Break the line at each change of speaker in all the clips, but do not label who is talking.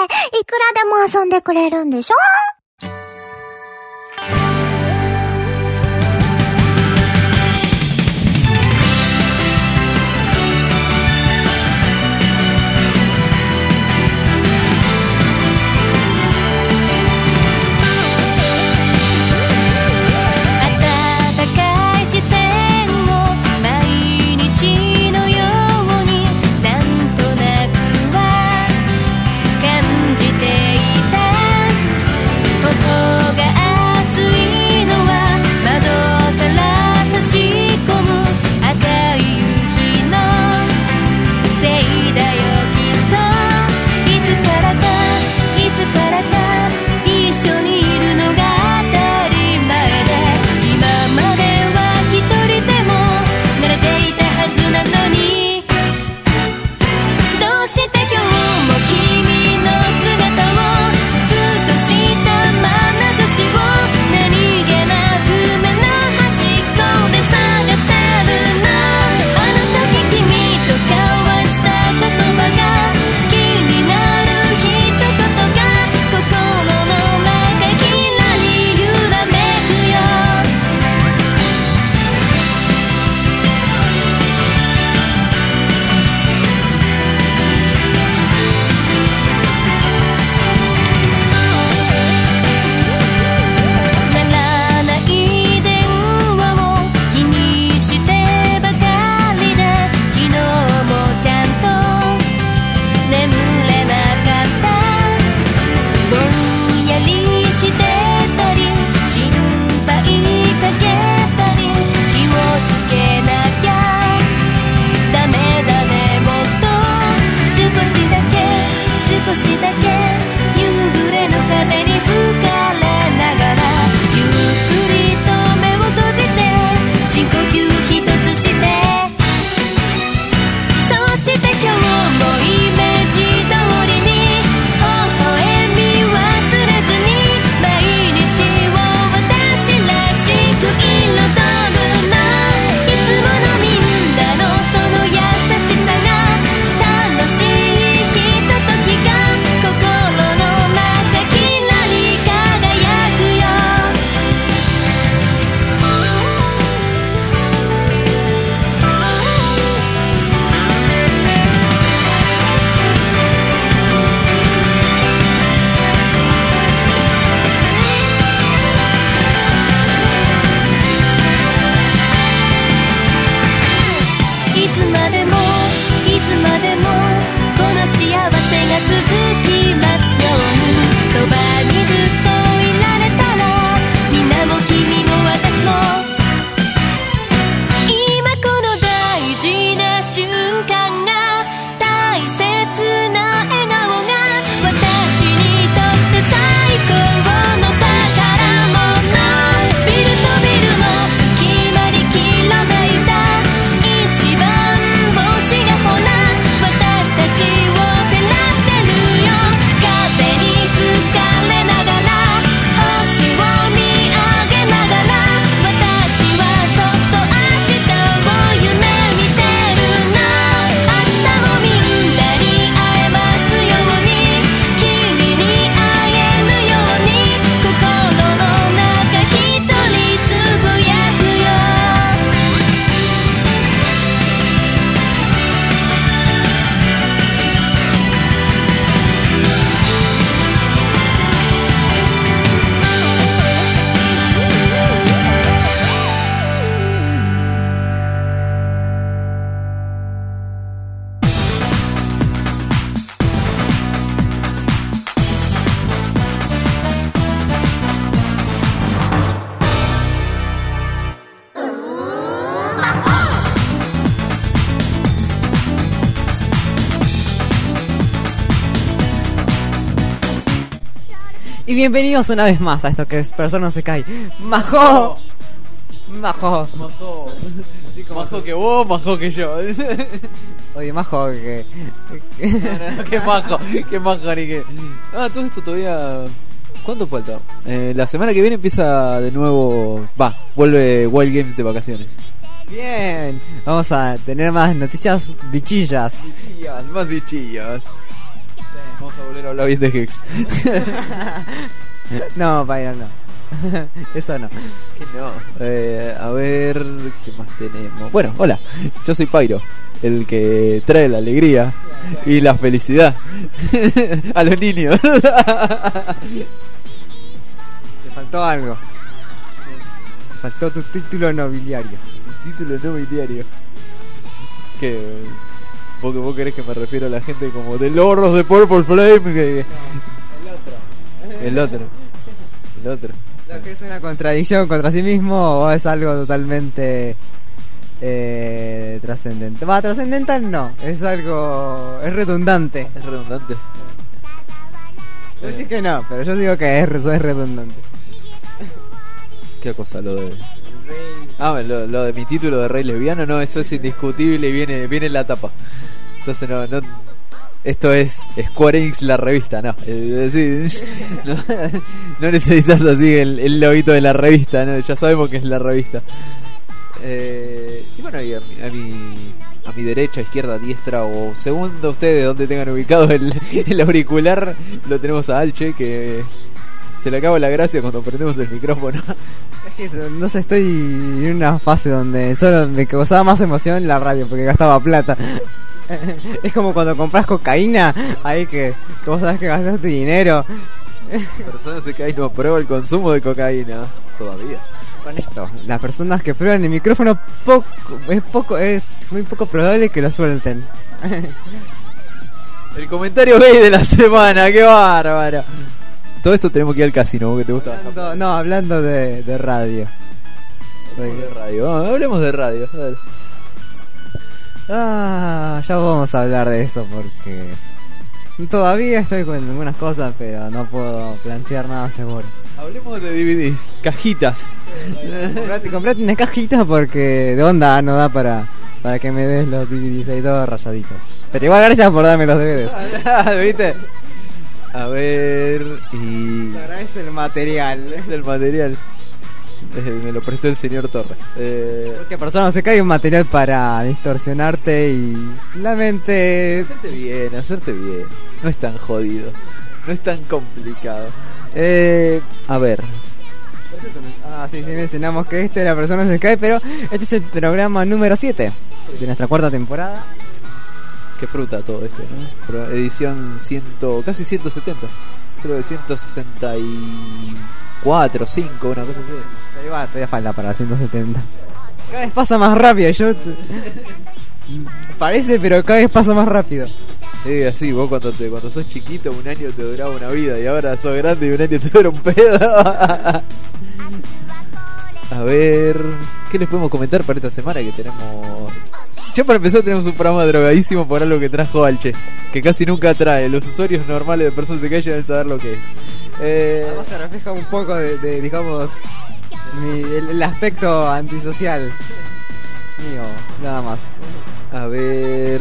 いくらでも遊んでくれるんでしょ？
Y bienvenidos una vez más a esto que es Persona no se cae. ¡Majo! ¡Majo!
¡Majo! Majo que vos, majo que yo.
Oye, majo que...
No, qué majo, ni que... Ah, todo esto todavía... ¿Cuánto falta? La semana que viene empieza de nuevo... vuelve Wild Games de vacaciones.
Bien, vamos a tener más noticias bichillas.
Más bichillas. Vamos a volver a hablar bien de Hex.
No, Pyro, no. Eso no.
Que no. A ver, ¿qué más tenemos? Bueno, hola, yo soy Pyro, el que trae la alegría y la felicidad a los niños.
Te faltó algo. Faltó tu título nobiliario.
Título nobiliario. ¿Qué? ¿Vos querés que me refiero a la gente como de Lords de Purple Flame? El otro.
¿Lo que es una contradicción contra sí mismo o es algo totalmente trascendente? Va, trascendental no, es algo... es redundante.
Es redundante.
Yo sí que no, pero yo digo que es redundante.
¿Qué cosa lo de...? Ah, lo de mi título de rey lesbiano, no, eso es indiscutible y viene en la tapa. Entonces no esto es Square Enix la revista, no. No necesitas así el lobito de la revista, ¿no? Ya sabemos que es la revista. Y bueno, y a mi derecha, izquierda, diestra o según ustedes donde tengan ubicado el auricular, lo tenemos a Alche, que se le acaba la gracia cuando prendemos el micrófono.
Es que no sé, estoy en una fase donde solo me causaba más emoción la radio porque gastaba plata. Es como cuando compras cocaína, ahí que vos sabés que gastaste dinero.
Personas se caen, no aprueba el consumo de cocaína todavía.
Con esto, las personas que prueban el micrófono es muy poco probable que lo suelten.
El comentario gay de la semana, qué bárbaro. Todo esto tenemos que ir al casino, ¿vos que te gusta?
Hablando de radio.
De radio, hablemos de radio, dale.
Ya vamos a hablar de eso porque todavía estoy con algunas cosas, pero no puedo plantear nada seguro.
Hablemos de DVDs, cajitas.
Comprate una cajita porque de onda no da para que me des los DVDs ahí todos rayaditos. Pero igual gracias por darme los DVDs.
¿Viste? A ver, y...
Ahora es el material.
Es el material. Me lo prestó el señor Torres.
Porque persona se cae un material para distorsionarte y la mente.
Hacerte bien. No es tan jodido. No es tan complicado. A ver.
Sí, mencionamos que este la persona se cae, pero este es el programa número 7 de nuestra cuarta temporada.
Qué fruta todo esto, ¿no? Pero edición casi 170. Creo que 164, 5, una cosa así.
Pero igual todavía falta para 170. Cada vez pasa más rápido, parece, pero cada vez pasa más rápido.
Así, vos cuando sos chiquito un año te duraba una vida y ahora sos grande y un año te dura un pedo. A ver, ¿qué les podemos comentar para esta semana que tenemos? Ya para empezar tenemos un programa drogadísimo por algo que trajo Alche, que casi nunca trae. Los usuarios normales de personas de calle deben saber lo que es.
Además se refleja un poco de digamos, el aspecto antisocial mío, nada más.
A ver,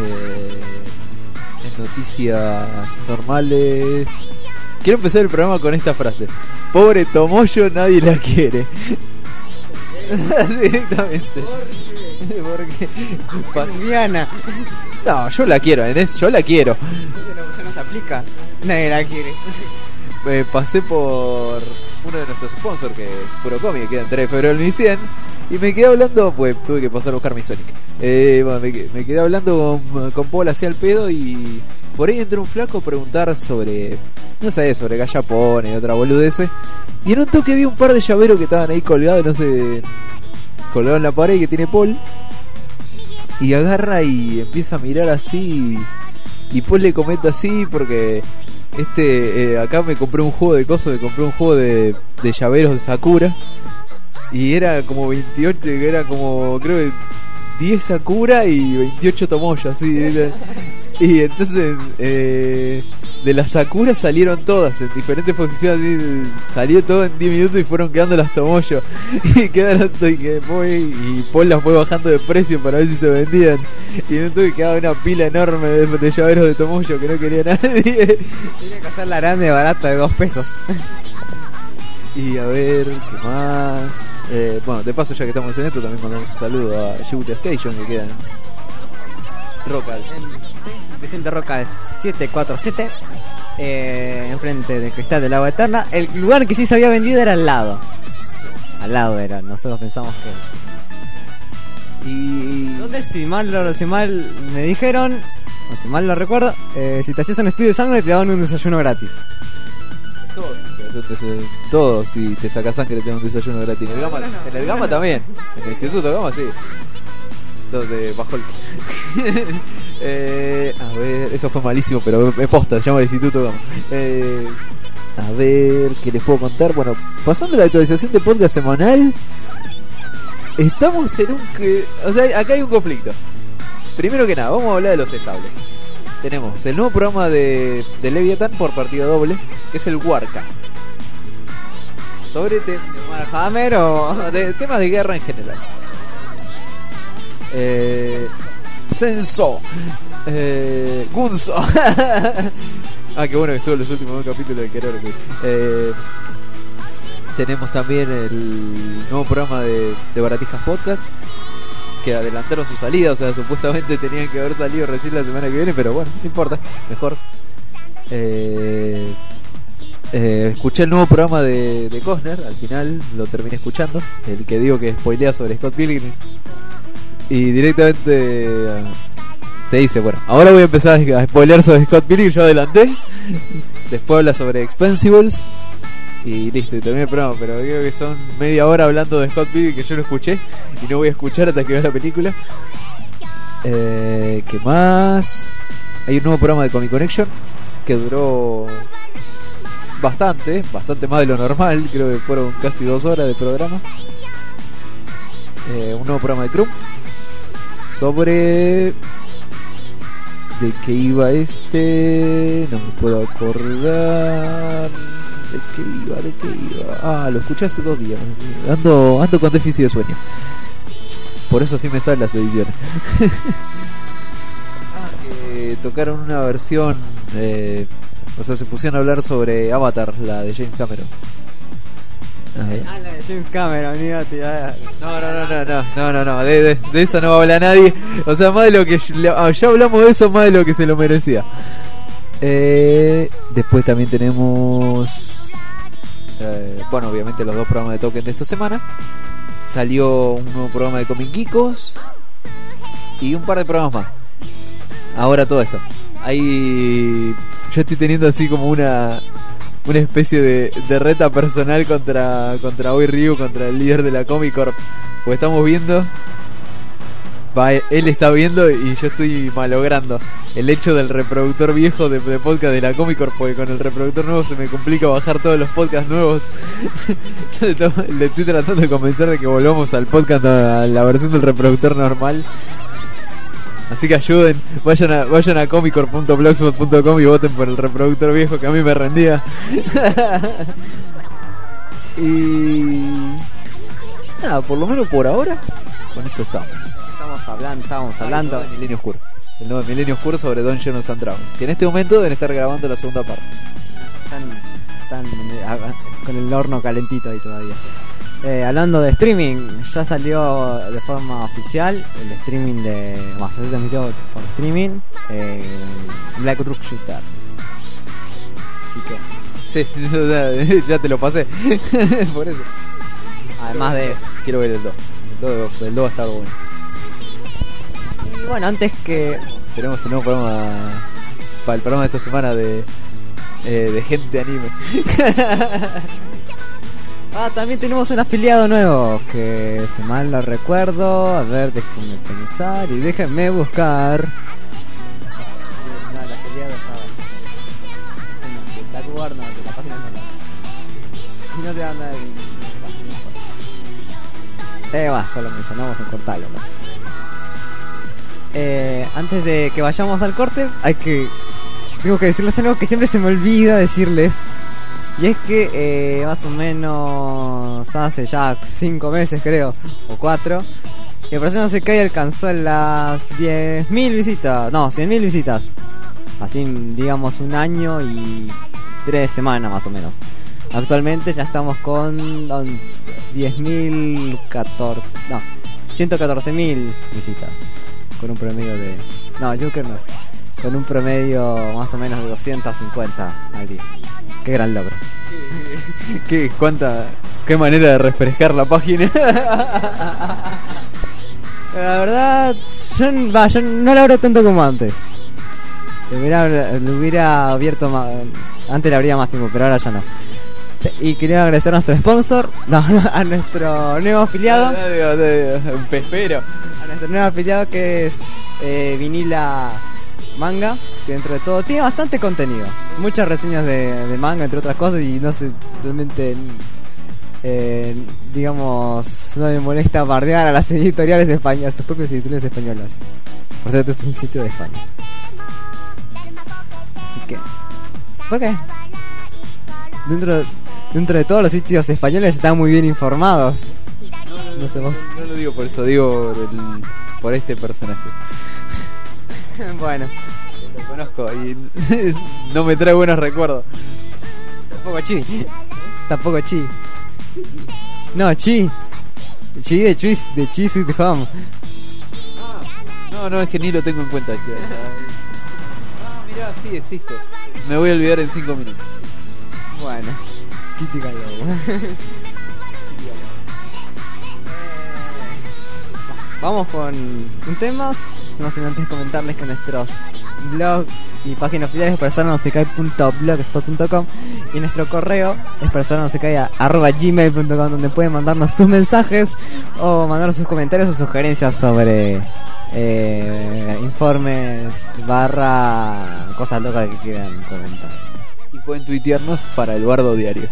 en noticias normales... Quiero empezar el programa con esta frase: pobre Tomoyo, nadie la quiere. Directamente. Porque
Viana.
no, yo la quiero, yo la quiero.
Eso no se aplica. Nadie la quiere.
Pasé por uno de nuestros sponsors, que es Purocomi, que queda en 3 de febrero del 1100, y me quedé hablando, pues tuve que pasar a buscar mi Sonic. Bueno, me quedé hablando con Paul hacia el pedo y por ahí entró un flaco a preguntar sobre, no sé, sobre Gallapone y otra boludez. Y en un toque vi un par de llaveros que estaban ahí colgados, no sé, colgados en la pared que tiene Paul. Y agarra y empieza a mirar así. Y Paul le comenta así porque acá me compré un juego de llaveros de Sakura. Y era como 28, era como, creo que 10 Sakura y 28 Tomoyo, así. Y entonces, de las Sakura salieron todas en diferentes posiciones, así, salió todo en 10 minutos y fueron quedando las Tomoyo. Y quedaron, y Paul las fue bajando de precio para ver si se vendían. Y en un toque quedaba una pila enorme de llaveros de Tomoyo que no quería nadie.
Tenía que hacer la grande barata de 2 pesos.
Y a ver, ¿qué más? Bueno, de paso, ya que estamos en esto, también mandamos un saludo a Shibuya Station, que queda en Rockal.
Vicente Roca 747. Enfrente de Cristal del Agua Eterna. El lugar que sí se había vendido era al lado. Al lado era, nosotros pensamos que. Y donde si mal me dijeron, o si mal lo recuerdo, si te hacías un estudio de sangre te daban un desayuno gratis.
Todos, si te sacas sangre te dan un desayuno gratis. En el Gama también. En el Instituto Gama sí. Donde bajó el. A ver, eso fue malísimo, pero es posta, se llama el Instituto Gama. A ver, ¿qué les puedo contar? Bueno, pasando la actualización de podcast semanal, estamos en un que. O sea, acá hay un conflicto. Primero que nada, vamos a hablar de los estables. Tenemos el nuevo programa de Leviathan por partida doble, que es el Warcast. Sobre
Warhammer o
de temas de guerra en general. Censo, Gunzo. Qué bueno que estuvo en los últimos 2 capítulos de Querer. Tenemos también el nuevo programa de Baratijas Podcast, que adelantaron su salida, o sea, supuestamente tenían que haber salido recién la semana que viene, pero bueno, no importa, mejor. Escuché el nuevo programa de Costner, al final lo terminé escuchando, el que digo que spoilea sobre Scott Pilgrim. Y directamente te dice, bueno, ahora voy a empezar a spoilear sobre Scott Pilgrim, yo adelanté. Después habla sobre Expensibles. Y listo, y terminé el programa, pero creo que son media hora hablando de Scott Pilgrim que yo no escuché y no voy a escuchar hasta que vea la película. ¿Qué más? Hay un nuevo programa de Comic Connection que duró bastante más de lo normal, creo que fueron casi 2 horas de programa. Un nuevo programa de Krum sobre... ¿De qué iba este? No me puedo acordar. ¿De qué iba? Lo escuché hace 2 días. Ando con déficit de sueño. Por eso sí me salen las ediciones. Que tocaron una versión. O sea, se pusieron a hablar sobre Avatar, la de James Cameron.
La de James Cameron,
No. De eso no habla nadie. O sea, más de lo que ya hablamos de eso, más de lo que se lo merecía. Después también tenemos bueno, obviamente los 2 programas de Token de esta semana. Salió un nuevo programa de Comic Geekos y un par de programas más. Ahora todo esto. Yo estoy teniendo así como una especie de reta personal contra Oi Ryu, contra el líder de la Comic Corp. Porque estamos viendo, él está viendo y yo estoy malogrando el hecho del reproductor viejo de podcast de la Comic Corp, porque con el reproductor nuevo se me complica bajar todos los podcasts nuevos. Le estoy tratando de convencer de que volvamos al podcast, a la versión del reproductor normal. Así que ayuden, vayan a comicorp.blogspot.com y voten por el reproductor viejo que a mí me rendía. Y nada, por lo menos por ahora, con eso estamos.
Estábamos hablando
de Milenio Oscuro. El nuevo Milenio Oscuro sobre Dungeons and Dragons, que en este momento deben estar grabando la segunda parte.
Están con el horno calentito ahí todavía. Hablando de streaming, ya salió de forma oficial el streaming de... Bueno, ya se transmitió por streaming Black Rook Shooter. Así
que... Sí, ya te lo pasé. Por eso.
Además de eso,
quiero ver el 2. El 2 va a estar bueno.
Y bueno, antes que...
Tenemos el nuevo programa para el programa de esta semana de gente anime.
También tenemos un afiliado nuevo, que si mal lo recuerdo, a ver, déjenme pensar y déjenme buscar. No, el afiliado estaba de la guarda, de la página no. Y no te dan nada de... lo mencionamos en cortarlo, no sé. Antes de que vayamos al corte, tengo que decirles algo que siempre se me olvida decirles. Y es que más o menos hace ya 5 meses creo, o 4, que Operación No Se Cae alcanzó las 10.000 visitas, no, 100.000 visitas. Así digamos 1 año y 3 semanas más o menos. Actualmente ya estamos con 114.000 visitas. Con un promedio de... No, Joker no es. con un promedio más o menos de 250 al día. Qué gran logro.
Qué manera de refrescar la página.
La verdad, yo no lo abro tanto como antes. Lo hubiera abierto más. Antes le abría más tiempo, pero ahora ya no. Y quería agradecer a nuestro sponsor, a nuestro nuevo afiliado.
Un pespero.
A nuestro nuevo afiliado que es Vinila Manga, que dentro de todo tiene bastante contenido. Muchas reseñas de manga, entre otras cosas, y no sé, realmente... digamos, no me molesta bardear a las editoriales españolas, sus propias editoriales españolas. Por cierto, esto es un sitio de España. Así que, ¿por qué? Dentro de todos los sitios españoles están muy bien informados. No sé vos.
No lo digo por eso, digo por este personaje.
Bueno,
lo conozco y no me trae buenos recuerdos.
Tampoco Chi. No, Chi de Chi Sweet Home.
No, es que ni lo tengo en cuenta. Mirá, sí existe. Me voy a olvidar en 5 minutos.
Bueno, Kitty Gallo. Vamos con un tema. No sin antes comentarles que nuestros blogs y páginas oficiales es personanosekai.blogspot.com y nuestro correo es personanosekai@gmail.com, donde pueden mandarnos sus mensajes o mandarnos sus comentarios o sugerencias sobre informes / cosas locas que quieran comentar.
Y pueden tuitearnos para el Bardo Diario.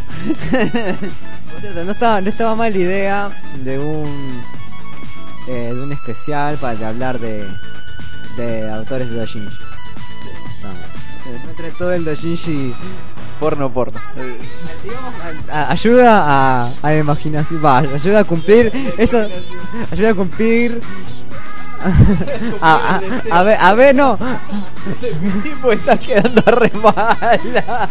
No estaba mal la idea de un especial para hablar de autores de doujinshi. Entre todo el doujinshi
porno.
Digamos, ayuda a imaginación, ayuda a cumplir eso, ayuda a cumplir a ver, no.
Mi tipo está quedando re mala.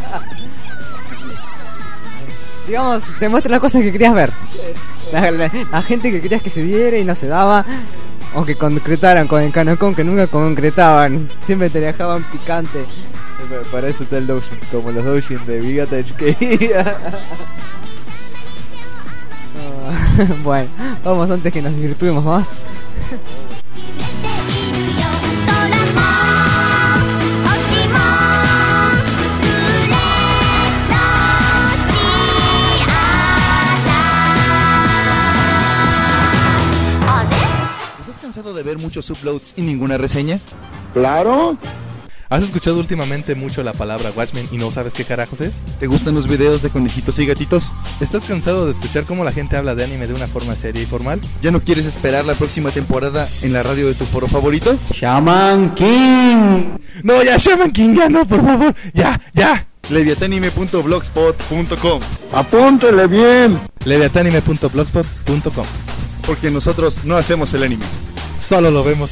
Digamos, te muestra las cosas que querías ver. La gente que querías que se diera y no se daba, o que concretaran con el Canocon, que nunca concretaban, siempre te dejaban picante.
Para eso está el doujin, como los doujin de Bigata HK.
Bueno, vamos antes que nos divirtuemos más.
¿Estás cansado de ver muchos uploads y ninguna reseña?
¡Claro!
¿Has escuchado últimamente mucho la palabra Watchmen y no sabes qué carajos es?
¿Te gustan los videos de conejitos y gatitos?
¿Estás cansado de escuchar cómo la gente habla de anime de una forma seria y formal?
¿Ya no quieres esperar la próxima temporada en la radio de tu foro favorito?
¡Shaman King!
No, ya Shaman King, ya no, por favor, ya.
Leviatanime.blogspot.com.
¡Apúntele bien!
Leviatanime.blogspot.com.
Porque nosotros no hacemos el anime,
solo lo vemos.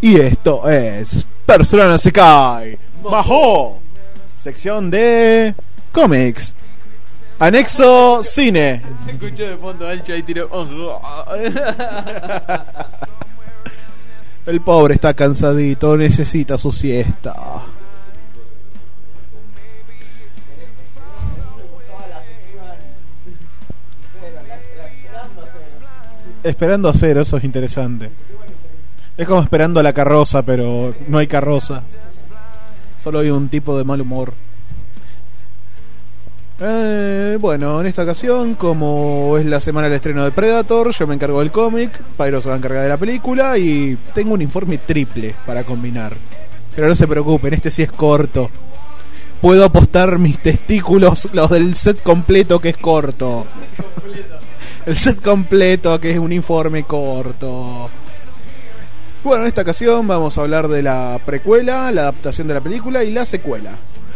Y esto es Persona no Sekai Mahou, sección de cómics. Anexo cine.
Se escuchó de fondo Alcha y tiró.
El pobre está cansadito, necesita su siesta. Esperando a cero, eso es interesante. Es como esperando a la carroza, pero no hay carroza. Solo hay un tipo de mal humor. Bueno, en esta ocasión, como es la semana del estreno de Predator, yo me encargo del cómic, Pyro se va a encargar de la película y tengo un informe triple para combinar. Pero no se preocupen, este sí es corto. Puedo apostar mis testículos, los del set completo, que es corto. El set completo, que es un informe corto. Bueno, en esta ocasión vamos a hablar de la precuela, la adaptación de la película y la secuela.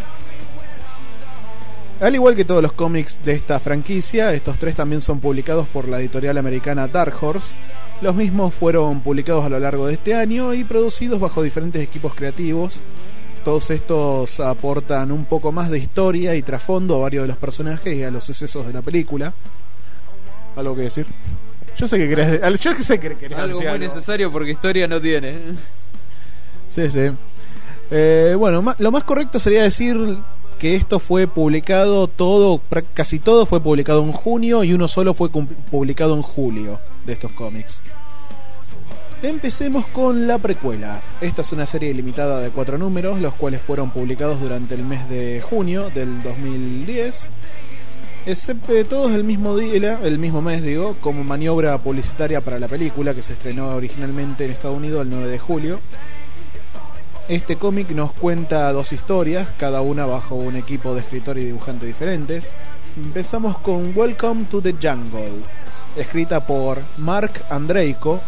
Al igual que todos los cómics de esta franquicia, estos tres también son publicados por la editorial americana Dark Horse. Los mismos fueron publicados a lo largo de este año y producidos bajo diferentes equipos creativos. Todos estos aportan un poco más de historia y trasfondo a varios de los personajes y a los sucesos de la película. ¿Algo que decir? Yo sé que querés
algo muy necesario porque historia no tiene.
Sí, sí. Bueno, lo más correcto sería decir que esto fue publicado casi todo fue publicado en junio y uno solo fue publicado en julio de estos cómics. Empecemos con la precuela. Esta es una serie limitada de 4 números, los cuales fueron publicados durante el mes de junio del 2010. Excepto todos el mismo mes, como maniobra publicitaria para la película que se estrenó originalmente en Estados Unidos el 9 de julio. Este cómic nos cuenta 2 historias, cada una bajo un equipo de escritor y dibujante diferentes. Empezamos con Welcome to the Jungle, escrita por Mark Andreiko.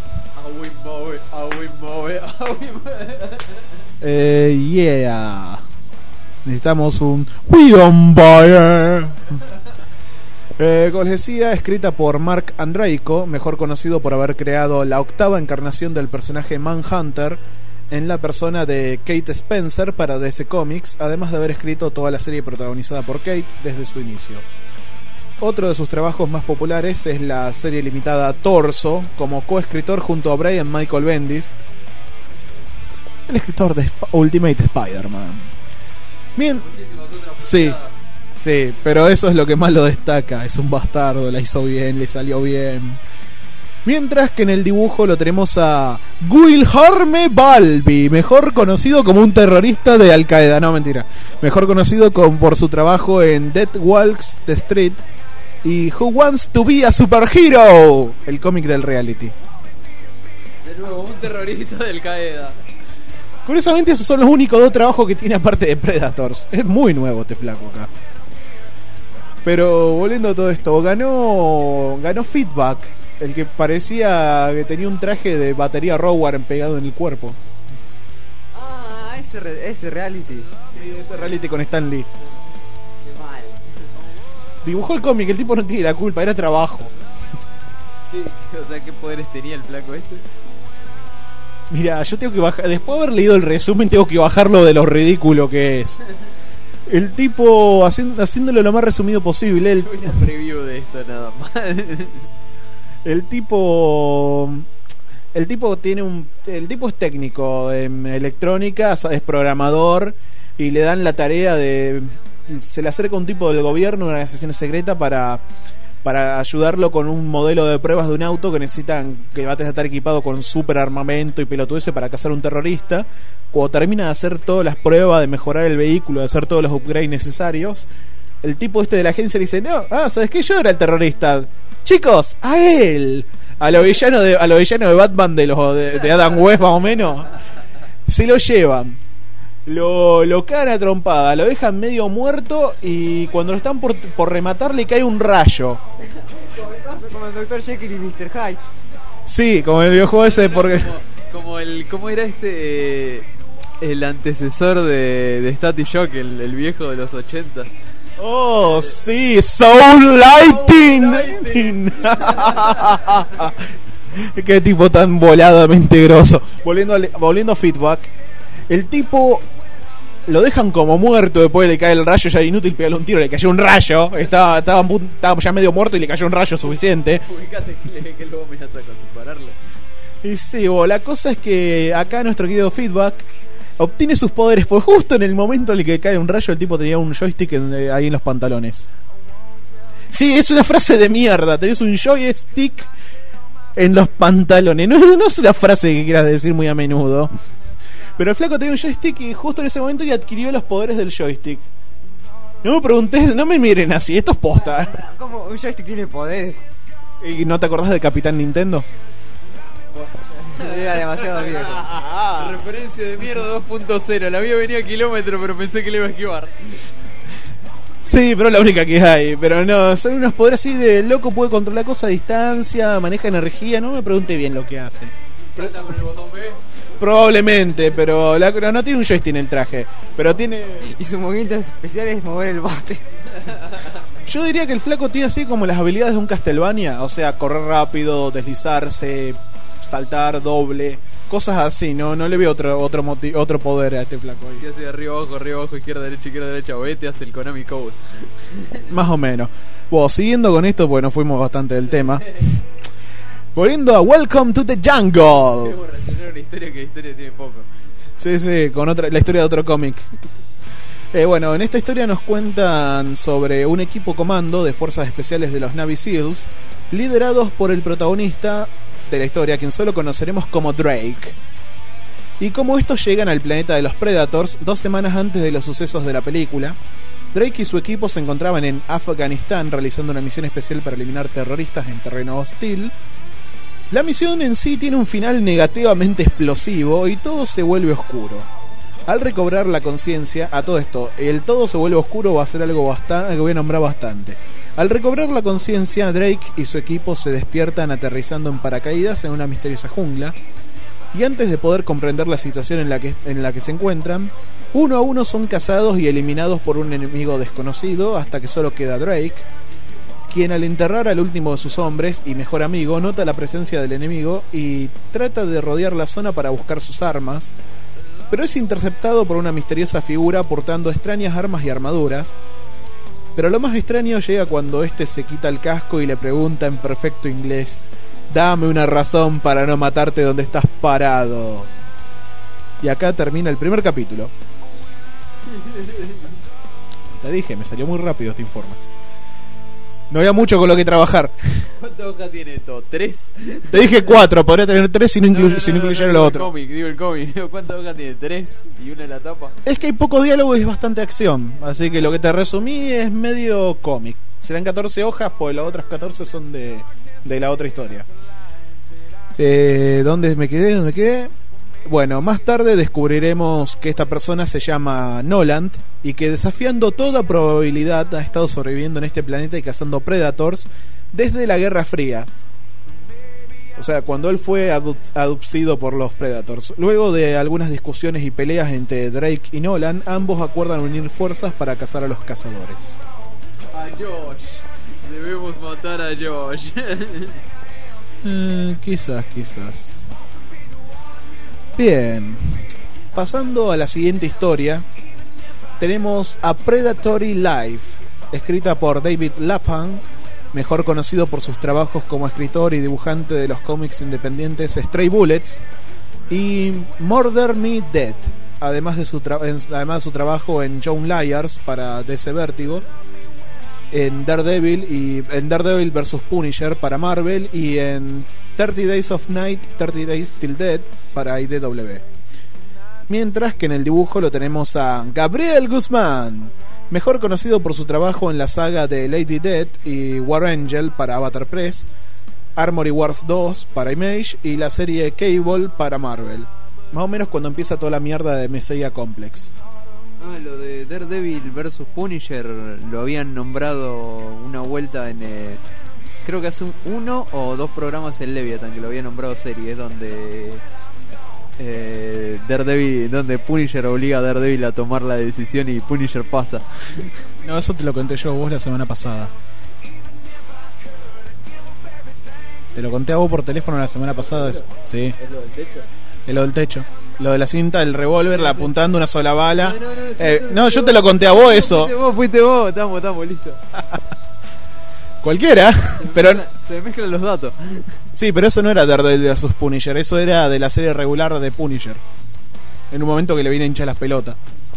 Yeah. Necesitamos un We Don't Buy. Como les decía, escrita por Mark Andreiko, mejor conocido por haber creado la 8ª encarnación del personaje Manhunter en la persona de Kate Spencer para DC Comics, además de haber escrito toda la serie protagonizada por Kate desde su inicio. Otro de sus trabajos más populares es la serie limitada Torso, como coescritor junto a Brian Michael Bendis, el escritor de Ultimate Spider-Man. Bien, sí, pero eso es lo que más lo destaca. Es un bastardo, la hizo bien, le salió bien. Mientras que en el dibujo lo tenemos a Guilherme Balbi, mejor conocido como un terrorista de Al Qaeda. No, mentira. Mejor conocido por su trabajo en Death Walks the Street y Who Wants to Be a Superhero, el cómic del reality.
De nuevo, un terrorista de Al Qaeda.
Curiosamente esos son los únicos 2 trabajos que tiene aparte de Predators. Es muy nuevo este flaco acá. Pero volviendo a todo esto, ganó Feedback, el que parecía que tenía un traje de batería Rowan pegado en el cuerpo.
Ah, ese reality.
Sí, ese reality con Stan Lee.
Qué mal.
Dibujó el cómic, el tipo no tiene la culpa, era trabajo.
O sea, ¿qué poderes tenía el flaco este?
Mira, yo tengo que bajar, después de haber leído el resumen, tengo que bajarlo de lo ridículo que es. El tipo haciéndolo lo más resumido posible.
Yo voy a preview de esto nada más.
El tipo es técnico en electrónica, es programador y le dan la tarea se le acerca un tipo del gobierno, una organización secreta para ayudarlo con un modelo de pruebas de un auto que va a estar equipado con super armamento y pelotudeces para cazar un terrorista. Cuando termina de hacer todas las pruebas, de mejorar el vehículo, de hacer todos los upgrades necesarios, el tipo de la agencia le dice: no, ¿sabes qué? Yo era el terrorista. Chicos, a él, a lo villano de Batman de Adam West, más o menos, se lo llevan, lo cagan a trompada, lo dejan medio muerto y cuando lo están por rematar le cae un rayo.
Como el Dr. Jekyll y Mr. Hyde.
Sí, como el videojuego ese, porque
¿cómo era el antecesor de Static Shock, el viejo de los 80?
Oh, sí, Soul Lighting. Qué tipo tan voladamente grosso. Volviendo a Feedback, el tipo lo dejan como muerto, después le cae el rayo, ya inútil pegarle un tiro, le cayó un rayo, estaba ya medio muerto y le cayó un rayo suficiente.
Ubicate que luego me amenaza con dispararle.
Y sí, la cosa es que acá nuestro querido Feedback obtiene sus poderes, pues justo en el momento en el que cae un rayo el tipo tenía un joystick ahí en los pantalones. Sí, es una frase de mierda, tenés un joystick en los pantalones. No es una frase que quieras decir muy a menudo. Pero el flaco tenía un joystick y justo en ese momento y adquirió los poderes del joystick. No me preguntes, no me miren así, esto es posta.
¿Cómo un joystick tiene poderes?
¿Y no te acordás del Capitán Nintendo?
Era demasiado viejo.
Referencia de mierda 2.0. La había venido a kilómetro, pero pensé que le iba a esquivar.
Sí, pero es la única que hay. Pero no, son unos poderes así de loco, puede controlar cosas a distancia, maneja energía. No me pregunte bien lo que hace.
¿Salta con el botón B?
Probablemente, pero no tiene un joystick en el traje. Pero tiene...
Y su movimiento especial es mover el bote.
Yo diría que el flaco tiene así como las habilidades de un Castlevania. O sea, correr rápido, deslizarse, saltar, doble, cosas así. No le veo otro poder a este flaco ahí.
Si hace arriba abajo, izquierda, derecha, o te hace el Konami Code.
Más o menos. Bueno, siguiendo con esto, pues nos fuimos bastante del tema. Volviendo a Welcome to the Jungle.
Debo relacionar una historia que la historia tiene poco.
Sí, con la historia de otro cómic. Bueno, en esta historia nos cuentan sobre un equipo comando de fuerzas especiales de los Navy SEALs, liderados por el protagonista de la historia, quien solo conoceremos como Drake. Y como estos llegan al planeta de los Predators 2 semanas antes de los sucesos de la película, Drake y su equipo se encontraban en Afganistán realizando una misión especial para eliminar terroristas en terreno hostil. La misión en sí tiene un final negativamente explosivo y todo se vuelve oscuro. Al recobrar la conciencia, a todo esto, el todo se vuelve oscuro va a ser algo bastante, que voy a nombrar bastante. Al recobrar la conciencia, Drake y su equipo se despiertan aterrizando en paracaídas en una misteriosa jungla. Y antes de poder comprender la situación en la que se encuentran, uno a uno son cazados y eliminados por un enemigo desconocido hasta que solo queda Drake, quien al enterrar al último de sus hombres y mejor amigo nota la presencia del enemigo y trata de rodear la zona para buscar sus armas, pero es interceptado por una misteriosa figura portando extrañas armas y armaduras. Pero lo más extraño llega cuando este se quita el casco y le pregunta en perfecto inglés: dame una razón para no matarte donde estás parado. Y acá termina el primer capítulo. Te dije, me salió muy rápido este informe. No había mucho con lo que trabajar.
¿Cuántas hojas tiene esto? ¿3?
Te dije 4, podría tener 3 si no incluyera lo otro.
Digo el cómic. ¿Cuántas hojas tiene? 3 y una en la tapa.
Es que hay poco diálogo y es bastante acción. Así que lo que te resumí es medio cómic. Serán 14 hojas, pues las otras 14 son de la otra historia. ¿Dónde me quedé? Bueno, más tarde descubriremos que esta persona se llama Noland y que desafiando toda probabilidad ha estado sobreviviendo en este planeta y cazando Predators desde la Guerra Fría. O sea, cuando él fue abducido por los Predators. Luego de algunas discusiones y peleas entre Drake y Noland, ambos acuerdan unir fuerzas para cazar a los cazadores.
A Josh. Debemos matar a Josh.
Quizás. Bien, pasando a la siguiente historia, tenemos a Predatory Life, escrita por David Lapham, mejor conocido por sus trabajos como escritor y dibujante de los cómics independientes Stray Bullets y Murder Me Dead, además de su trabajo en Young Liars para DC Vertigo, en Daredevil vs Punisher para Marvel y en 30 Days of Night, 30 Days Till Dead para IDW. Mientras que en el dibujo lo tenemos a Gabriel Guzmán, mejor conocido por su trabajo en la saga de Lady Death y War Angel para Avatar Press, Armory Wars 2 para Image y la serie Cable para Marvel. Más o menos cuando empieza toda la mierda de Messiah Complex.
Lo de Daredevil vs Punisher lo habían nombrado una vuelta en... creo que hace 1 o 2 programas en Leviathan que lo había nombrado series donde donde Punisher obliga a Daredevil a tomar la decisión y Punisher pasa.
No, eso te lo conté yo vos la semana pasada. Te lo conté a vos por teléfono la semana pasada. Eso. Sí.
¿Es lo del techo?
Es lo del techo. Lo de la cinta, el revólver, la apuntando una sola bala. No, yo te lo conté a vos eso.
Fuiste vos, estamos listos.
Cualquiera, pero...
Se me mezclan los datos.
Sí, pero eso no era Daredevil vs Punisher, eso era de la serie regular de Punisher. En un momento que le viene a hinchar las pelotas.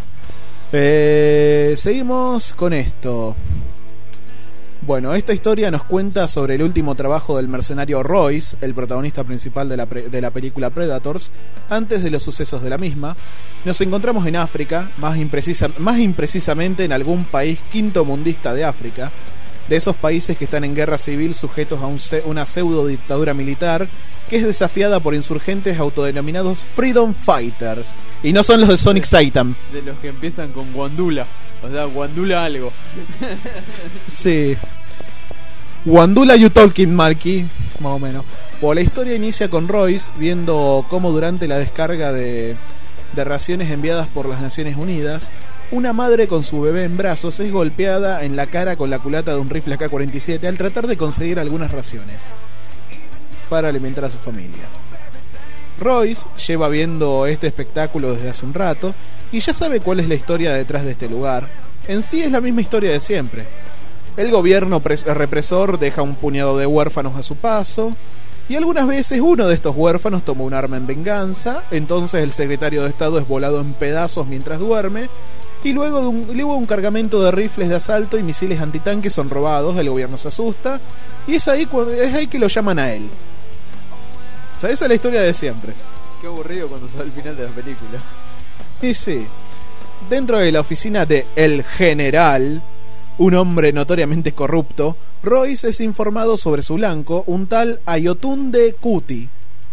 Seguimos con esto. Bueno, esta historia nos cuenta sobre el último trabajo del mercenario Royce, el protagonista principal de la película Predators, antes de los sucesos de la misma. Nos encontramos en África, más imprecisamente en algún país quinto mundista de África, de esos países que están en guerra civil sujetos a una pseudo dictadura militar que es desafiada por insurgentes autodenominados Freedom Fighters, y no son los de Sonic Satan.
De los que empiezan con Guandula, o sea, Guandula algo.
Sí. Guandula you talking, Malky, más o menos. La historia inicia con Royce viendo cómo durante la descarga de raciones enviadas por las Naciones Unidas, una madre con su bebé en brazos es golpeada en la cara con la culata de un rifle AK-47 al tratar de conseguir algunas raciones para alimentar a su familia. Royce lleva viendo este espectáculo desde hace un rato y ya sabe cuál es la historia detrás de este lugar. En sí es la misma historia de siempre. El gobierno represor deja un puñado de huérfanos a su paso, y algunas veces uno de estos huérfanos toma un arma en venganza. Entonces el secretario de Estado es volado en pedazos mientras duerme, y luego un cargamento de rifles de asalto y misiles antitanques son robados. El gobierno se asusta y es ahí que lo llaman a él. O sea, esa es la historia de siempre.
Qué aburrido cuando se va al final de la película.
Y sí, dentro de la oficina de El General, un hombre notoriamente corrupto, Royce es informado sobre su blanco, un tal Ayotunde Kuti.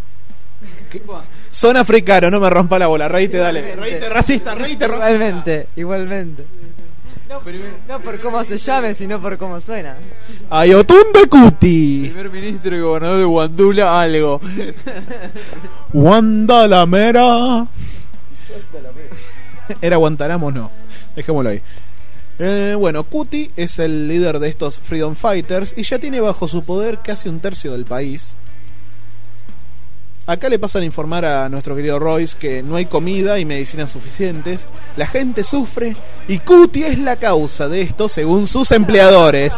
Son africanos, no me rompa la bola, reíte, dale. Reíte racista, reíte racista.
Igualmente. No por cómo se llame, sino por cómo suena.
Ayotunde Kuti.
Primer ministro y gobernador de Guandula algo.
Guandalamera. Era Guantánamo, no. Dejémoslo ahí. Bueno, Kuti es el líder de estos Freedom Fighters y ya tiene bajo su poder casi un tercio del país. Acá le pasan a informar a nuestro querido Royce que no hay comida y medicinas suficientes, la gente sufre y Kuti es la causa de esto según sus empleadores.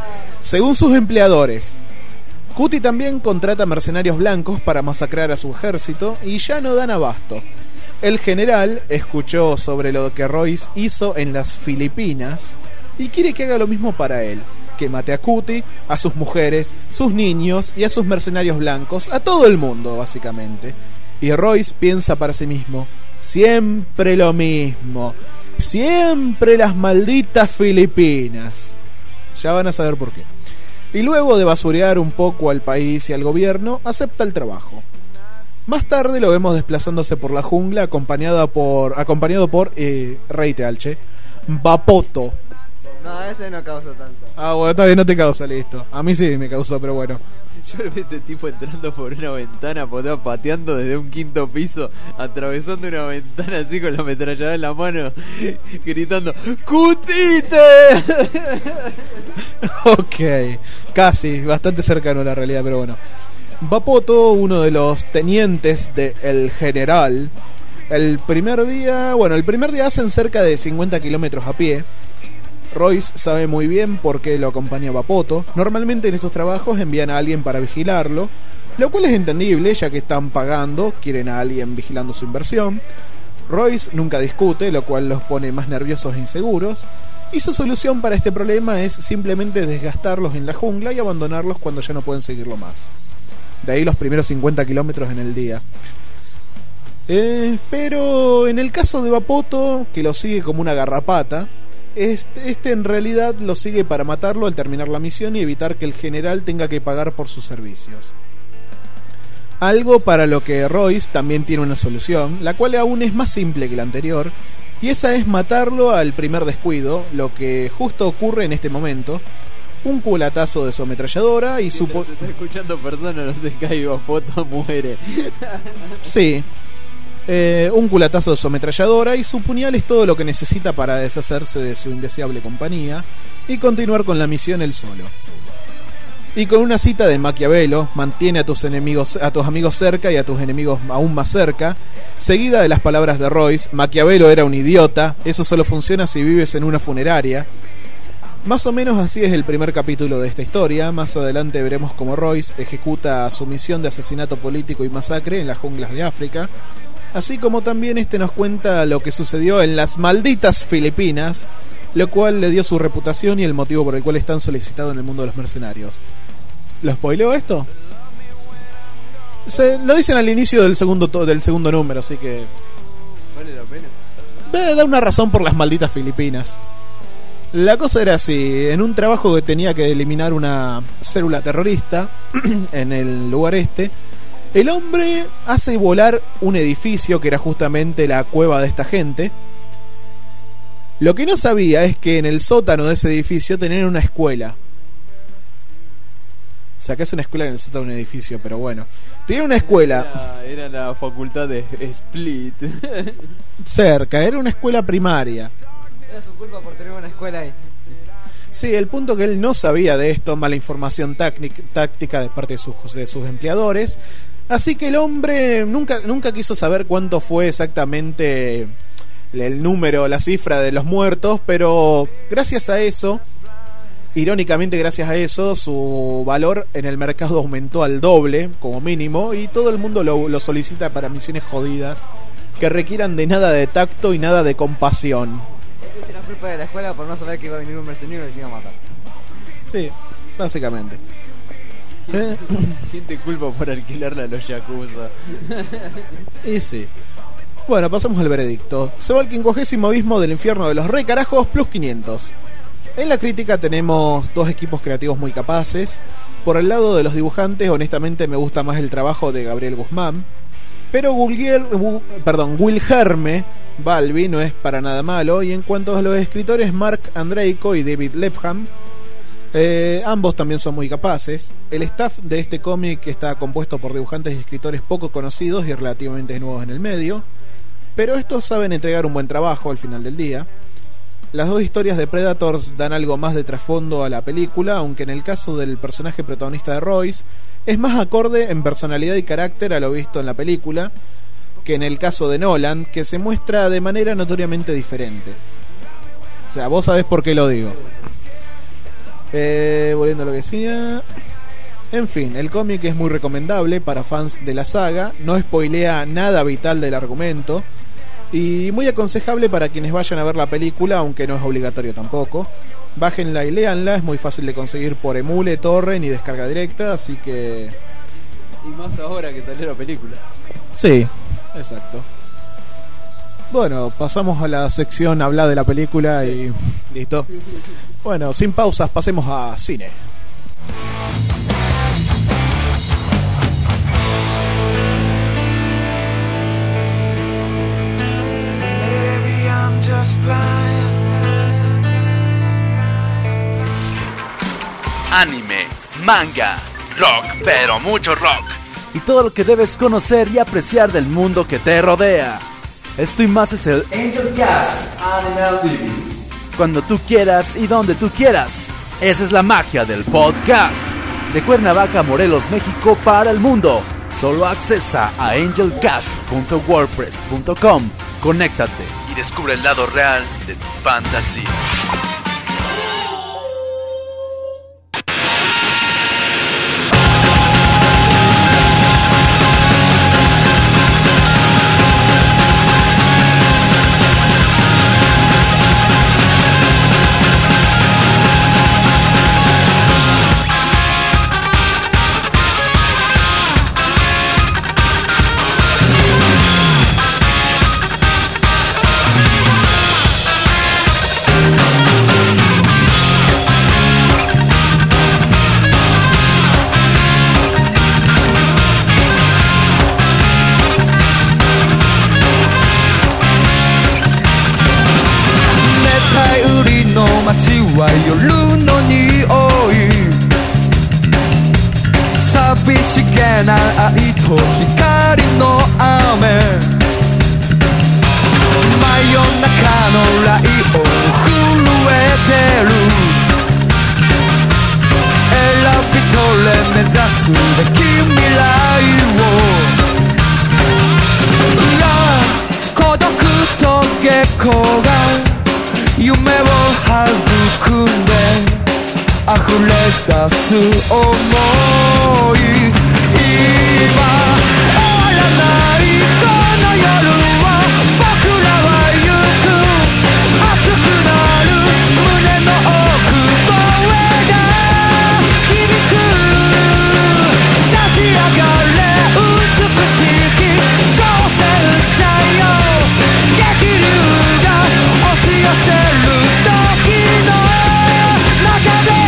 Kuti también contrata mercenarios blancos para masacrar a su ejército y ya no dan abasto. El general escuchó sobre lo que Royce hizo en las Filipinas y quiere que haga lo mismo para él, que mate a Kuti, a sus mujeres, sus niños y a sus mercenarios blancos, a todo el mundo básicamente. Y Royce piensa para sí mismo, siempre lo mismo, siempre las malditas Filipinas. Ya van a saber por qué. Y luego de basurear un poco al país y al gobierno, acepta el trabajo. Más tarde lo vemos desplazándose por la jungla acompañado por reíte Alche, Vapoto.
No, ese no causa tanto.
Ah, bueno, todavía no te causa, listo. A mí sí me causó, pero bueno.
Yo vi este tipo entrando por una ventana, pateando desde un quinto piso, atravesando una ventana así con la ametralladora en la mano, gritando ¡Cutite!
Ok, casi, bastante cercano a la realidad, pero bueno. Vapoto, uno de los tenientes del general, el primer día hacen cerca de 50 kilómetros a pie. Royce sabe muy bien por qué lo acompaña Vapoto. Normalmente en estos trabajos envían a alguien para vigilarlo, lo cual es entendible ya que están pagando, quieren a alguien vigilando su inversión. Royce nunca discute, lo cual los pone más nerviosos e inseguros, y su solución para este problema es simplemente desgastarlos en la jungla y abandonarlos cuando ya no pueden seguirlo más. De ahí los primeros 50 kilómetros en el día. Pero en el caso de Vapoto, que lo sigue como una garrapata, este en realidad lo sigue para matarlo al terminar la misión y evitar que el general tenga que pagar por sus servicios. Algo para lo que Royce también tiene una solución, la cual aún es más simple que la anterior, y esa es matarlo al primer descuido, lo que justo ocurre en este momento. Un culatazo de su ametralladora y su...
Se está escuchando personas, no se cae, Vapoto muere.
Sí. Un culatazo de su ametralladora y su puñal es todo lo que necesita para deshacerse de su indeseable compañía y continuar con la misión él solo. Y con una cita de Maquiavelo: mantiene a tus amigos cerca y a tus enemigos aún más cerca, seguida de las palabras de Royce: Maquiavelo era un idiota, eso solo funciona si vives en una funeraria. Más o menos así es el primer capítulo de esta historia. Más adelante veremos cómo Royce ejecuta su misión de asesinato político y masacre en las junglas de África, así como también nos cuenta lo que sucedió en las malditas Filipinas, lo cual le dio su reputación y el motivo por el cual es tan solicitado en el mundo de los mercenarios. ¿Lo spoileo esto? Lo dicen al inicio del segundo número, así que
¿Vale la pena?
da una razón por las malditas Filipinas. La cosa era así: en un trabajo que tenía que eliminar una célula terrorista en el lugar el hombre hace volar un edificio que era justamente la cueva de esta gente. Lo que no sabía es que en el sótano de ese edificio tenían una escuela. O sea, que es una escuela en el sótano de un edificio, pero bueno. Tiene una escuela.
Era la facultad de Split.
Cerca, era una escuela primaria.
Era su culpa por tener una escuela ahí.
Sí, el punto que él no sabía de esto, mala información táctica de parte de sus empleadores. Así que el hombre nunca quiso saber cuánto fue exactamente el número, la cifra de los muertos, pero gracias a eso, irónicamente gracias a eso, su valor en el mercado aumentó al doble, como mínimo, y todo el mundo lo solicita para misiones jodidas que requieran de nada de tacto y nada de compasión.
Es la culpa de la escuela por no saber que iba a venir un mercenario y les iba a matar.
Sí, básicamente.
¿Quién te culpa por alquilarla a los Yakuza?
Y sí. Bueno, pasamos al veredicto. Se va al 50º abismo del infierno de los recarajos plus 500. En la crítica tenemos dos equipos creativos muy capaces. Por el lado de los dibujantes, honestamente me gusta más el trabajo de Gabriel Guzmán. Pero Wilhelme Balbi no es para nada malo. Y en cuanto a los escritores, Mark Andreiko y David Lepham, ambos también son muy capaces. El staff de este cómic está compuesto por dibujantes y escritores poco conocidos y relativamente nuevos en el medio, pero estos saben entregar un buen trabajo al final del día. Las dos historias de Predators dan algo más de trasfondo a la película, aunque en el caso del personaje protagonista de Royce es más acorde en personalidad y carácter a lo visto en la película que en el caso de Nolan, que se muestra de manera notoriamente diferente. O sea, vos sabés por qué lo digo. Volviendo a lo que decía. En fin, el cómic es muy recomendable para fans de la saga, no spoilea nada vital del argumento y muy aconsejable para quienes vayan a ver la película, aunque no es obligatorio tampoco. Bájenla y léanla, es muy fácil de conseguir por Emule, Torrent y descarga directa, así que...
Y más ahora que salió la película.
Sí, exacto. Bueno, pasamos a la sección habla de la película y listo. Bueno, sin pausas, pasemos a cine.
Anime, manga, rock, pero mucho rock.
Y todo lo que debes conocer y apreciar del mundo que te rodea. Esto y más es el Angel Cast Anime Living. Cuando tú quieras y donde tú quieras. Esa es la magia del podcast. De Cuernavaca, Morelos, México para el mundo. Solo accesa a angelcast.wordpress.com. Conéctate
Y descubre el lado real de tu fantasía.
子が夢を育んで溢れ出す想い今終わらないこの夜は僕らは行く熱くなる胸の奥声が響く立ち上がれ美しき挑戦者よ激流が押し寄せる時の中で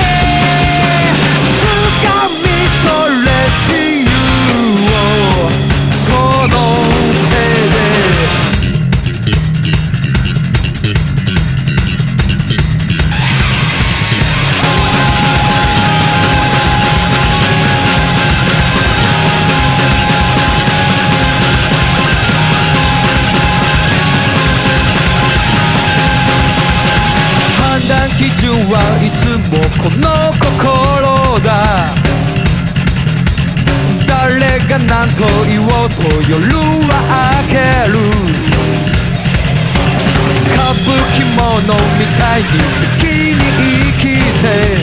掴み取れ自由をその手で判断基準はいつもこの心だ誰が何と言おうと夜は明ける歌舞伎物みたいに好きに生きて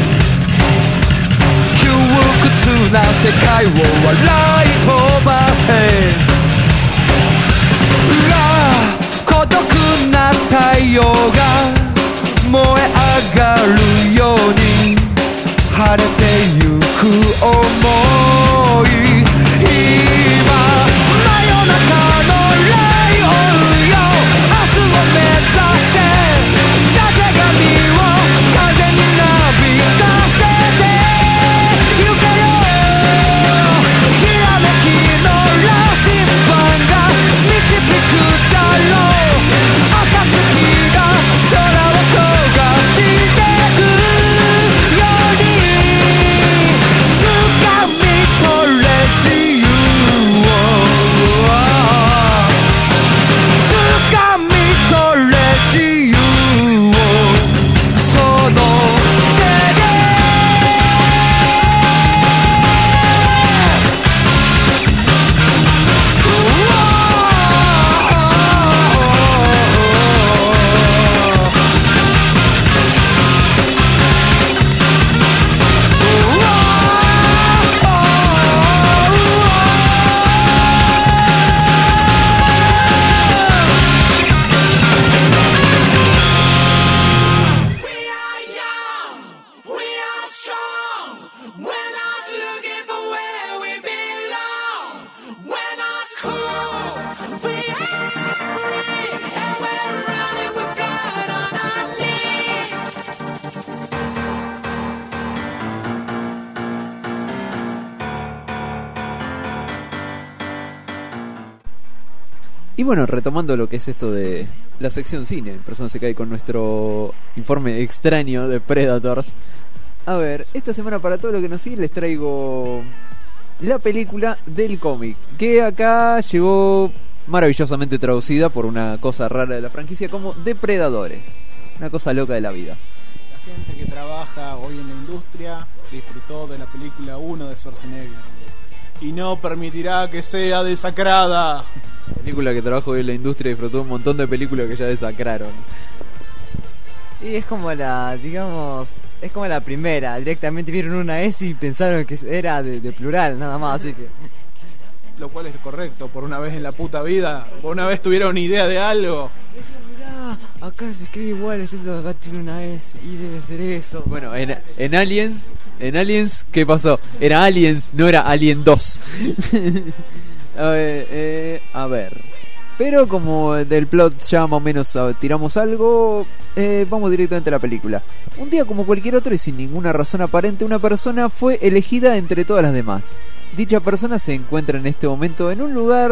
窮屈な世界を笑い飛ばせ孤独な太陽が燃え上がるように晴れてゆく想い今真夜中のレイオンよ明日を目指せたてがみを風になびかせてゆけよひらめきの羅針盤が導くだろう暁が空を焦がしてくように掴み取れ自由を掴み取れ自由をその手で
Y bueno, retomando lo que es esto de la sección cine, Persona se cae con nuestro informe extraño de Predators. A ver, esta semana para todo lo que nos sigue les traigo la película del cómic, que acá llegó maravillosamente traducida por una cosa rara de la franquicia como Depredadores, una cosa loca de la vida.
La gente que trabaja hoy en la industria disfrutó de la película 1 de Schwarzenegger y no permitirá que sea desacrada.
Película que trabajo hoy en la industria, disfrutó un montón de películas que ya desacraron.
Y es como la, digamos, es como la primera. Directamente vieron una S y pensaron que era de plural, nada más, así que...
Lo cual es correcto, por una vez en la puta vida. Por una vez tuvieron idea de algo.
Mirá, acá se escribe igual, excepto que acá tiene una S y debe ser eso.
Bueno, en Aliens, ¿qué pasó? Era Aliens, no era Alien 2. A ver. Pero como del plot ya más o menos tiramos algo, vamos directamente a la película. Un día como cualquier otro y sin ninguna razón aparente, una persona fue elegida entre todas las demás. Dicha persona se encuentra en este momento en un lugar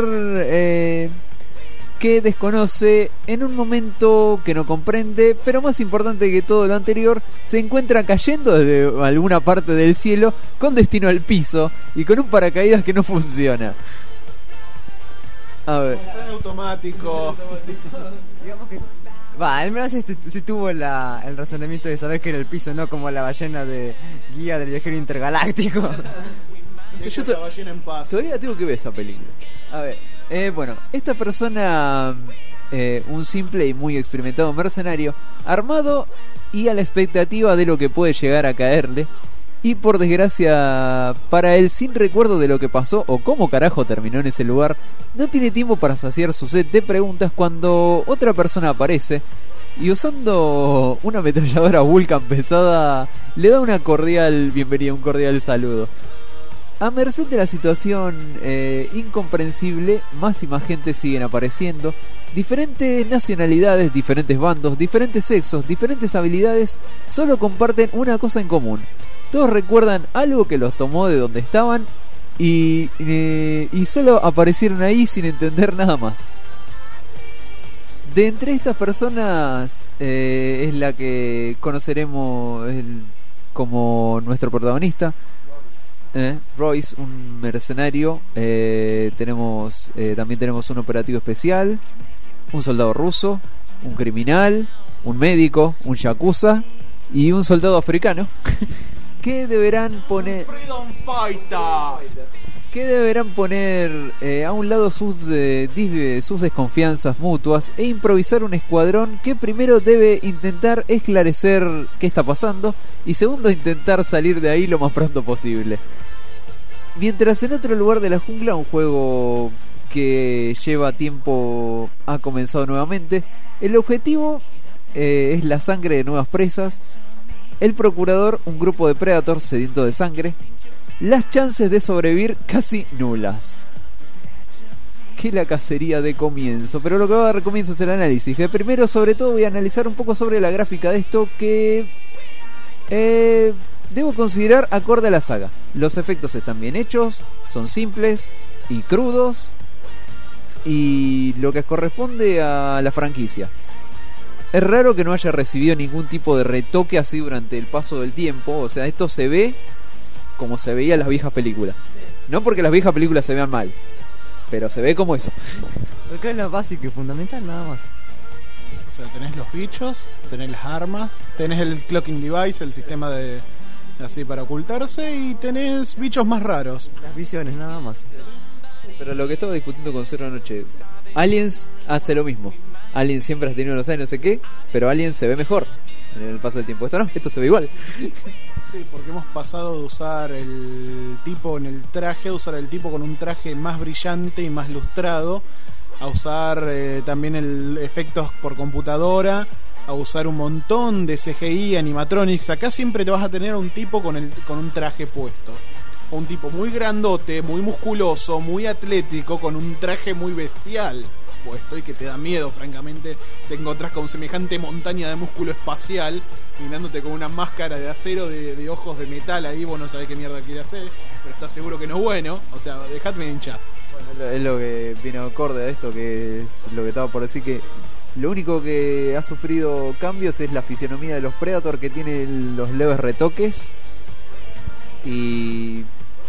que desconoce, en un momento que no comprende, pero más importante que todo lo anterior, se encuentra cayendo desde alguna parte del cielo con destino al piso y con un paracaídas que no funciona. A ver.
Tan automático.
Digamos que... Va, al menos se tuvo el razonamiento de saber que era el piso, no como la ballena de Guía del Viajero Intergaláctico.
Yo todavía tengo que ver esa película. A ver, bueno, esta persona un simple y muy experimentado mercenario, armado y a la expectativa de lo que puede llegar a caerle, y por desgracia para él, sin recuerdo de lo que pasó o cómo carajo terminó en ese lugar, no tiene tiempo para saciar su sed de preguntas cuando otra persona aparece y, usando una ametralladora Vulcan pesada, le da una cordial bienvenida, un cordial saludo. A merced de la situación incomprensible, más y más gente siguen apareciendo, diferentes nacionalidades, diferentes bandos, diferentes sexos, diferentes habilidades, solo comparten una cosa en común. Todos recuerdan algo que los tomó de donde estaban y solo aparecieron ahí sin entender nada más. De entre estas personas es la que conoceremos como nuestro protagonista, Royce, un mercenario. También tenemos un operativo especial, un soldado ruso, un criminal, un médico, un yakuza y un soldado africano que deberán poner a un lado sus desconfianzas mutuas e improvisar un escuadrón que primero debe intentar esclarecer qué está pasando y segundo intentar salir de ahí lo más pronto posible. Mientras en otro lugar de la jungla, un juego que lleva tiempo ha comenzado nuevamente, el objetivo es la sangre de nuevas presas, el procurador, un grupo de Predators sedientos de sangre, las chances de sobrevivir casi nulas. Que la cacería de comienzo. Pero lo que va a dar comienzo es el análisis, que primero sobre todo voy a analizar un poco sobre la gráfica de esto, que debo considerar acorde a la saga. Los efectos están bien hechos, son simples y crudos, y lo que corresponde a la franquicia. Es raro que no haya recibido ningún tipo de retoque así durante el paso del tiempo. O sea, esto se ve como se veía en las viejas películas. No porque las viejas películas se vean mal, pero se ve como eso.
Porque es lo básico y fundamental, nada más.
O sea, tenés los bichos, tenés las armas, tenés el clocking device, el sistema de así para ocultarse, y tenés bichos más raros.
Las visiones, nada más.
Pero lo que estaba discutiendo con Cero anoche, Aliens hace lo mismo. Aliens siempre has tenido los años, no sé qué, pero Aliens se ve mejor en el paso del tiempo. Esto no, esto se ve igual.
Sí, porque hemos pasado de usar el tipo en el traje, a usar el tipo con un traje más brillante y más lustrado, a usar también efectos por computadora, a usar un montón de CGI, animatronics. Acá siempre te vas a tener un tipo con un traje puesto. Un tipo muy grandote, muy musculoso, muy atlético, con un traje muy bestial puesto y que te da miedo, francamente. Te encontrás con semejante montaña de músculo espacial mirándote con una máscara de acero de ojos de metal ahí. Vos no sabés qué mierda quiere hacer, pero estás seguro que no es bueno. O sea, dejadme hinchar.
Bueno, es lo que viene acorde a esto, que es lo que estaba por decir, que lo único que ha sufrido cambios es la fisionomía de los Predator, que tiene los leves retoques, y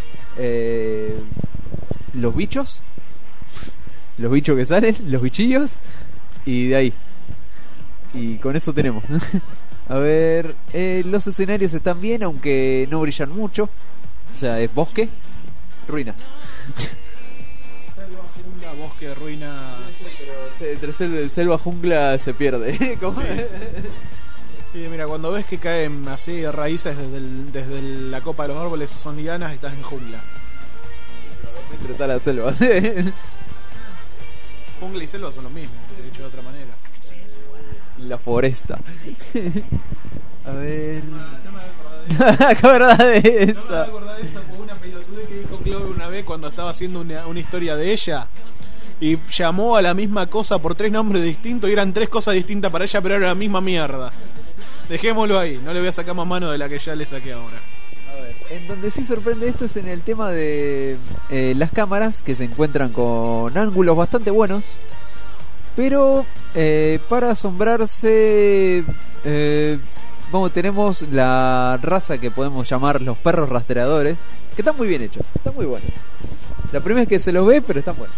los bichos que salen, los bichillos, y de ahí. Y con eso tenemos. A ver, los escenarios están bien, aunque no brillan mucho. O sea, es bosque, ruinas.
Selva, jungla, bosque, ruinas.
Pero entre selva, jungla se pierde. ¿Cómo?
Sí. Y mira, cuando ves que caen así raíces desde la copa de los árboles, son lianas, estás en jungla.
Entre está la selva.
Jungla y selva son lo mismo, dicho de otra manera.
La foresta. A ver. ¿Acordás de eso?
No me acordás de eso por una pelotudez que dijo Clove una vez cuando estaba haciendo una historia de ella. Y llamó a la misma cosa por 3 nombres distintos y eran 3 cosas distintas para ella, pero era la misma mierda. Dejémoslo ahí, no le voy a sacar más mano de la que ya le saqué ahora.
A ver, en donde sí sorprende esto es en el tema de las cámaras, que se encuentran con ángulos bastante buenos, pero para asombrarse, tenemos la raza que podemos llamar los perros rastreadores, que están muy bien hechos, están muy buenos. La primera es que se los ve, pero están buenos.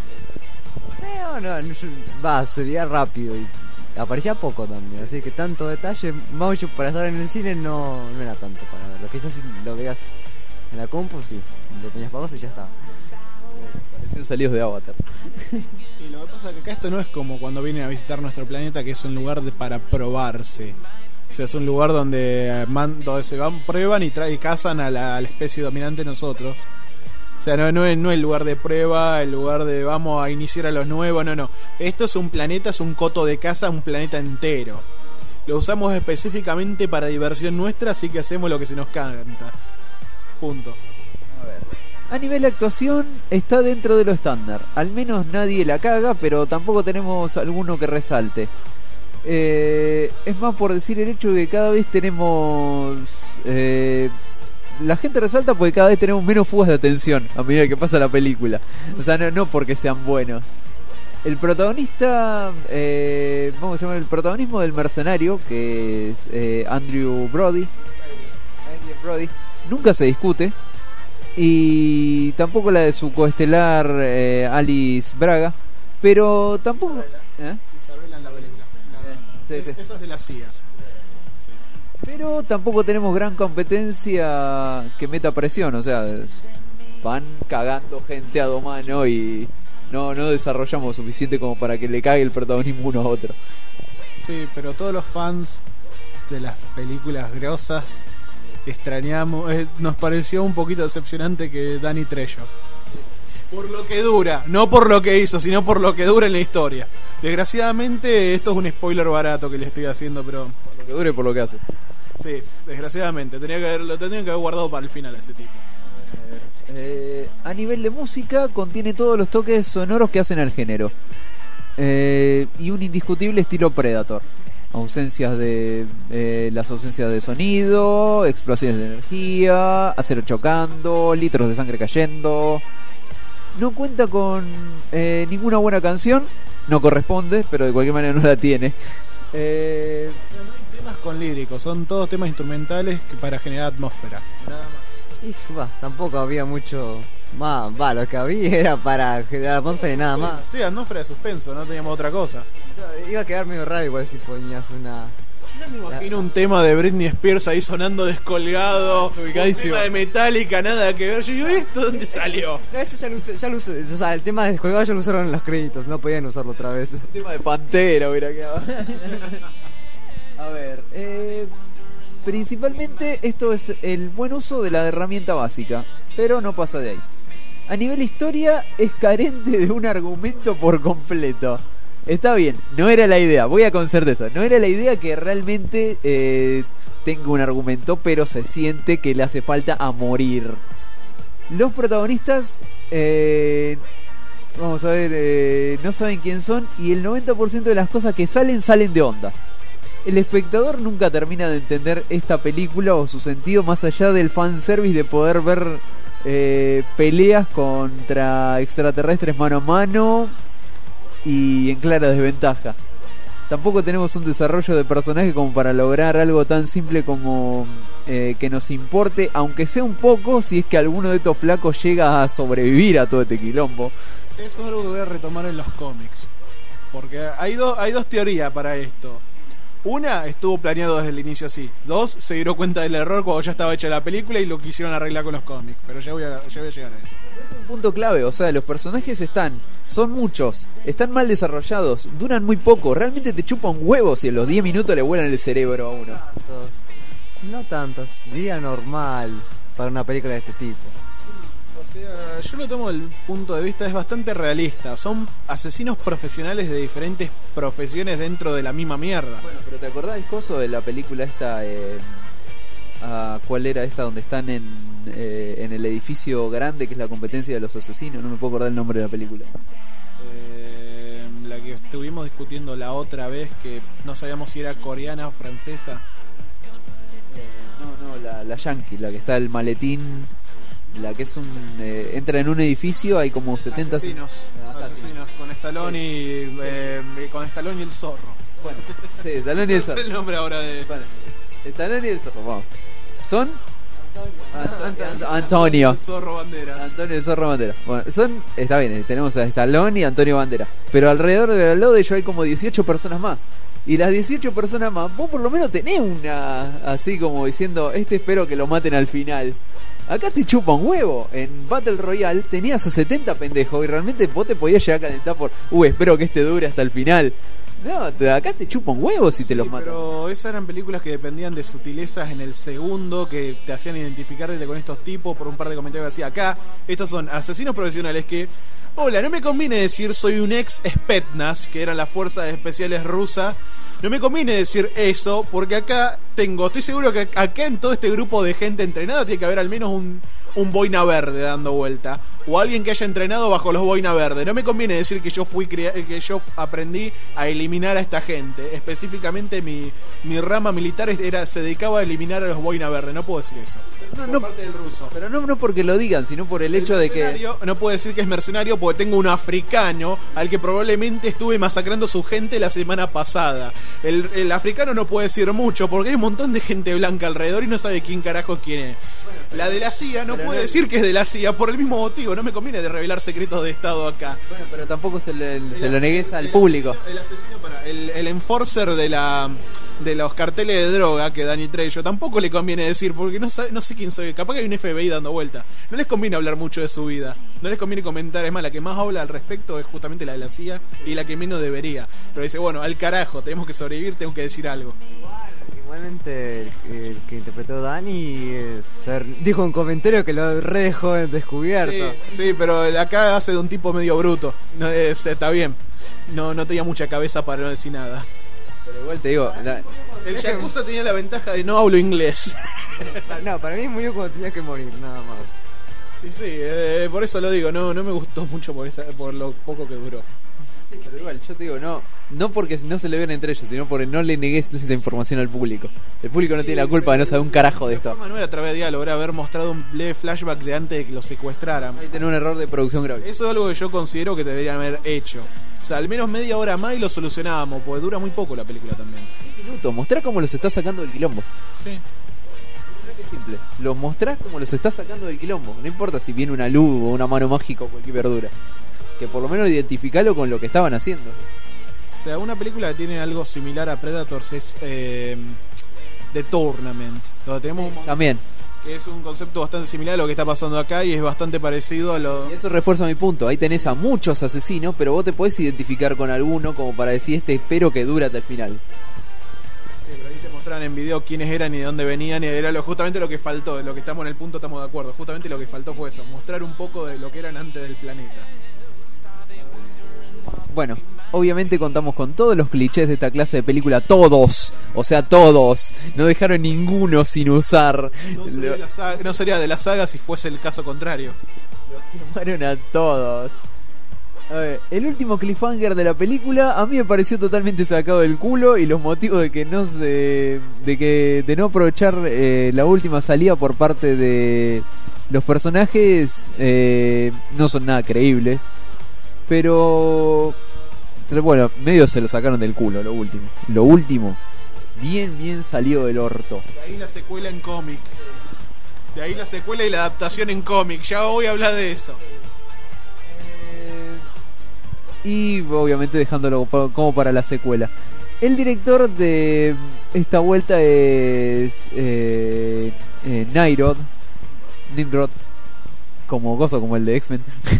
Se veía rápido y aparecía poco también, así que tanto detalle, mucho para estar en el cine no era tanto para verlo. Quizás si lo veas en la compu, sí, le ponías pausa y ya está.
Parecían salidos de Avatar.
Y lo que pasa pasa que acá esto no es como cuando vienen a visitar nuestro planeta, que es un lugar para probarse. O sea, es un lugar donde se van, prueban y cazan a la especie dominante de nosotros. O sea, no es el lugar de prueba, el lugar de vamos a iniciar a los nuevos, no. Esto es un planeta, es un coto de caza, un planeta entero. Lo usamos específicamente para diversión nuestra, así que hacemos lo que se nos canta. Punto.
A nivel de actuación está dentro de lo estándar. Al menos nadie la caga, pero tampoco tenemos alguno que resalte. Es más por decir el hecho de que cada vez tenemos... la gente resalta porque cada vez tenemos menos fugas de atención a medida que pasa la película. O sea, no porque sean buenos. El protagonista, vamos a llamar el protagonismo del mercenario, que es Andrew Brody, nunca se discute. Y tampoco la de su coestelar Alice Braga, pero tampoco...
Isabela en la película.
Sí.
Esa es de la CIA.
Pero tampoco tenemos gran competencia que meta presión, o sea, van cagando gente a domano y no desarrollamos suficiente como para que le cague el protagonismo uno a otro.
Sí, pero todos los fans de las películas grosas extrañamos, nos pareció un poquito decepcionante que Danny Trejo, por lo que dura, no por lo que hizo, sino por lo que dura en la historia. Desgraciadamente esto es un spoiler barato que le estoy haciendo, pero
por lo que dure y por lo que hace.
Sí, desgraciadamente lo tendría que haber guardado para el final a ese tipo.
A nivel de música contiene todos los toques sonoros que hacen al género, y un indiscutible estilo Predator. Las ausencias de sonido, explosiones de energía, acero chocando, litros de sangre cayendo. No cuenta con ninguna buena canción, no corresponde, pero de cualquier manera no la tiene.
Temas con líricos, son todos temas instrumentales para generar atmósfera. Nada más.
Tampoco había mucho más. Lo que había era para generar atmósfera y nada más.
Sí, atmósfera de suspenso, no teníamos otra cosa.
O sea, iba a quedar medio raro igual si ponías una...
Yo me imagino un tema de Britney Spears ahí sonando descolgado, un tema de Metallica, nada que ver. Yo digo, ¿esto dónde salió?
No, esto ya lo usé. O sea, el tema de descolgado ya lo usaron en los créditos, no podían usarlo otra vez.
El tema de Pantera hubiera quedado. A ver, principalmente esto es el buen uso de la herramienta básica, pero no pasa de ahí. A nivel historia es carente de un argumento por completo. Está bien, no era la idea, voy a conceder eso. No era la idea que realmente tenga un argumento, pero se siente que le hace falta a morir. Los protagonistas, vamos a ver, no saben quién son, y el 90% de las cosas que salen de onda. El espectador nunca termina de entender esta película o su sentido más allá del fanservice de poder ver peleas contra extraterrestres mano a mano y en clara desventaja. Tampoco tenemos un desarrollo de personaje como para lograr algo tan simple como que nos importe, aunque sea un poco, si es que alguno de estos flacos llega a sobrevivir a todo este quilombo.
Eso es algo que voy a retomar en los cómics, porque hay dos teorías para esto. Una, estuvo planeado desde el inicio así. Dos, se dio cuenta del error cuando ya estaba hecha la película y lo quisieron arreglar con los cómics. Pero ya voy a llegar a eso.
Un punto clave, o sea, los personajes son muchos, están mal desarrollados, duran muy poco, realmente te chupan huevos y en los 10 minutos le vuelan el cerebro a uno.
No tantos, diría normal para una película de este tipo.
O sea, yo lo tomo del punto de vista, es bastante realista. Son asesinos profesionales de diferentes profesiones dentro de la misma mierda.
Bueno, pero ¿te acordás del coso de la película esta? ¿Cuál era esta donde están en el edificio grande que es la competencia de los asesinos? No me puedo acordar el nombre de la película.
La que estuvimos discutiendo la otra vez, que no sabíamos si era coreana o francesa.
No, la yankee, la que está el maletín. La que es entra en un edificio, hay como 70
asesinos con Stallone y con Stallone y el zorro.
Bueno, sí, Stallone y el zorro.
No sé el nombre ahora de...
Bueno, Stallone y el zorro, vamos. Son Antonio
el zorro Banderas.
Antonio el zorro Banderas. Bueno, está bien, tenemos a Stallone y Antonio Banderas, pero alrededor del lado de ellos hay como 18 personas más. Y las 18 personas más, vos por lo menos tenés una así como diciendo, espero que lo maten al final. Acá te chupa un huevo. En Battle Royale tenías a 70 pendejos y realmente vos te podías llegar a calentar por, espero que este dure hasta el final. No, acá te chupa un huevo si te los matan.
Pero esas eran películas que dependían de sutilezas en el segundo, que te hacían identificarte con estos tipos por un par de comentarios así. Acá, estos son asesinos profesionales que... Hola, no me conviene decir soy un ex Spetsnaz, que eran las fuerzas especiales rusas. No me conviene decir eso, porque acá estoy seguro que acá en todo este grupo de gente entrenada tiene que haber al menos un boina verde dando vuelta, o alguien que haya entrenado bajo los boina verdes. No me conviene decir que yo que yo aprendí a eliminar a esta gente. Específicamente mi rama militar se dedicaba a eliminar a los boina verdes. No puedo decir eso. No, parte del ruso.
Pero no porque lo digan, sino por el hecho de que...
No puedo decir que es mercenario porque tengo un africano al que probablemente estuve masacrando su gente la semana pasada. El africano no puede decir mucho porque hay un montón de gente blanca alrededor y no sabe quién carajo quién es. La de la CIA no puede decir que es de la CIA por el mismo motivo. No me conviene de revelar secretos de Estado acá.
Bueno, pero tampoco se lo negues al público.
El asesino, el enforcer de los carteles de droga, que Danny Trejo, tampoco le conviene decir, porque no sé quién soy. Capaz que hay un FBI dando vuelta. No les conviene hablar mucho de su vida. No les conviene comentar. Es más, la que más habla al respecto es justamente la de la CIA y la que menos debería. Pero dice, bueno, al carajo, tenemos que sobrevivir, tengo que decir algo.
Igualmente el que interpretó Danny dijo un comentario que lo re dejó descubierto.
Sí, pero acá hace de un tipo medio bruto. No, está bien. No tenía mucha cabeza para no decir nada.
Pero igual te digo,
el Yakuza tenía la ventaja de no hablo inglés.
No, para mí es muy cuando tenía que morir, nada más.
Y sí, por eso lo digo, no me gustó mucho por lo poco que duró.
Sí, pero igual, yo te digo, no porque no se le ven entre ellos, sino porque no le negues esa información al público. El público no tiene la culpa de no saber un carajo de esto.
Manuel a través de diálogo era haber mostrado un leve flashback de antes de que lo secuestraran.
Ahí tener un error de producción grave.
Eso es algo que yo considero que deberían haber hecho. O sea, al menos media hora más y lo solucionábamos, porque dura muy poco la película también.
10 minutos, mostrá cómo los está sacando del quilombo.
Sí.
Es simple, los mostrás como los está sacando del quilombo. No importa si viene una luz o una mano mágica o cualquier verdura. Que por lo menos identificarlo con lo que estaban haciendo.
O sea, una película que tiene algo similar a Predators es The Tournament, donde tenemos
también,
que es un concepto bastante similar a lo que está pasando acá y es bastante parecido a lo...
Y eso refuerza mi punto. Ahí tenés a muchos asesinos, pero vos te podés identificar con alguno como para decir, espero que dure hasta el final.
Sí, pero ahí te mostraban en video quiénes eran y de dónde venían, y era justamente lo que faltó. De lo que estamos en el punto estamos de acuerdo. Justamente lo que faltó fue eso, mostrar un poco de lo que eran antes del planeta.
Bueno, obviamente contamos con todos los clichés de esta clase de película, todos, o sea, todos, no dejaron ninguno sin usar.
No sería de la saga si fuese el caso contrario.
Los quemaron a todos. A ver, el último cliffhanger de la película a mí me pareció totalmente sacado del culo, y los motivos de que de no aprovechar la última salida por parte de los personajes no son nada creíbles. Pero bueno, medio se lo sacaron del culo lo último bien salió del orto.
De ahí la secuela en cómic. De ahí la secuela y la adaptación en cómic. Ya voy a hablar de eso.
Y obviamente dejándolo como para la secuela. El director de esta vuelta es Nimrod, como gozo, como el de X-Men.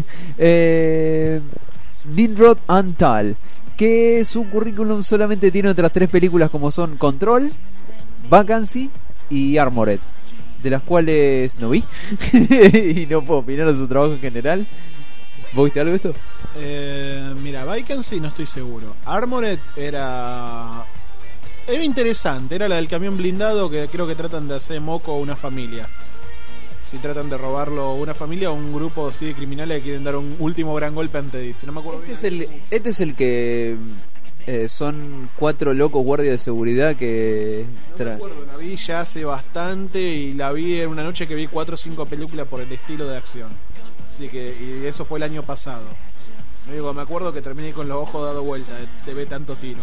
Nimrod Antal, que su currículum solamente tiene otras 3 películas como son Control, Vacancy y Armored, de las cuales no vi y no puedo opinar de su trabajo en general. ¿Vos viste algo de esto?
Mira, Vacancy no estoy seguro. Armored era interesante, era la del camión blindado, que creo que tratan de hacer moco a una familia. Si tratan de robarlo una familia o un grupo así de criminales que quieren dar un último gran golpe antes de irse. No me acuerdo bien.
Este es el que son 4 locos guardias de seguridad que...
No me acuerdo, la vi ya hace bastante y la vi en una noche que vi 4 o 5 películas por el estilo de acción. Así que, y eso fue el año pasado. No digo, me acuerdo que terminé con los ojos dado vuelta de ver tanto tiro.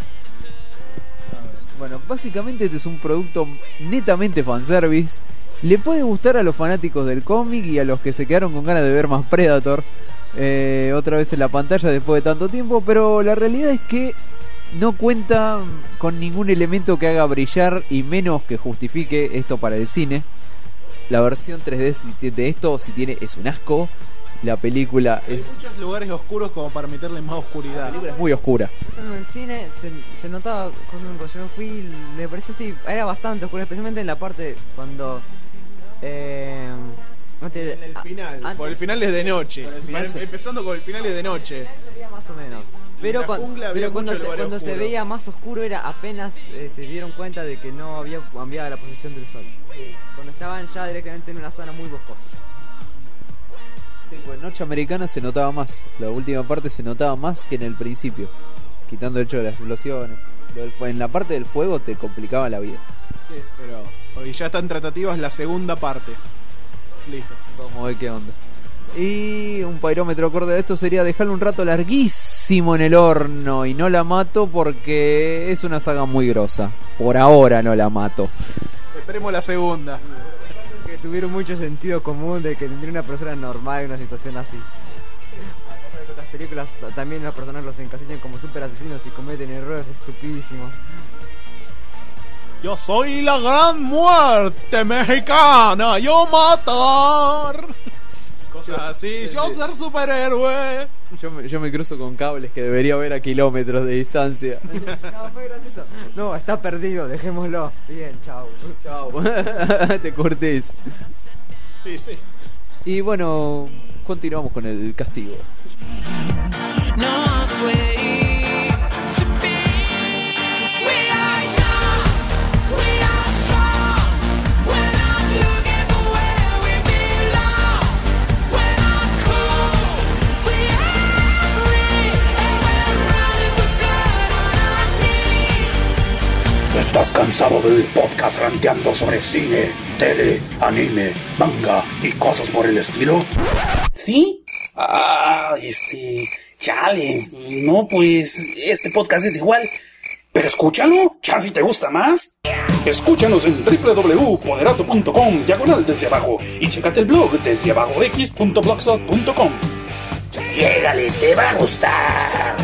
Bueno, básicamente este es un producto netamente fanservice. Le puede gustar a los fanáticos del cómic y a los que se quedaron con ganas de ver más Predator otra vez en la pantalla después de tanto tiempo, pero la realidad es que no cuenta con ningún elemento que haga brillar y menos que justifique esto para el cine. la versión 3D de esto, si tiene, es un asco. La película
Hay
es...
muchos lugares oscuros como para meterle más oscuridad.
La película es muy oscura.
En el cine se notaba cuando yo fui, me pareció así, era bastante oscuro, especialmente en la parte cuando
En el final, por el final es de noche. Empezando con el final es de noche.
más o menos. Pero, cuando se veía más oscuro era apenas se dieron cuenta de que no había cambiado la posición del sol. Sí. Cuando estaban ya directamente en una zona muy boscosa.
Sí, pues Noche Americana se notaba más. La última parte se notaba más que en el principio. Quitando el hecho de las explosiones. En la parte del fuego te complicaba la vida.
Sí, pero hoy ya están tratativas la segunda parte. Listo.
Vamos a ver qué onda. Y un pairómetro acorde de esto sería dejarlo un rato larguísimo en el horno. Y no la mato porque es una saga muy grosa. Por ahora no la mato.
Esperemos la segunda.
Que tuvieron mucho sentido común de que tendría una persona normal en una situación así. A pesar de que otras películas también los personajes los encasillan como super asesinos y cometen errores estupidísimos.
Yo soy la gran muerte mexicana, yo matar. Cosas así, yo ser superhéroe.
Yo me cruzo con cables que debería ver a kilómetros de distancia.
No, fue gracioso. No, está perdido, dejémoslo. Bien, chao.
Chao. Te cortés.
Sí, sí.
Y bueno, continuamos con el castigo.
¿Estás cansado del podcast ranteando sobre cine, tele, anime, manga y cosas por el estilo? ¿Sí? Chale, no, pues, este podcast es igual. Pero escúchalo, chance y te gusta más. Escúchanos en www.poderato.com/desde abajo y chécate el blog desdeabajox.blogspot.com. Llégale, te va a gustar.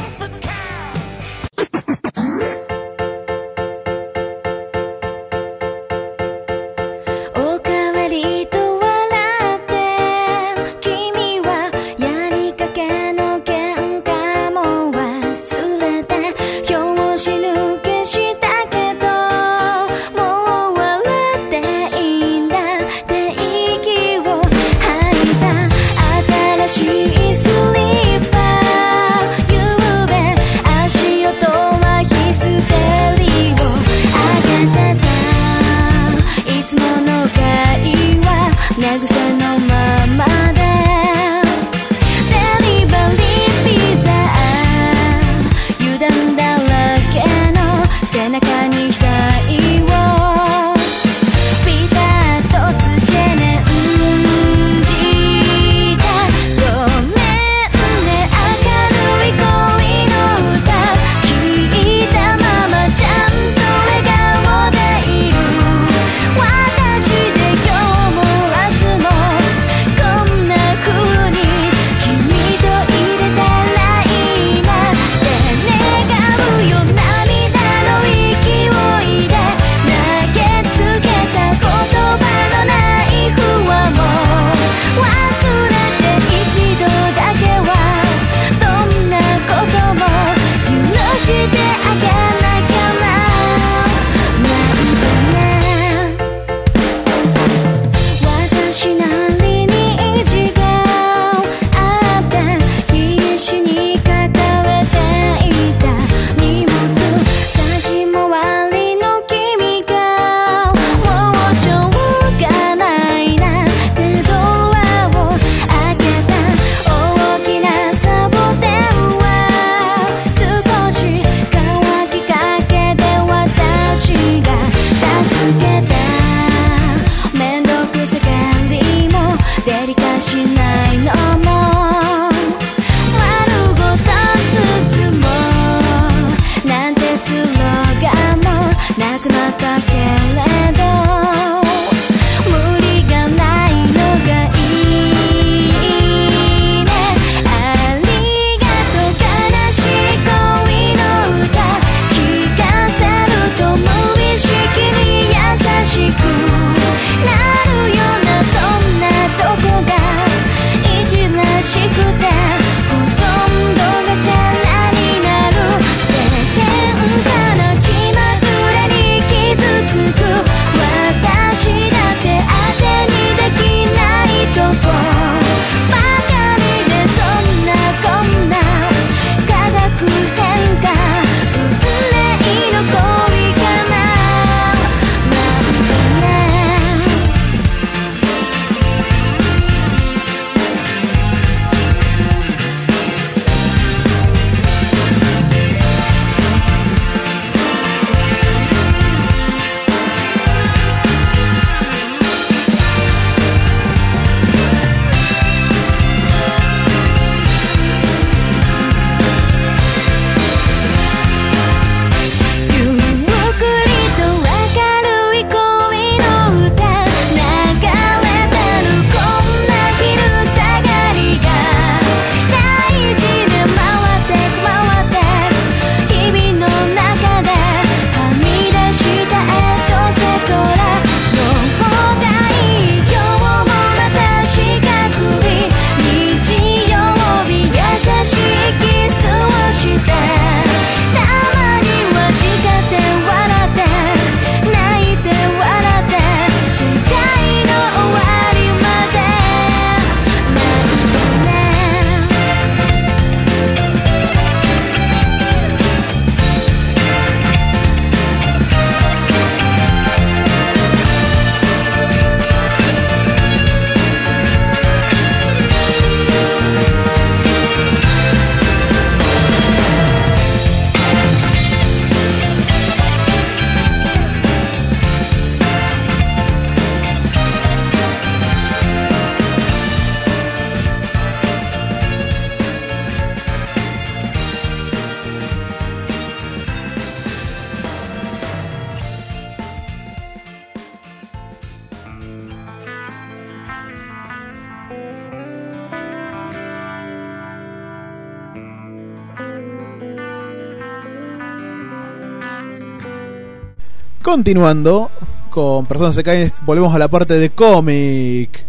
Continuando con Personas se caen, volvemos a la parte de cómic.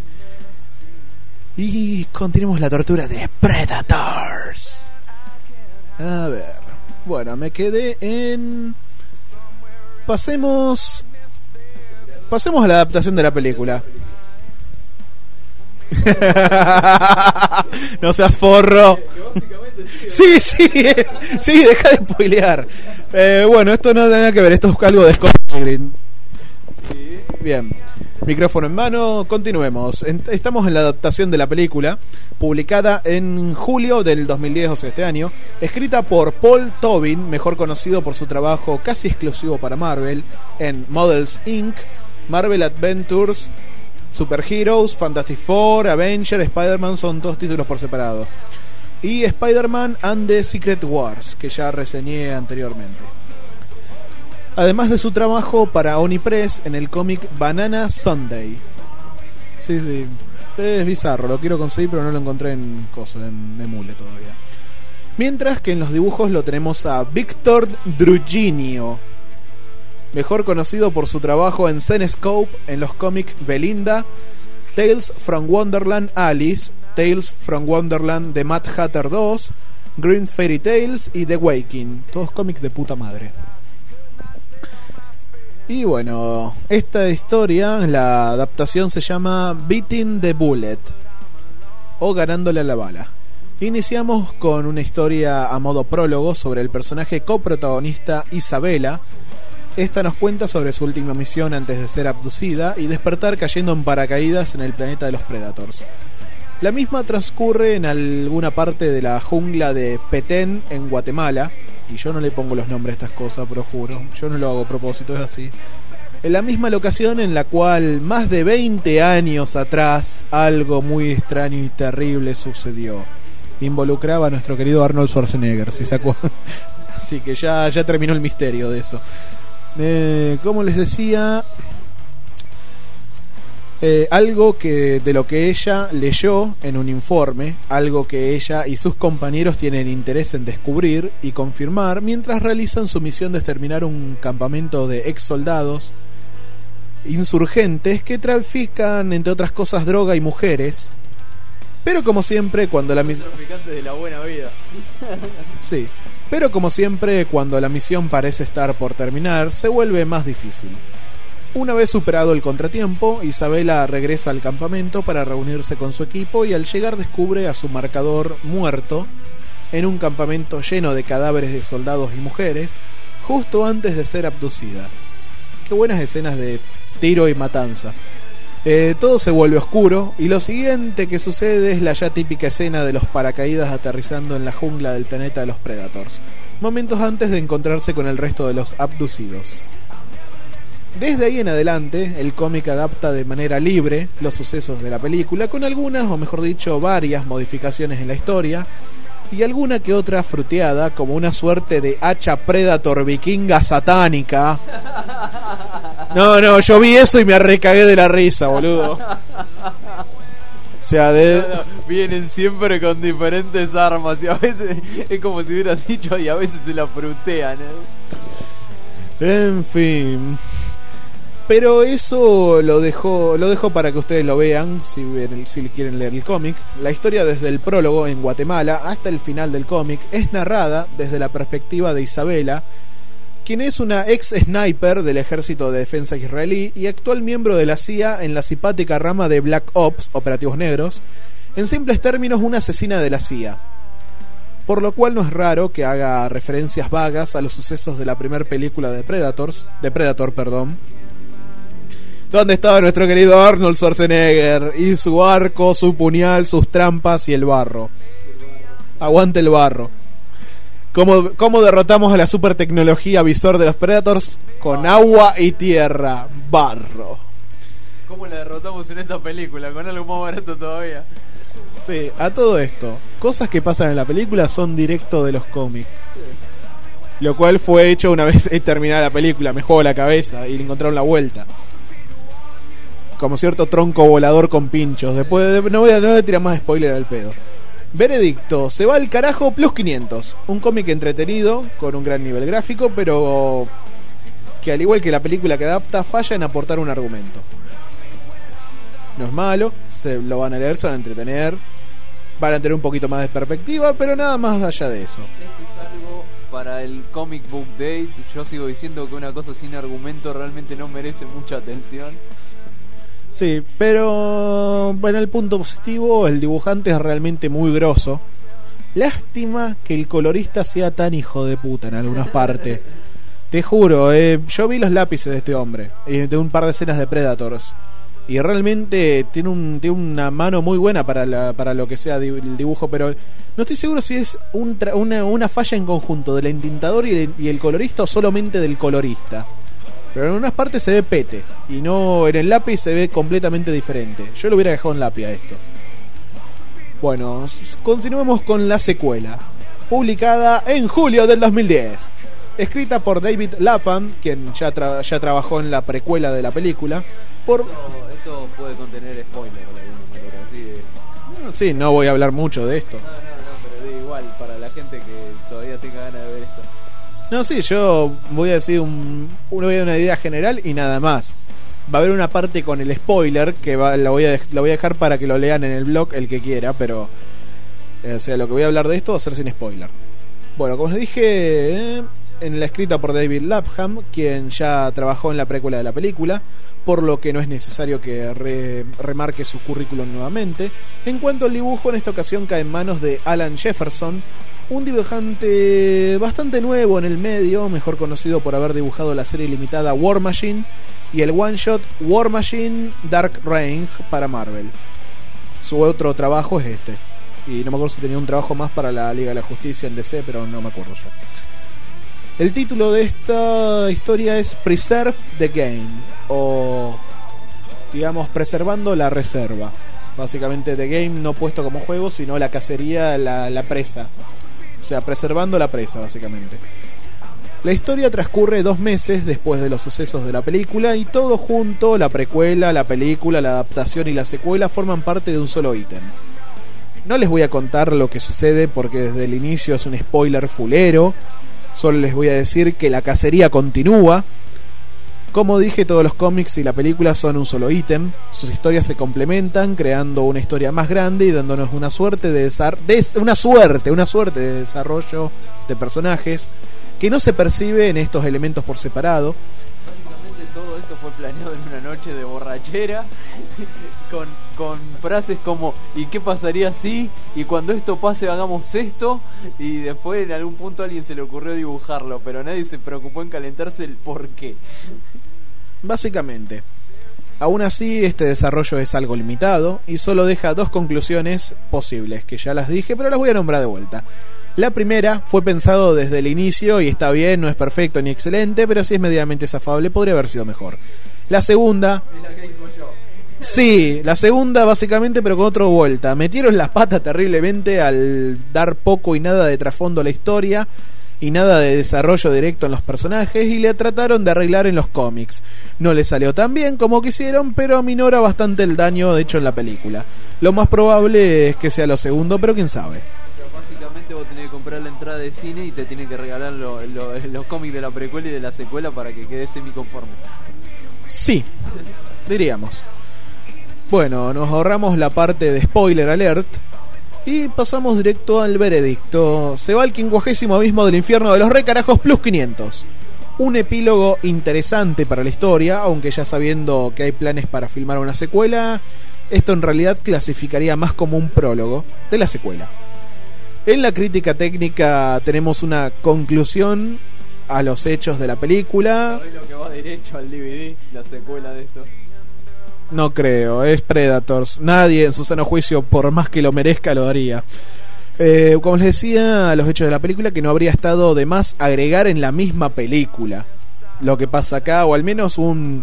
Y continuemos la tortura de Predators. A ver. Bueno, me quedé en... Pasemos a la adaptación de la película. No seas forro. Sí, deja de spoilear. Bueno, esto no tiene nada que ver, esto es algo de Scott Pilgrim. Bien, micrófono en mano, continuemos. Estamos en la adaptación de la película, publicada en julio del 2010, o sea, este año, escrita por Paul Tobin, mejor conocido por su trabajo casi exclusivo para Marvel en Models Inc., Marvel Adventures, Super Heroes, Fantastic Four, Avenger, Spider-Man, son todos títulos por separado. Y Spider-Man and the Secret Wars, que ya reseñé anteriormente. Además de su trabajo para Oni Press en el cómic Banana Sunday. Sí, es bizarro, lo quiero conseguir pero no lo encontré en Emule todavía. Mientras que en los dibujos lo tenemos a Victor Druginio, mejor conocido por su trabajo en Zenescope en los cómics Belinda, Tales from Wonderland Alice, Tales from Wonderland The Mad Hatter 2, Green Fairy Tales y The Waking, todos cómics de puta madre. Y bueno, esta historia, la adaptación se llama Beating the Bullet o Ganándole a la bala. Iniciamos con una historia a modo prólogo sobre el personaje coprotagonista Isabela. Esta nos cuenta sobre su última misión antes de ser abducida y despertar cayendo en paracaídas en el planeta de los Predators. La misma transcurre en alguna parte de la jungla de Petén en Guatemala. Y yo no le pongo los nombres a estas cosas, pero juro, yo no lo hago a propósito, es así. En la misma locación en la cual más de 20 años atrás algo muy extraño y terrible sucedió. Involucraba a nuestro querido Arnold Schwarzenegger, si se acuerdan. Así que ya terminó el misterio de eso. Como les decía, algo que de lo que ella leyó en un informe, algo que ella y sus compañeros tienen interés en descubrir y confirmar mientras realizan su misión de exterminar un campamento de ex soldados insurgentes que trafican, entre otras cosas, droga y mujeres. Pero como siempre, cuando la misión...
Traficantes de la buena vida.
Sí, pero como siempre, cuando la misión parece estar por terminar, se vuelve más difícil. Una vez superado el contratiempo, Isabela regresa al campamento para reunirse con su equipo y al llegar descubre a su marcador muerto en un campamento lleno de cadáveres de soldados y mujeres, justo antes de ser abducida. Qué buenas escenas de tiro y matanza. Todo se vuelve oscuro y lo siguiente que sucede es la ya típica escena de los paracaídas aterrizando en la jungla del planeta de los Predators, momentos antes de encontrarse con el resto de los abducidos. Desde ahí en adelante, el cómic adapta de manera libre los sucesos de la película, con algunas, o mejor dicho, varias modificaciones en la historia, y alguna que otra fruteada, como una suerte de hacha Predator vikinga satánica. No, yo vi eso y me recagué de la risa, boludo. O sea,
vienen siempre con diferentes armas y a veces es como si hubieran dicho y a veces se la frutean,
En fin. Pero eso lo dejo para que ustedes lo vean si quieren leer el cómic. La historia desde el prólogo en Guatemala hasta el final del cómic es narrada desde la perspectiva de Isabela, quien es una ex sniper del Ejército de Defensa israelí y actual miembro de la CIA en la simpática rama de Black Ops, Operativos Negros, en simples términos una asesina de la CIA. Por lo cual no es raro que haga referencias vagas a los sucesos de la primera película de Predator, donde estaba nuestro querido Arnold Schwarzenegger y su arco, su puñal, sus trampas y el barro. Aguante el barro. ¿Cómo derrotamos a la super tecnología visor de los Predators? Con agua y tierra, barro.
¿Cómo la derrotamos en esta película? Con algo más barato todavía.
Sí, a todo esto, cosas que pasan en la película son directo de los cómics. Lo cual fue hecho una vez terminada la película. Me juego la cabeza y le encontraron la vuelta. Como cierto tronco volador con pinchos. Después no voy a tirar más spoiler al pedo. Veredicto, se va al carajo plus 500. Un cómic entretenido, con un gran nivel gráfico, pero que al igual que la película que adapta, falla en aportar un argumento. No es malo, se lo van a leer, se van a entretener, van a tener un poquito más de perspectiva, pero nada más allá de eso.
Esto es algo para el Comic Book Date. Yo sigo diciendo que una cosa sin argumento realmente no merece mucha atención.
Sí, pero bueno, el punto positivo, el dibujante es realmente muy grosso. Lástima que el colorista sea tan hijo de puta en algunas partes. Te juro, yo vi los lápices de este hombre, de un par de escenas de Predators, y realmente tiene una mano muy buena para lo que sea el dibujo, pero no estoy seguro si es una falla en conjunto del entintador y el colorista, o solamente del colorista. Pero en unas partes se ve pete, y no en el lápiz se ve completamente diferente. Yo lo hubiera dejado en lápiz a esto. Bueno, continuemos con la secuela, publicada en julio del 2010. Escrita por David Lapham, quien ya trabajó en la precuela de la película.
Esto puede contener spoilers de alguna manera, así de...
Sí, no voy a hablar mucho de esto.
No, pero igual, para la gente que todavía tenga ganas de ver esto.
No, sí, yo voy a decir una idea general y nada más. Va a haber una parte con el spoiler que la voy a dejar para que lo lean en el blog el que quiera, pero o sea, lo que voy a hablar de esto va a ser sin spoiler. Bueno, como les dije, en la escrita por David Lapham, quien ya trabajó en la precuela de la película, por lo que no es necesario que remarque su currículum nuevamente. En cuanto al dibujo, en esta ocasión cae en manos de Alan Jefferson, un dibujante bastante nuevo en el medio, mejor conocido por haber dibujado la serie limitada War Machine y el one shot War Machine Dark Reign para Marvel. Su otro trabajo es este, y no me acuerdo si tenía un trabajo más para la Liga de la Justicia en DC, pero no me acuerdo ya. El título de esta historia es Preserve the Game, o digamos preservando la reserva. Básicamente The Game no puesto como juego, sino la cacería, la presa. O sea, preservando la presa, básicamente. La historia transcurre 2 meses después de los sucesos de la película, y todo junto, la precuela, la película, la adaptación y la secuela, forman parte de un solo ítem. No les voy a contar lo que sucede porque desde el inicio es un spoiler fulero. Solo les voy a decir que la cacería continúa. Como dije, todos los cómics y la película son un solo ítem. Sus historias se complementan, creando una historia más grande y dándonos una suerte de desarrollo de personajes que no se percibe en estos elementos por separado.
Básicamente todo esto fue planeado en una noche de borrachera con frases como ¿y qué pasaría si? Y cuando esto pase hagamos esto, y después en algún punto a alguien se le ocurrió dibujarlo, pero nadie se preocupó en calentarse el por qué.
Básicamente, aún así este desarrollo es algo limitado y solo deja 2 conclusiones posibles, que ya las dije, pero las voy a nombrar de vuelta. La primera, fue pensado desde el inicio y está bien, no es perfecto ni excelente, pero sí es medianamente zafable, podría haber sido mejor. La segunda... Sí, la segunda básicamente, pero con otra vuelta. Metieron las patas terriblemente al dar poco y nada de trasfondo a la historia y nada de desarrollo directo en los personajes, y le trataron de arreglar en los cómics. No le salió tan bien como quisieron, pero aminora bastante el daño hecho en la película. Lo más probable es que sea lo segundo, pero quién sabe.
Básicamente vos tenés que comprar la entrada de cine y te tienen que regalar los cómics de la precuela y de la secuela para que quedes semi-conforme. Sí, diríamos. Bueno, nos ahorramos la parte de spoiler alert y pasamos directo al veredicto. Se va al 50º abismo del infierno de los recarajos plus 500. Un epílogo interesante para la historia, aunque ya sabiendo que hay planes para filmar una secuela, esto en realidad clasificaría más como un prólogo de la secuela. En la crítica técnica tenemos una conclusión a los hechos de la película. ¿Sabés lo que va derecho al DVD, la secuela de esto?
No creo, es Predators. Nadie en su sano juicio, por más que lo merezca, lo haría. Como les decía, a los hechos de la película, que no habría estado de más agregar en la misma película lo que pasa acá, o al menos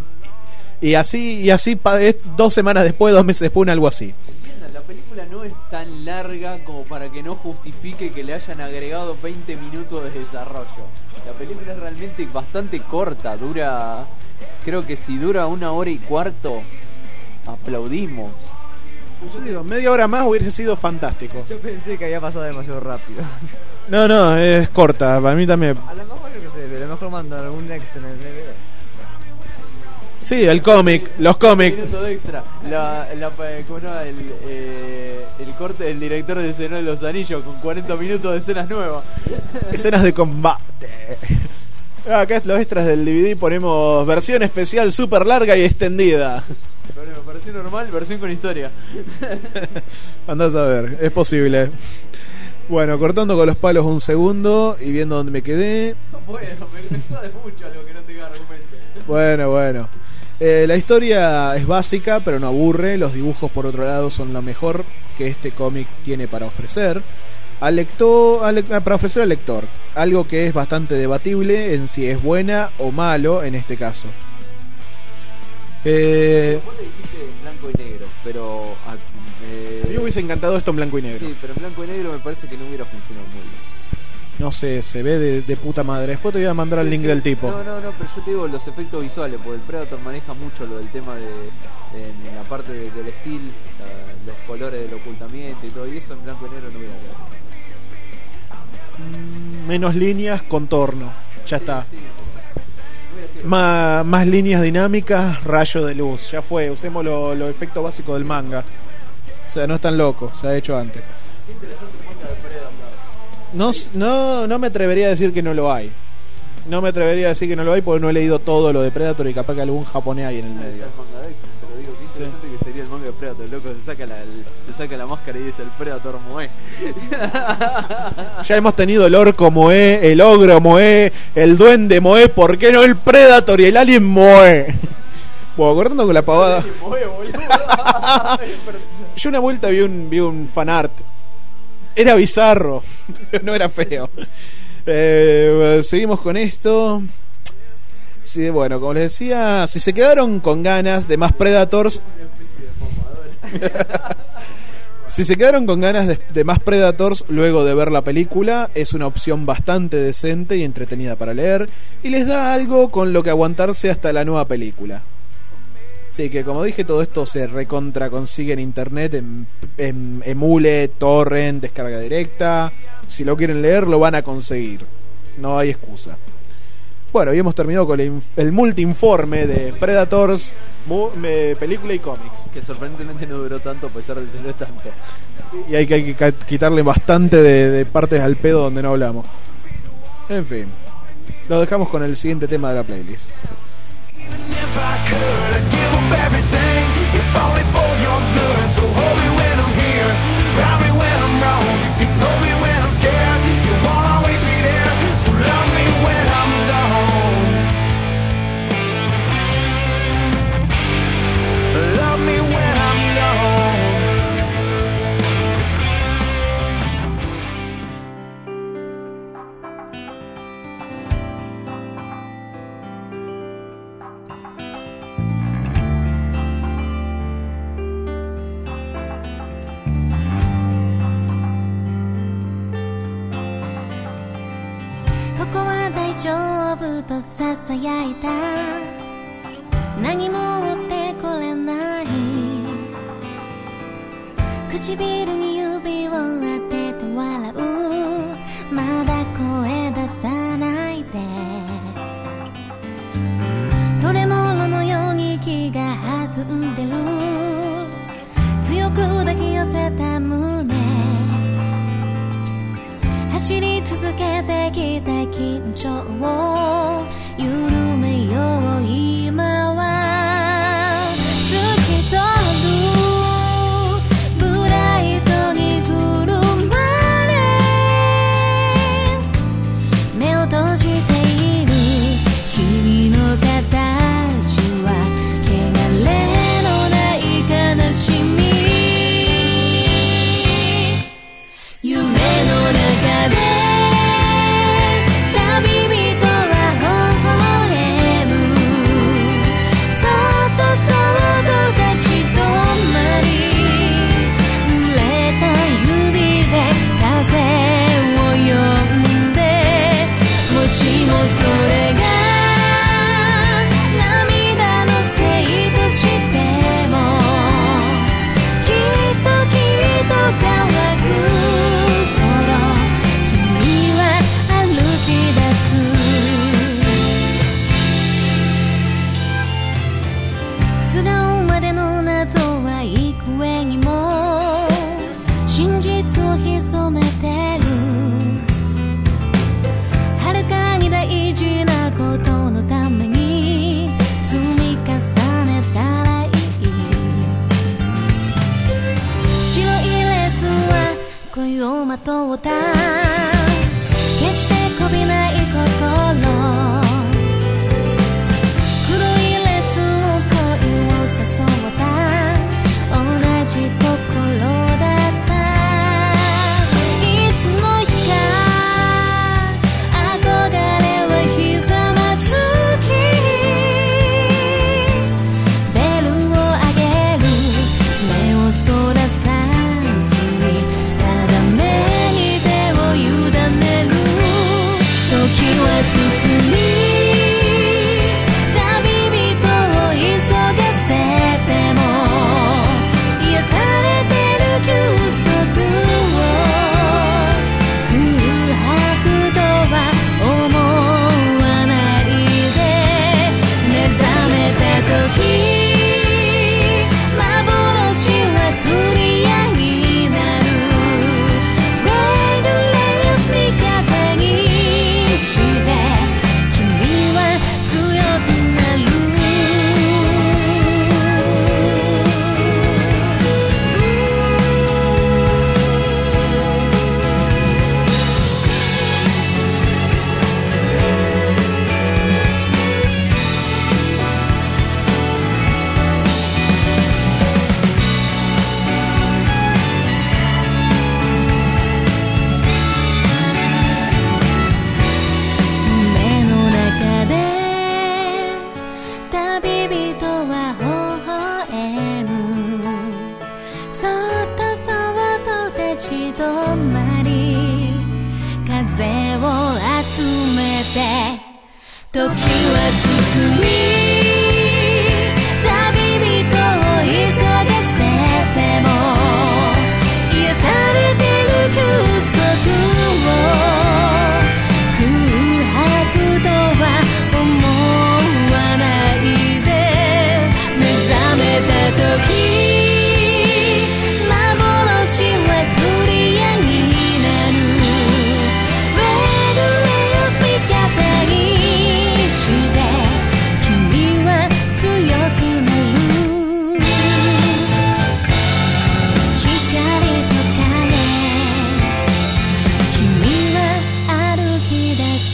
y así 2 semanas después, 2 meses después, algo así.
La película no es tan larga como para que no justifique que le hayan agregado 20 minutos de desarrollo. La película es realmente bastante corta, dura... Creo que si dura 1 hora y cuarto, aplaudimos.
Yo digo, media hora más hubiese sido fantástico.
Yo pensé que había pasado demasiado rápido.
No, es corta, para mí también.
A lo mejor, yo que sé, a lo mejor mandan algún extra en el DVD.
Sí, el cómic, los cómics.
Minuto de extra. ¿Cómo no? El corte del director de Señor de los Anillos con 40 minutos de escenas nuevas.
Escenas de combate. Acá los extras del DVD ponemos versión especial super larga y extendida.
Bueno, versión normal, versión con historia.
Andás a ver, es posible. Bueno, cortando con los palos un segundo y viendo dónde me quedé.
Bueno, me jode mucho algo que no tenga argumento.
Bueno. La historia es básica, pero no aburre. Los dibujos, por otro lado, son lo mejor que este cómic tiene para ofrecer. Para ofrecer al lector. Algo que es bastante debatible en si es buena o malo en este caso.
Vos le dijiste en blanco y negro, pero...
a mí me hubiese encantado esto en blanco y negro.
Sí, pero en blanco y negro me parece que no hubiera funcionado muy bien.
No sé, se ve de puta madre. Después te voy a mandar el link del tipo.
No, pero yo te digo los efectos visuales, porque el Predator maneja mucho lo del tema en la parte del estilo, los colores del ocultamiento y todo, y eso en blanco y negro no hubiera quedado.
Menos líneas, contorno. Ya está.
Sí,
más líneas dinámicas, rayo de luz. Ya fue, usemos los efectos básicos del manga. O sea, no es tan loco, se ha hecho antes.
Qué interesante el manga de Predator.
No me atrevería a decir que no lo hay. No me atrevería a decir que no lo hay porque no he leído todo lo de Predator y capaz que algún japonés hay en el medio.
Está el manga de X, pero digo, qué interesante que sería el manga de Predator. El loco se saca la máscara y dice el Predator Moe.
Ya hemos tenido el orco Moe, el ogro Moe, el duende Moe, ¿por qué no el Predator y el alien Moe? Bueno, cortando con la pavada. Yo una vuelta vi un fanart. Era bizarro, no era feo. Seguimos con esto. Sí, bueno, como les decía, si se quedaron con ganas de más Predators, si se quedaron con ganas de más Predators luego de ver la película, es una opción bastante decente y entretenida para leer y les da algo con lo que aguantarse hasta la nueva película. Sí, que como dije, todo esto se recontra consigue en internet, en emule, torrent, descarga directa. Si lo quieren leer, lo van a conseguir. No hay excusa. Bueno, y hemos terminado con el multi-informe de Predators, película y cómics.
Que sorprendentemente no duró tanto a pesar de tener tanto.
Y hay que quitarle bastante de partes al pedo donde no hablamos. En fin, lo dejamos con el siguiente tema de la playlist.
If I could, I'd give up everything, if only for your good. So hold me when I'm here, round me when I'm wrong. You can hold me when I'm scared, you won't always be there. So love me when I'm gone. Love me when I'm gone.
こは大丈夫とささやいた何も追ってこれない唇に指を当てて笑うまだ声出さないでトレモロのように気が弾んでる強く抱き寄せた胸走り続けてきた緊張を緩めよう今は透き通るブライトにくるまれ目を閉じている君の形は汚れのない悲しみ夢の中でまとった決してこびない心黒いレースの恋を誘った同じところだったいつの日か憧れはひざまずきベルを上げる目をそらさずに定めに手を委ねる時は進み旅人を急がせても癒されてる休息を空白とは思わないで目覚めた時幻はクリアになる Red Rails 味方にして君は強くなる目の中で旅人は微笑むそっとそっと立ち止まり風を集めて時は進み旅人を急がせても癒されてる休息を空白とは思わないで目覚めた時幻はクリアになる Red Rails 味方にして君は強くなる光と影君は歩き出す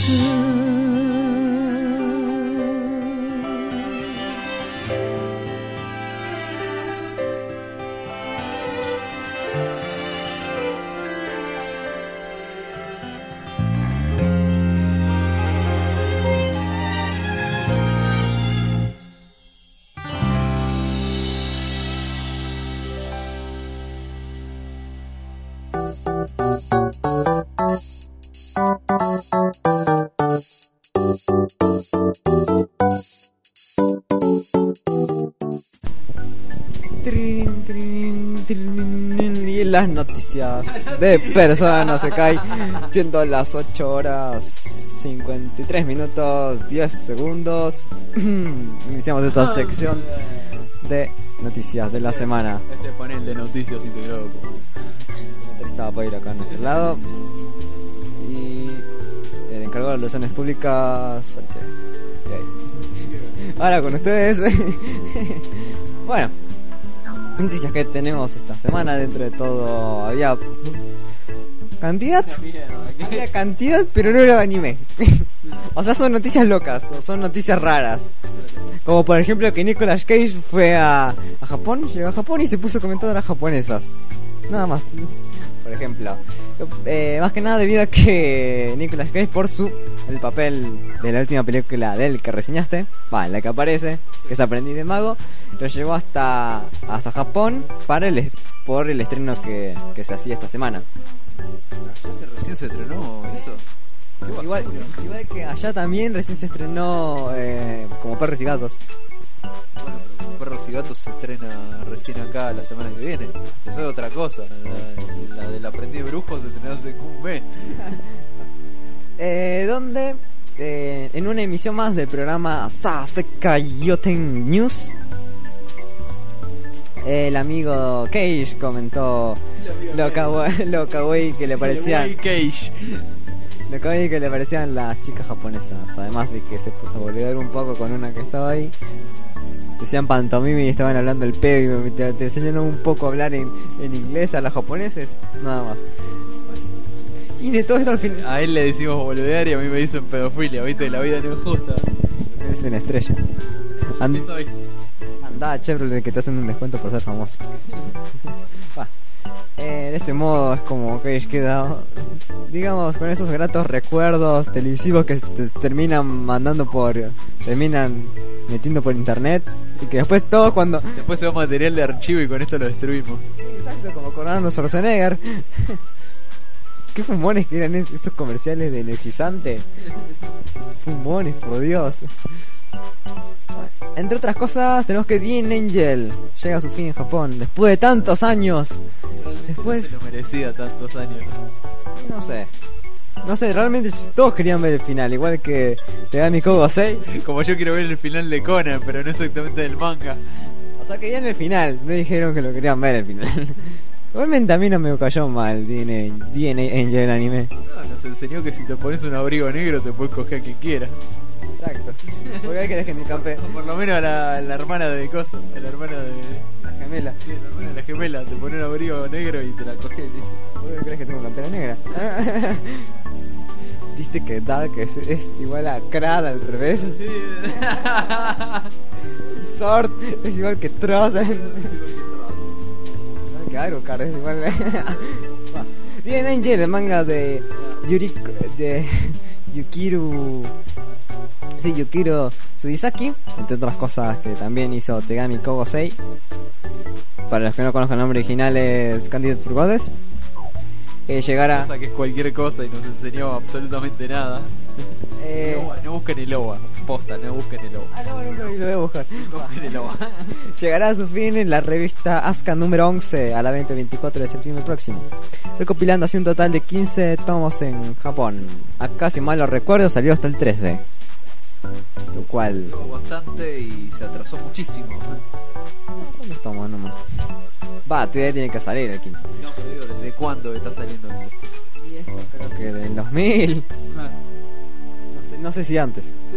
Y las noticias de Persona no se cae, siendo las 8 horas 53 minutos 10 segundos. Iniciamos esta sección de noticias de la semana.
Este panel de noticias integrado por
Estaba para ir acá a nuestro lado. Y el encargado de relaciones públicas, Sánchez. Y ahí. Ahora con ustedes. Bueno, noticias que tenemos esta semana. Dentro de todo había cantidad. Había cantidad, pero no era de anime. O sea, son noticias locas, o son noticias raras. Como por ejemplo que Nicolas Cage fue a Japón, llegó a Japón y se puso comentadoras japonesas. Nada más. Por ejemplo, más que nada debido a que Nicolas Cage por el papel de la última película de él que reseñaste, en la que aparece, que es Aprendiz de Mago, lo llevó hasta Japón por el estreno que se hacía esta semana.
¿Recién se estrenó eso?
Igual que allá también recién se estrenó como Perros y Gatos.
Bueno, pero Perros y Gatos se estrena recién acá la semana que viene. Eso es otra cosa. La del Aprendiz de Brujo se estrenó hace un mes.
Donde en una emisión más del programa Sasekai Yoten News, el amigo Cage comentó lo kawaii que le parecían lo kawaii que le parecían las chicas japonesas, además de que se puso a volver un poco con una que estaba ahí. Decían pantomime y estaban hablando el pedo y te enseñaron un poco a hablar en inglés a los japoneses, nada más. Y de todo esto al final.
A él le decimos boludear y a mí me dicen pedofilia, viste, la vida no es justa.
Es una estrella.
Eso viste.
Andá, Chevrolet, que te hacen un descuento por ser famoso. Va. De este modo es como que queda, digamos, con esos gratos recuerdos televisivos que te terminan metiendo por internet y que después todo cuando...
Después se va material de archivo y con esto lo destruimos.
Exacto, como con Arnold Schwarzenegger. Qué fumones que eran estos comerciales de energizante. Fumones, por Dios. Entre otras cosas, tenemos que Dean Angel llega a su fin en Japón después de tantos años. Después
Se lo merecía tantos años.
No sé, realmente todos querían ver el final, igual que Tegami Kogosei.
Como yo quiero ver el final de Conan, pero no exactamente del manga.
O sea, querían el final, no dijeron que lo querían ver el final. Igualmente a mí no me cayó mal Dean Angel el anime.
No, nos enseñó que si te pones un abrigo negro te puedes coger a quien quiera.
Exacto. ¿Por qué querés que me campe?
O por lo menos a la hermana de Cosa, a la hermana de
la gemela.
Sí, la hermana de la gemela, te pone un abrigo negro y te la coges, ¿viste?
¿Por qué crees que tengo campera negra? ¿Viste que Dark es igual a Krad al revés?
Sí.
Y Sword es igual que Tross. Igual que Alucard es igual. Bien, Angel, el manga de Yukiro Sudisaki, entre otras cosas que también hizo Tegami Kogosei. Para los que no conozcan el nombre original es Candidate for Goddess. Llegará...
Cosa que es cualquier cosa y nos enseñó absolutamente nada. No busquen el OVA, posta, no busquen el OVA.
No, nunca lo voy a buscar.
No busquen el OVA.
Llegará a su fin en la revista Asuka número 11 a la venta el 24 de septiembre próximo, recopilando así un total de 15 tomos en Japón. Acá, si mal no recuerdo, salió hasta el 13. Lo cual...
bastante y se atrasó muchísimo.
¿Dónde estamos nomás? Todavía tiene que salir el quinto.
No, pero digo, ¿desde cuándo está saliendo esto?
Y esto creo que del 2000. No sé si antes.
Sí,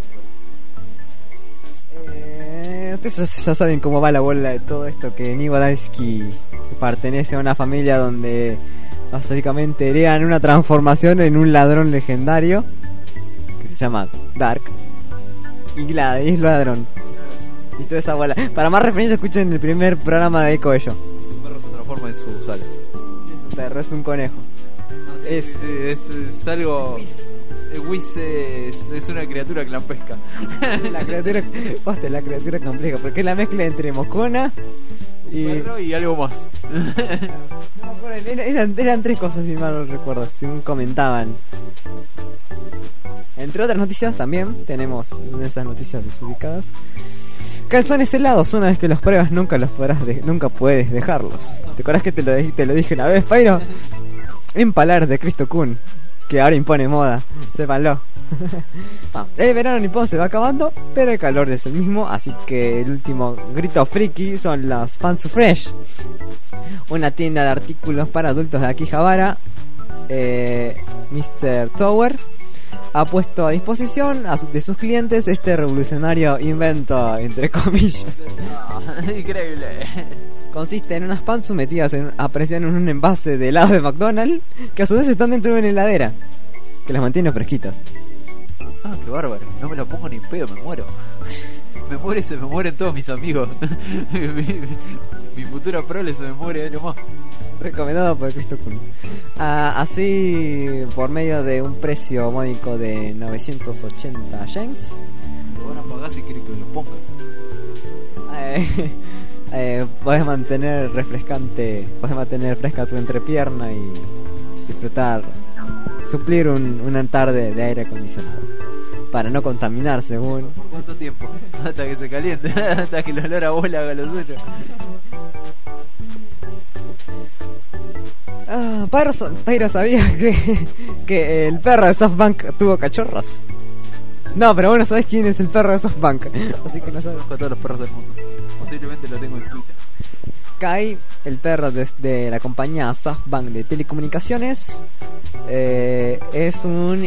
Ustedes ya saben cómo va la bola de todo esto, que Niwa Daisuke pertenece a una familia donde básicamente heredan una transformación en un ladrón legendario que se llama Dark y es ladrón y toda esa bola. Para más referencia escuchen el primer programa de Eco Ello.
Su perro se transforma en sus alas.
Es un perro, es un conejo.
Es algo... Whis es una criatura clampesca.
La criatura compleja, porque es la mezcla entre Mocona y...
un perro y algo más.
Eran tres cosas, si mal no recuerdo, según comentaban. Entre otras noticias también tenemos de esas noticias desubicadas. Calzones helados, una vez que los pruebas nunca puedes dejarlos. ¿Te acuerdas que te lo dije una vez, Pyro? En palabras de Cristo Kun, que ahora impone moda, sépanlo. El verano nipón se va acabando, pero el calor es el mismo, así que el último grito friki son los Pantsu Fresh, una tienda de artículos para adultos de Akihabara. Mr. Tower ha puesto a disposición de sus clientes este revolucionario invento, entre comillas.
Increíble.
Consiste en unas pantsu metidas a presión en un envase de helado de McDonald's, que a su vez están dentro de una heladera que las mantiene fresquitas.
Ah, qué bárbaro. No me lo pongo ni pedo, me muero. Me muere y se me mueren todos mis amigos. mi futura prole se me muere lo más.
Recomendado por Cristo Kun. Así, por medio de un precio módico de 980 yens.
Lo van a pagar si quieren que lo pongan.
Podés mantener fresca tu entrepierna y disfrutar, suplir una tarde de aire acondicionado para no contaminar, según.
¿Por cuánto tiempo? Hasta que se caliente, hasta que el olor a bola haga lo suyo.
Pyro sabía que el perro de SoftBank tuvo cachorros. No, pero bueno, sabés quién es el perro de SoftBank. Así que no sabes.
Conozco a todos los perros del mundo. Posiblemente lo tengo en Twitter.
Kai, el perro de la compañía SoftBank de telecomunicaciones, es un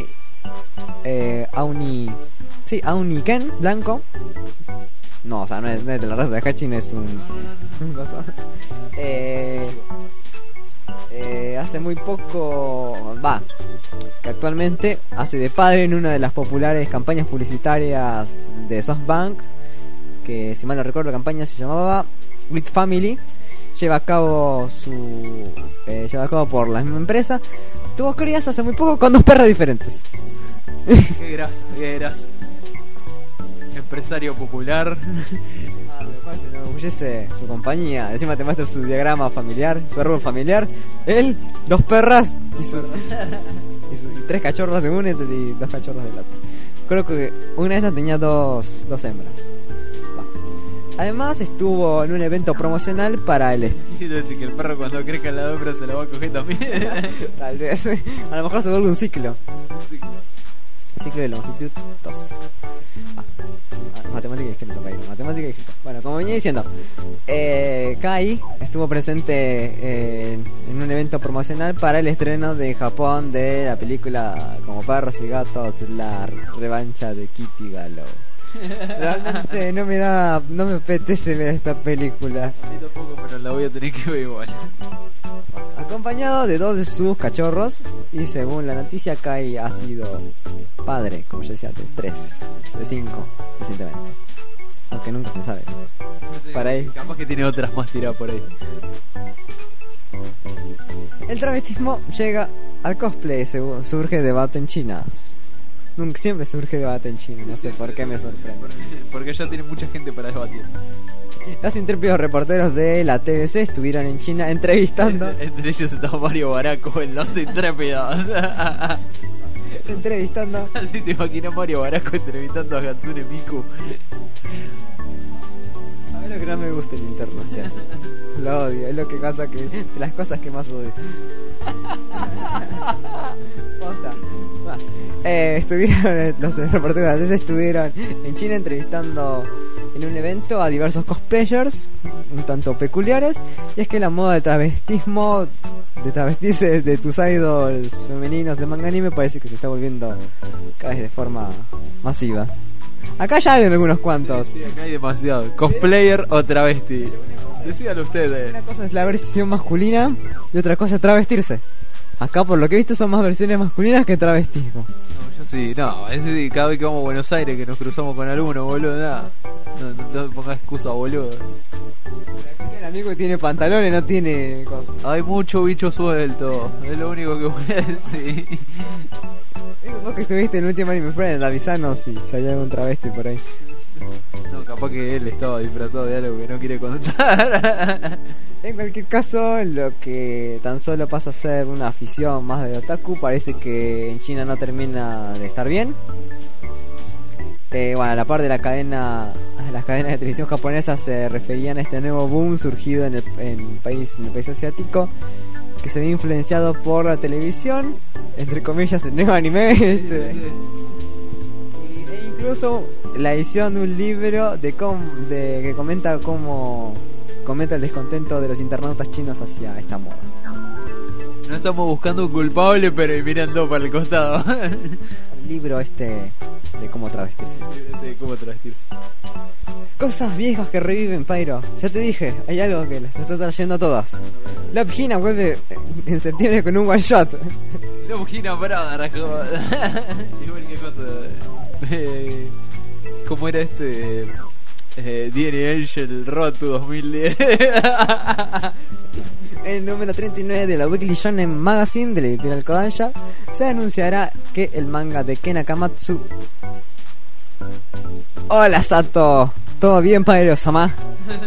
Auniken blanco. No, o sea, no es de la raza de Hachin, es un... hace muy poco, que actualmente hace de padre en una de las populares campañas publicitarias de SoftBank, que si mal no recuerdo la campaña se llamaba With Family, lleva a cabo por la misma empresa. Tuvo crías hace muy poco con 2 perras diferentes.
Qué grasa. Empresario popular.
Se le enorgullece su compañía. Encima te muestra su diagrama familiar, su árbol familiar. Él, 2 perras y 3 cachorros de una y 2 cachorros de la otra. Creo que una de esas tenía 2 hembras. Además estuvo en un evento promocional para el...
Quiero decir que el perro cuando crezca la hembra se la va a coger también.
Tal vez. A lo mejor se vuelve un ciclo. Ciclo de longitud 2. Matemática y escrito, matemática y escrito. Bueno, como venía diciendo, Kai estuvo presente en un evento promocional para el estreno de Japón de la película Como Perros y Gatos, la revancha de Kitty Gallo. Realmente no me apetece ver esta película.
A mí tampoco, pero la voy a tener que ver igual.
Acompañado de 2 de sus cachorros, y según la noticia, Kai ha sido padre, como ya decía, de 3, de 5 recientemente. Aunque nunca se sabe.
Sí,
para ahí.
Capaz que tiene otras más tiradas por ahí.
El travestismo llega al cosplay, surge debate en China. Nunca, siempre surge debate en China, no sé por qué me sorprende.
Porque ya tiene mucha gente para debatir.
Los intrépidos reporteros de la TVC estuvieron en China entrevistando.
Entre ellos está Mario Baraco en Los Intrépidos.
Entrevistando.
Así te imaginas Mario Baraco entrevistando a Hatsune Miku.
A mí lo que no me gusta el internacional. Lo odio, es lo que pasa que de las cosas que más odio. Estuvieron los reporteros de la TVC estuvieron en China entrevistando en un evento a diversos cosplayers un tanto peculiares, y es que la moda del travestismo, de travestirse de tus idols femeninos de manga anime, parece que se está volviendo cada vez de forma masiva. Acá ya hay algunos cuantos.
Sí, acá hay demasiado. Cosplayer o travesti. Decídalo ustedes.
Una cosa es la versión masculina y otra cosa es travestirse. Acá por lo que he visto son más versiones masculinas que travestismo.
No, yo sí, no, es decir, cada vez que vamos a Buenos Aires que nos cruzamos con alguno, boludo, nada. No pongas excusa, boludo.
El amigo que tiene pantalones no tiene cosas.
Hay mucho bicho suelto, es lo único que voy a decir.
Vos que estuviste en el último Anime Friends, avisanos si hay algún travesti por ahí.
No, capaz que él estaba disfrazado de algo que no quiere contar.
En cualquier caso, lo que tan solo pasa a ser una afición más de otaku, parece que en China no termina de estar bien. Bueno, a la par de las cadenas de televisión japonesas se referían a este nuevo boom surgido en el país asiático, que se ve influenciado por la televisión, entre comillas, el nuevo anime. E incluso la edición de un libro que comenta el descontento de los internautas chinos hacia esta moda.
No estamos buscando un culpable, pero mirando para el costado.
El libro de cómo travestirse.
De cómo travestirse.
Cosas viejas que reviven, Pyro. Ya te dije, hay algo que las está trayendo a todas. Love Hina vuelve en septiembre con un one shot.
Love Hina Brother, igual que cosa. ¿Cómo era DNA Angel Rotu 2010? En
el número 39 de la Weekly Shonen Magazine de la editorial Kodansha se anunciará que el manga de Ken Akamatsu... Hola Sato, ¿todo bien, Pyro-sama?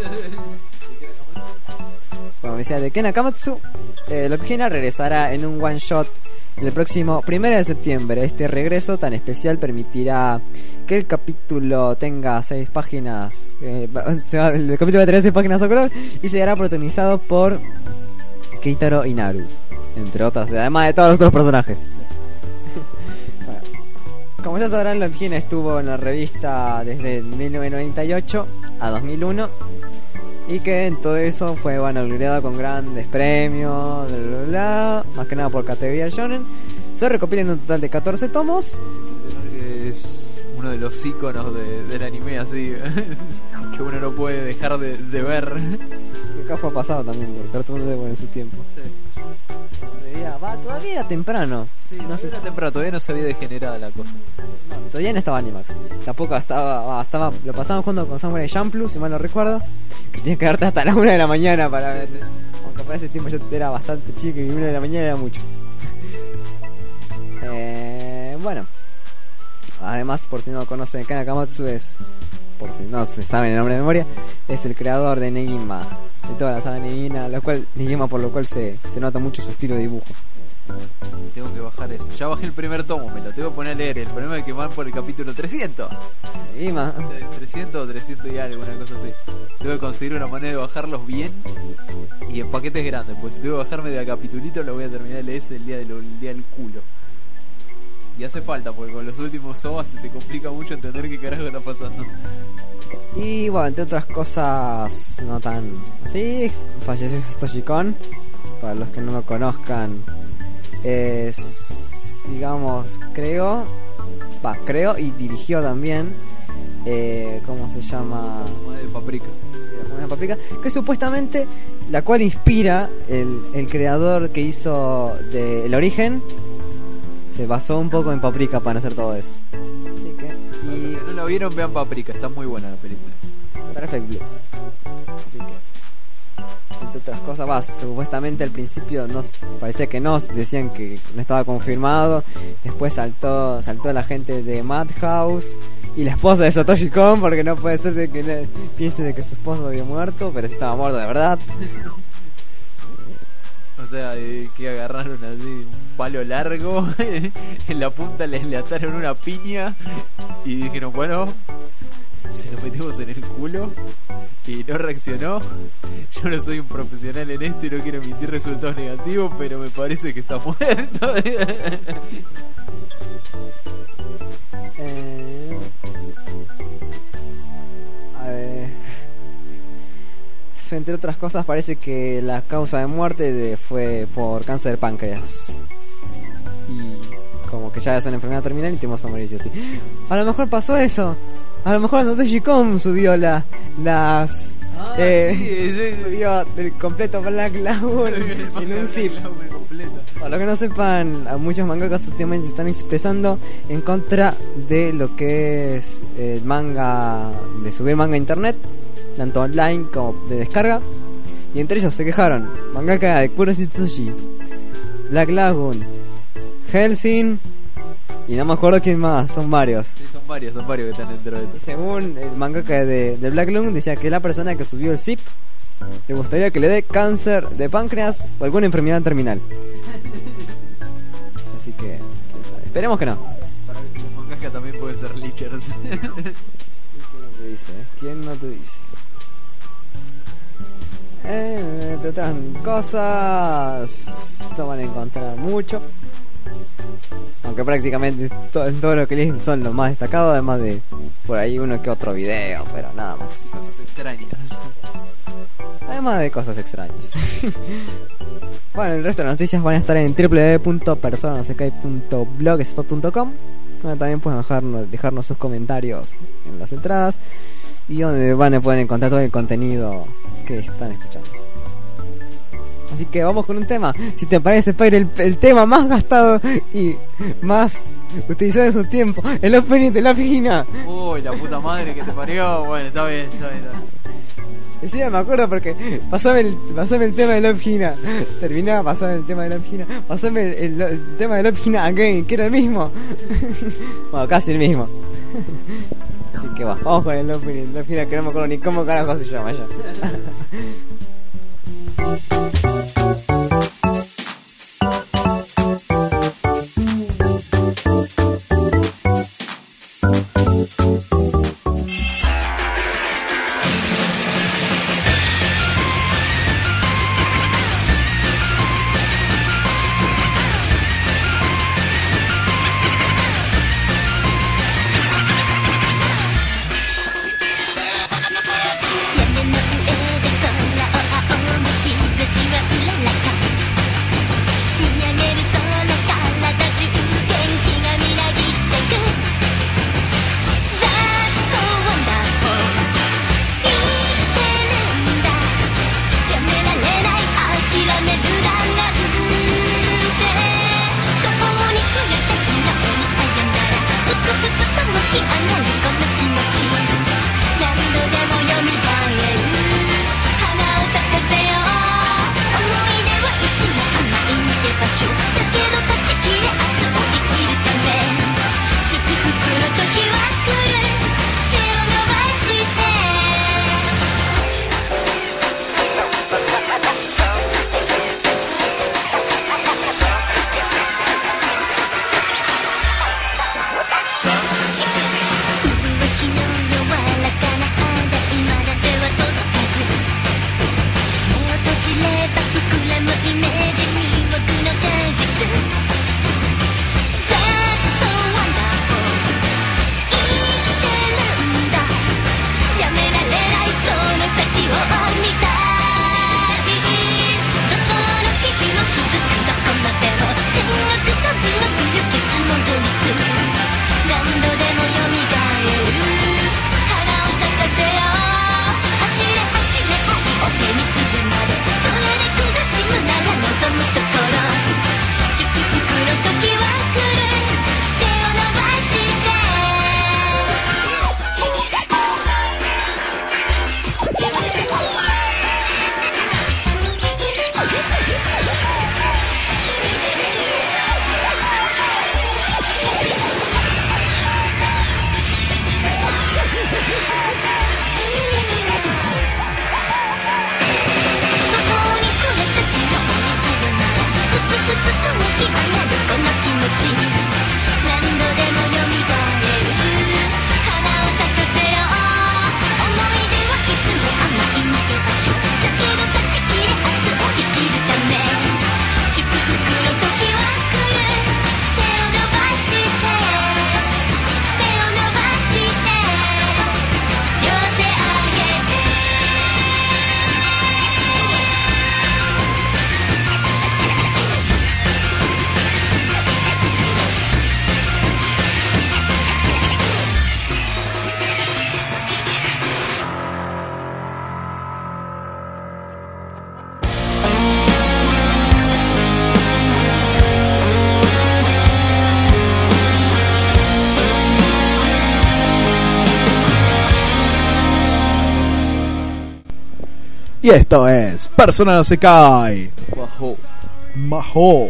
Como decía, de Ken Akamatsu, Love Hina regresará en un one shot el próximo 1 de septiembre. Este regreso tan especial permitirá que el capítulo tenga 6 páginas. El capítulo va a tener 6 páginas a color y será protagonizado por Keitaro Inaru, entre otros, además de todos los otros personajes. Bueno, como ya sabrán, Love Hina estuvo en la revista desde 1998 a 2001. Y que en todo eso fue vanagloriado con grandes premios, bla, bla, bla, más que nada por categoría shonen. Se recopila en un total de 14 tomos.
Es uno de los íconos del anime, así que uno no puede dejar de ver.
Que acá fue pasado también por Cartoon Network en su tiempo. Sí. todavía era temprano.
Sí,
no sé
era temprano, todavía no se había degenerado la cosa.
Todavía no estaba Animax. Tampoco estaba lo pasaban jugando con Samurai Champloo, si mal no recuerdo. Que tienes que quedarte hasta las 1 de la mañana para ver. Aunque para ese tiempo yo era bastante chico y 1 de la mañana era mucho. Bueno. Además, por si no lo conocen, Ken Akamatsu es, por si no se saben el nombre de memoria, es el creador de Negima, de toda la saga Negima, por lo cual se nota mucho su estilo de dibujo.
Tengo que bajar eso. Ya bajé el primer tomo, me lo tengo que poner a leer. El problema es que van por el capítulo 300.
Negima.
300 o 300 y algo, una cosa así. Tengo que conseguir una manera de bajarlos bien y en paquetes grandes, pues si tengo que bajarme de a capitulito lo voy a terminar de leer el día del culo. Y hace falta, porque con los últimos OVAs se te complica mucho entender qué carajo está pasando.
Y bueno, entre otras cosas no tan así, falleció Satoshi Kon. Para los que no lo conozcan, es, digamos, creo y dirigió también, ¿cómo se llama?
De
Paprika, que supuestamente la cual inspira el creador que hizo de El Origen. Se basó un poco en Paprika para hacer todo eso. Así que,
y los que no lo vieron, vean Paprika, está muy buena la película.
Perfecto. Así que, entre otras cosas, supuestamente al principio parecía que no, decían que no estaba confirmado. Después saltó la gente de Madhouse y la esposa de Satoshi Kon, porque no puede ser de que piense de que su esposo había muerto, pero sí estaba muerto de verdad.
O sea, que agarraron así un palo largo, en la punta le ataron una piña y dijeron, bueno, se lo metimos en el culo y no reaccionó. Yo no soy un profesional en esto y no quiero emitir resultados negativos, pero me parece que está muerto.
Entre otras cosas, parece que la causa de muerte fue por cáncer de páncreas. Y como que ya es una enfermedad terminal y te vas a morir así. A lo mejor pasó eso. A lo mejor Satoshi Kon subió subió el completo Black Lagoon en un zip. Para los que no sepan, a muchos mangakas últimamente se están expresando en contra de lo que es el manga, de subir manga a internet, tanto online como de descarga. Y entre ellos se quejaron mangaka de Kuroshitsushi, Black Lagoon, Hellsing y no me acuerdo quién más, son varios.
Sí, son varios que están dentro de esto.
Según el mangaka de Black Lagoon, decía que la persona que subió el zip le gustaría que le dé cáncer de páncreas o alguna enfermedad terminal. Así que esperemos que no.
Para los mangaka también puede ser lichers.
¿Quién no te dice? ¿Quién no te dice? Entre otras cosas, esto van a encontrar mucho. Aunque prácticamente en todo lo que leen son los más destacados, además de por ahí uno que otro video, pero nada más.
Cosas extrañas.
Además de cosas extrañas. Bueno, el resto de las noticias van a estar en www.personasekai.blogspot.com, donde también pueden dejarnos sus comentarios en las entradas y donde van a poder encontrar todo el contenido que están escuchando. Así que vamos con un tema. Si te parece, Pyre, el tema más gastado y más utilizado en su tiempo, el opening de La Fijina.
Uy, la puta madre que te parió. Bueno, está bien.
Y sí, me acuerdo porque pasame el tema de Love Hina. Terminaba, pasame el tema de Love Hina. Pasame el tema de Love Hina Again, que era el mismo. Bueno, casi el mismo. Así que vamos con el opening de Love Hina, que no me acuerdo ni cómo carajo se llama ya.
「
Y esto es Persona no Sekai. Majo.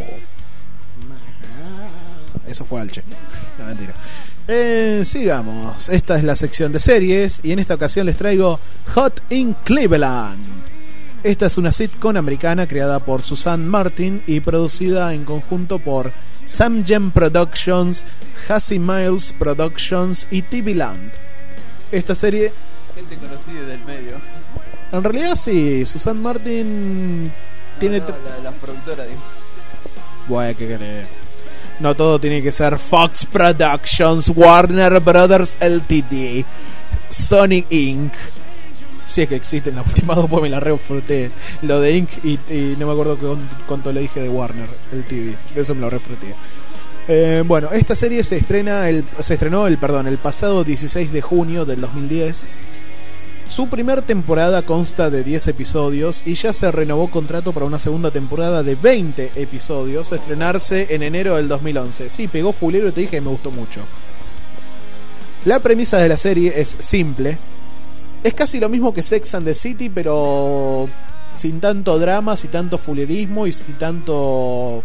Eso fue Alche. No, mentira. Sigamos. Esta es la sección de series y en esta ocasión les traigo Hot in Cleveland. Esta es una sitcom americana creada por Susan Martin y producida en conjunto por Samgem Productions, Hazy Miles Productions y TV Land. Esta serie...
Gente conocida del medio.
En realidad sí, Susan Martin tiene...
la productora, digo.
Bueno, ¿qué querés? No todo tiene que ser Fox Productions, Warner Brothers Ltd, Sony Inc. Si es que existen, la última dos pues me la refruté. Lo de Inc. y no me acuerdo cuánto le dije de Warner Ltd. De eso me lo refruté. Bueno, esta serie se estrenó el pasado 16 de junio del 2010. Su primer temporada consta de 10 episodios y ya se renovó contrato para una segunda temporada de 20 episodios, a estrenarse en enero del 2011. Sí, pegó fulero y te dije que me gustó mucho. La premisa de la serie es simple. Es casi lo mismo que Sex and the City, pero sin tanto drama, sin tanto fulerismo y sin tanto...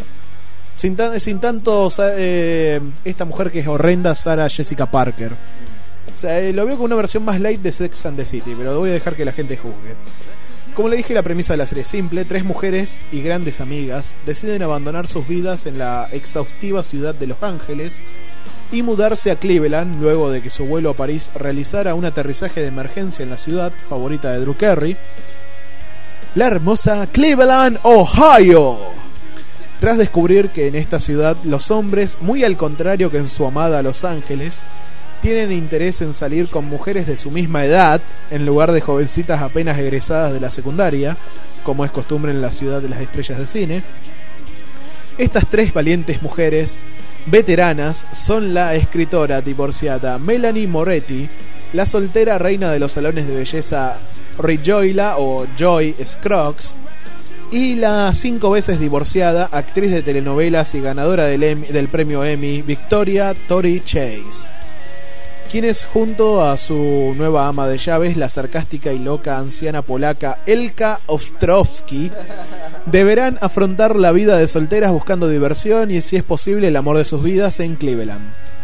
esta mujer que es horrenda, Sarah Jessica Parker. O sea, lo veo como una versión más light de Sex and the City, pero voy a dejar que la gente juzgue. Como le dije, la premisa de la serie es simple. 3 mujeres y grandes amigas deciden abandonar sus vidas en la exhaustiva ciudad de Los Ángeles y mudarse a Cleveland luego de que su vuelo a París realizara un aterrizaje de emergencia en la ciudad favorita de Drew Carey, la hermosa Cleveland, Ohio. Tras descubrir que en esta ciudad los hombres, muy al contrario que en su amada Los Ángeles, tienen interés en salir con mujeres de su misma edad en lugar de jovencitas apenas egresadas de la secundaria, como es costumbre en la ciudad de las estrellas de cine, estas 3 valientes mujeres veteranas son la escritora divorciada Melanie Moretti, la soltera reina de los salones de belleza Rejoila o Joy Scruggs, y la 5 veces divorciada actriz de telenovelas y ganadora del premio Emmy Victoria Tori Chase, quienes junto a su nueva ama de llaves, la sarcástica y loca anciana polaca Elka Ostrowski, deberán afrontar la vida de solteras buscando diversión y, si es posible, el amor de sus vidas en Cleveland.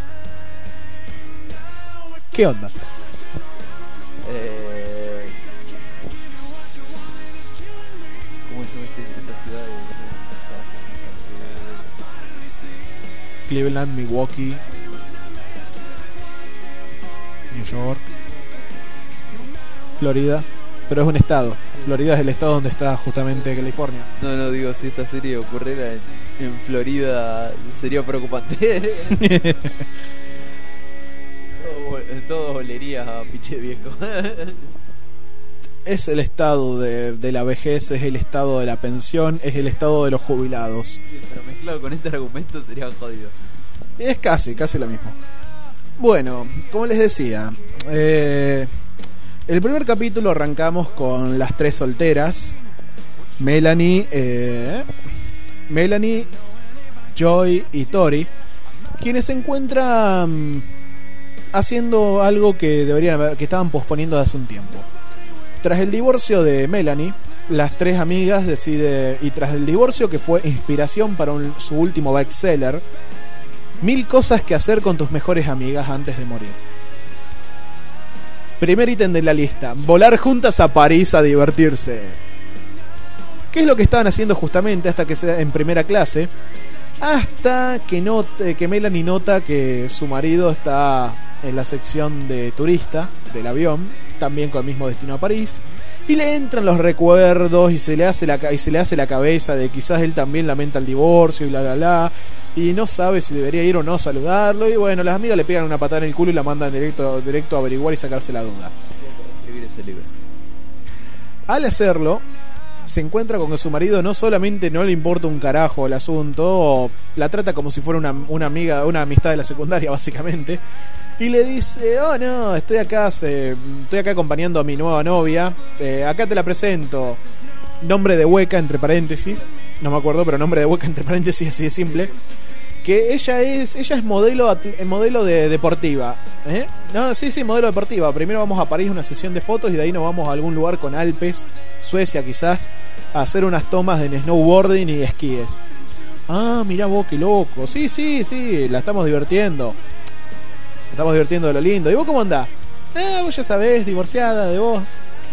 ¿Qué onda?
¿Cómo se llama esta ciudad?
Cleveland, Milwaukee, New York, Florida, pero es un estado. Florida es el estado donde está justamente California.
No, digo, si esta serie ocurriera en Florida sería preocupante. Todo olería a piche viejo.
Es el estado de la vejez, es el estado de la pensión, es el estado de los jubilados.
Pero mezclado con este argumento sería jodido.
Es casi lo mismo. Bueno, como les decía, el primer capítulo arrancamos con las 3 solteras, Melanie, Joy y Tori, quienes se encuentran haciendo algo que estaban posponiendo hace un tiempo. Tras el divorcio de Melanie, las 3 amigas y tras el divorcio que fue inspiración para su último bestseller, 1000 cosas que hacer con tus mejores amigas antes de morir. Primer ítem de la lista: volar juntas a París a divertirse. ¿Qué es lo que estaban haciendo justamente hasta que sea en primera clase? Hasta que Melanie nota que su marido está en la sección de turista del avión, también con el mismo destino a París, y le entran los recuerdos y se le hace la cabeza de quizás él también lamenta el divorcio y y no sabe si debería ir o no a saludarlo, y bueno, las amigas le pegan una patada en el culo y la mandan directo a averiguar y sacarse la duda.
Escribir ese libro.
Al hacerlo, se encuentra con que su marido no solamente no le importa un carajo el asunto, la trata como si fuera una amiga, una amistad de la secundaria básicamente, y le dice: oh no, estoy acá acompañando a mi nueva novia, acá te la presento, nombre de hueca entre paréntesis, no me acuerdo, pero nombre de hueca entre paréntesis, así de simple. que ella es modelo de deportiva. No, sí, modelo deportiva. Primero vamos a París, una sesión de fotos, y de ahí nos vamos a algún lugar con Alpes, Suecia quizás, a hacer unas tomas de snowboarding y esquíes. Ah, mirá vos, qué loco. Sí, la estamos divirtiendo. Estamos divirtiendo de lo lindo. ¿Y vos cómo andás? Vos ya sabés, divorciada de vos.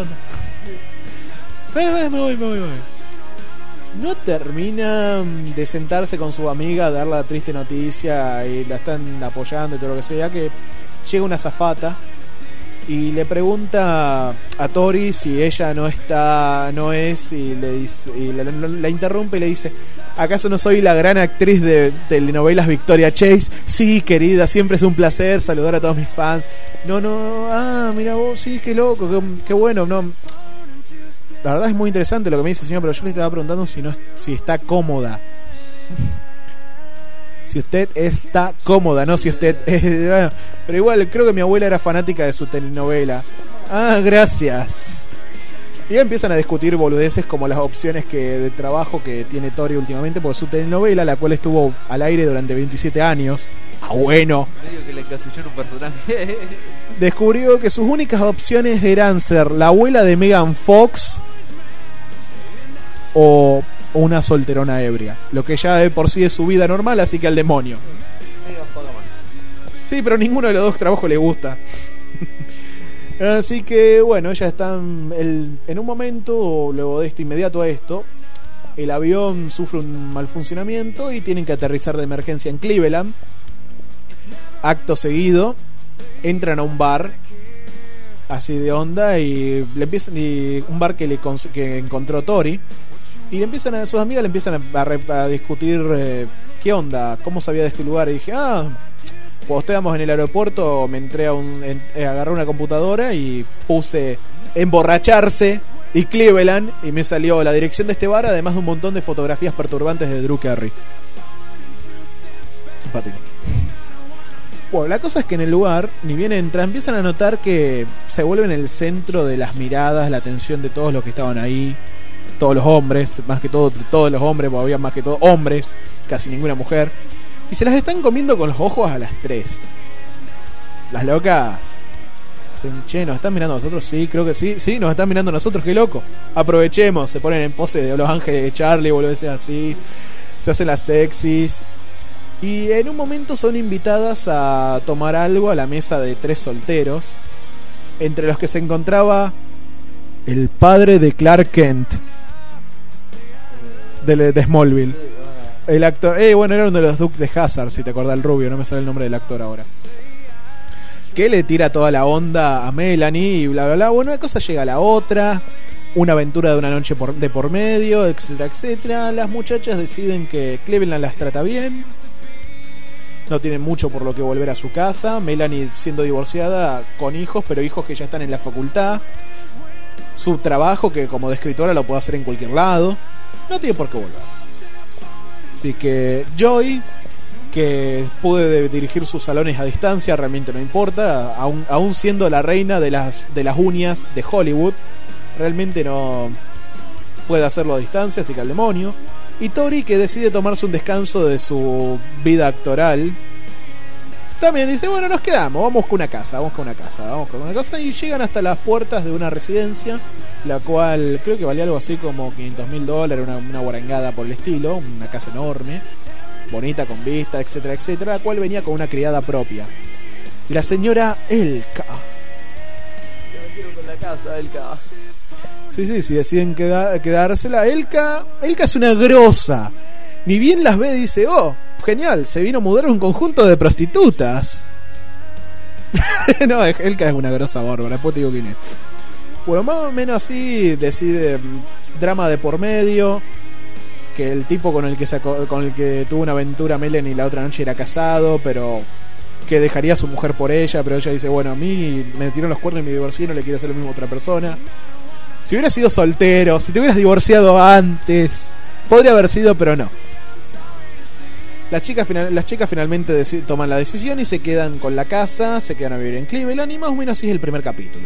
¿Qué onda? Me voy. No termina de sentarse con su amiga a dar la triste noticia y la están apoyando y todo lo que sea, que llega una azafata y le pregunta a Tori si ella no es, y le dice, y la interrumpe y le dice: ¿acaso no soy la gran actriz de telenovelas Victoria Chase? Sí, querida, siempre es un placer saludar a todos mis fans. No, mira vos, sí, qué loco, qué bueno, no. La verdad es muy interesante lo que me dice el señor, pero yo le estaba preguntando si está cómoda. Si usted está cómoda, no si usted bueno, pero igual creo que mi abuela era fanática de su telenovela. Ah, gracias. Y empiezan a discutir boludeces como las opciones de trabajo que tiene Tori últimamente por su telenovela, la cual estuvo al aire durante 27 años. Ah, bueno.
Medio que le encasilló en un personaje.
Descubrió que sus únicas opciones eran ser la abuela de Megan Fox o una solterona ebria, lo que ya de por sí es su vida normal, así que al demonio.
Megan paga más.
Sí, pero ninguno de los dos trabajos le gusta. Así que bueno, ella está en un momento, luego de esto, inmediato a esto, el avión sufre un mal funcionamiento y tienen que aterrizar de emergencia en Cleveland. Acto seguido entran a un bar así de onda y un bar que encontró Tori, y sus amigas le empiezan a discutir qué onda, cómo sabía de este lugar. Y dije, cuando estábamos en el aeropuerto me entré agarré una computadora y puse emborracharse y Cleveland, y me salió la dirección de este bar, además de un montón de fotografías perturbantes de Drew Carey. Simpático. Bueno, la cosa es que en el lugar, ni bien entran, empiezan a notar que se vuelven el centro de las miradas, la atención de todos los que estaban ahí, todos los hombres, más que todo, todos los hombres, porque había más que todo hombres, casi ninguna mujer, y se las están comiendo con los ojos a las 3. Las locas dicen: che, ¿nos están mirando a nosotros? Sí, creo que sí, nos están mirando a nosotros, qué loco. Aprovechemos, se ponen en pose de Los Ángeles de Charlie, boludeces así, se hacen las sexys. Y en un momento son invitadas a tomar algo a la mesa de 3 solteros, entre los que se encontraba el padre de Clark Kent, de Smallville. El actor, bueno, era uno de los Dukes de Hazzard, si te acordás, el rubio, no me sale el nombre del actor ahora. Que le tira toda la onda a Melanie y bla bla bla. Bueno, una cosa llega a la otra, una aventura de una noche de por medio, etcétera, etcétera. Las muchachas deciden que Cleveland las trata bien, no tienen mucho por lo que volver a su casa. Melanie siendo divorciada, con hijos, pero hijos que ya están en la facultad. Su trabajo, que como de escritora lo puede hacer en cualquier lado, no tiene por qué volver. Así que Joy, que puede dirigir sus salones a distancia, realmente no importa, aún siendo la reina de las uñas de Hollywood, realmente no puede hacerlo a distancia, así que al demonio. Y Tori, que decide tomarse un descanso de su vida actoral, también dice: bueno, nos quedamos, vamos con una casa, y llegan hasta las puertas de una residencia, la cual creo que valía algo así como $500,000, una guarangada por el estilo, una casa enorme, bonita, con vista, etcétera, etcétera, la cual venía con una criada propia, la señora Elka.
Yo me quiero con la casa, Elka.
Sí, deciden quedársela. Elka es una grosa. Ni bien las ve, dice: oh, genial, se vino a mudar un conjunto de prostitutas. No, Elka es una grosa bárbara, después te digo quién es. Bueno, más o menos así decide, drama de por medio, que el tipo con el que tuvo una aventura Melanie la otra noche era casado, pero que dejaría a su mujer por ella, pero ella dice: bueno, a mí me metieron los cuernos y me divorcié, no le quiero hacer lo mismo a otra persona. Si hubieras sido soltero, si te hubieras divorciado antes, podría haber sido, pero no. Las chicas finalmente toman la decisión y se quedan con la casa, se quedan a vivir en Cleveland, y más o menos así es el primer capítulo.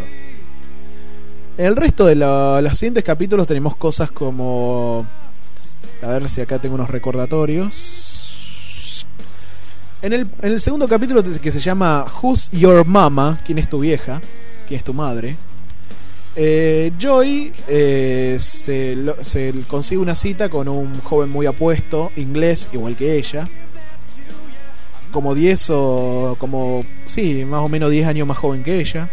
En el resto de los siguientes capítulos tenemos cosas como... A ver si acá tengo unos recordatorios. En el segundo capítulo, que se llama Who's Your Mama? ¿Quién es tu vieja? ¿Quién es tu madre? Joy se consigue una cita con un joven muy apuesto, inglés, igual que ella. Como 10 o... como... sí, más o menos 10 años más joven que ella.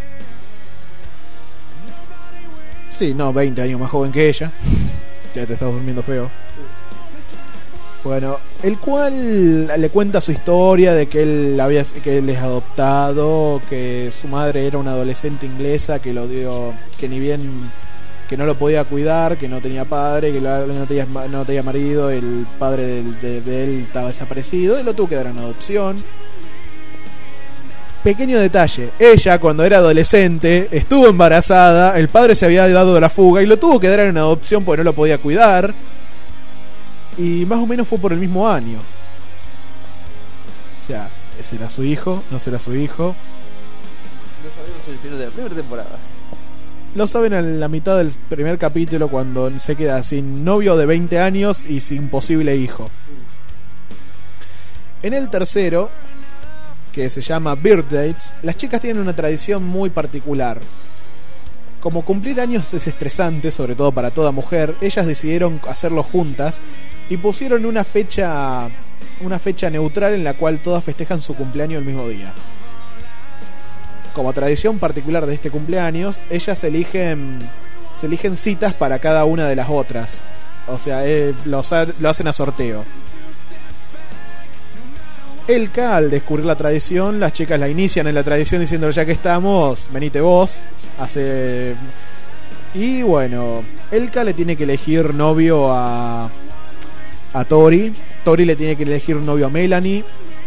Sí, no, 20 años más joven que ella. Ya te estás durmiendo feo. Bueno, el cual le cuenta su historia de que él es adoptado, que su madre era una adolescente inglesa que lo dio, que ni bien que no lo podía cuidar, que no tenía padre, que no tenía marido, el padre de él estaba desaparecido y lo tuvo que dar en adopción. Pequeño detalle, ella cuando era adolescente estuvo embarazada, el padre se había dado la fuga y lo tuvo que dar en adopción porque no lo podía cuidar. Y más o menos fue por el mismo año. O sea, ¿será su hijo? ¿No será su hijo?
Lo sabemos en el final de la primera temporada.
Lo saben en la mitad del primer capítulo, cuando se queda sin novio de 20 años y sin posible hijo. En el tercero, que se llama Birthdates, las chicas tienen una tradición muy particular. Como cumplir años es estresante, sobre todo para toda mujer, ellas decidieron hacerlo juntas y pusieron una fecha neutral en la cual todas festejan su cumpleaños el mismo día. Como tradición particular de este cumpleaños, ellas se eligen citas para cada una de las otras. O sea, lo hacen a sorteo. Elka, al descubrir la tradición, las chicas la inician en la tradición diciendo: ya que estamos, venite vos. Y bueno, Elka le tiene que elegir novio a Tori. Tori le tiene que elegir novio a Melanie.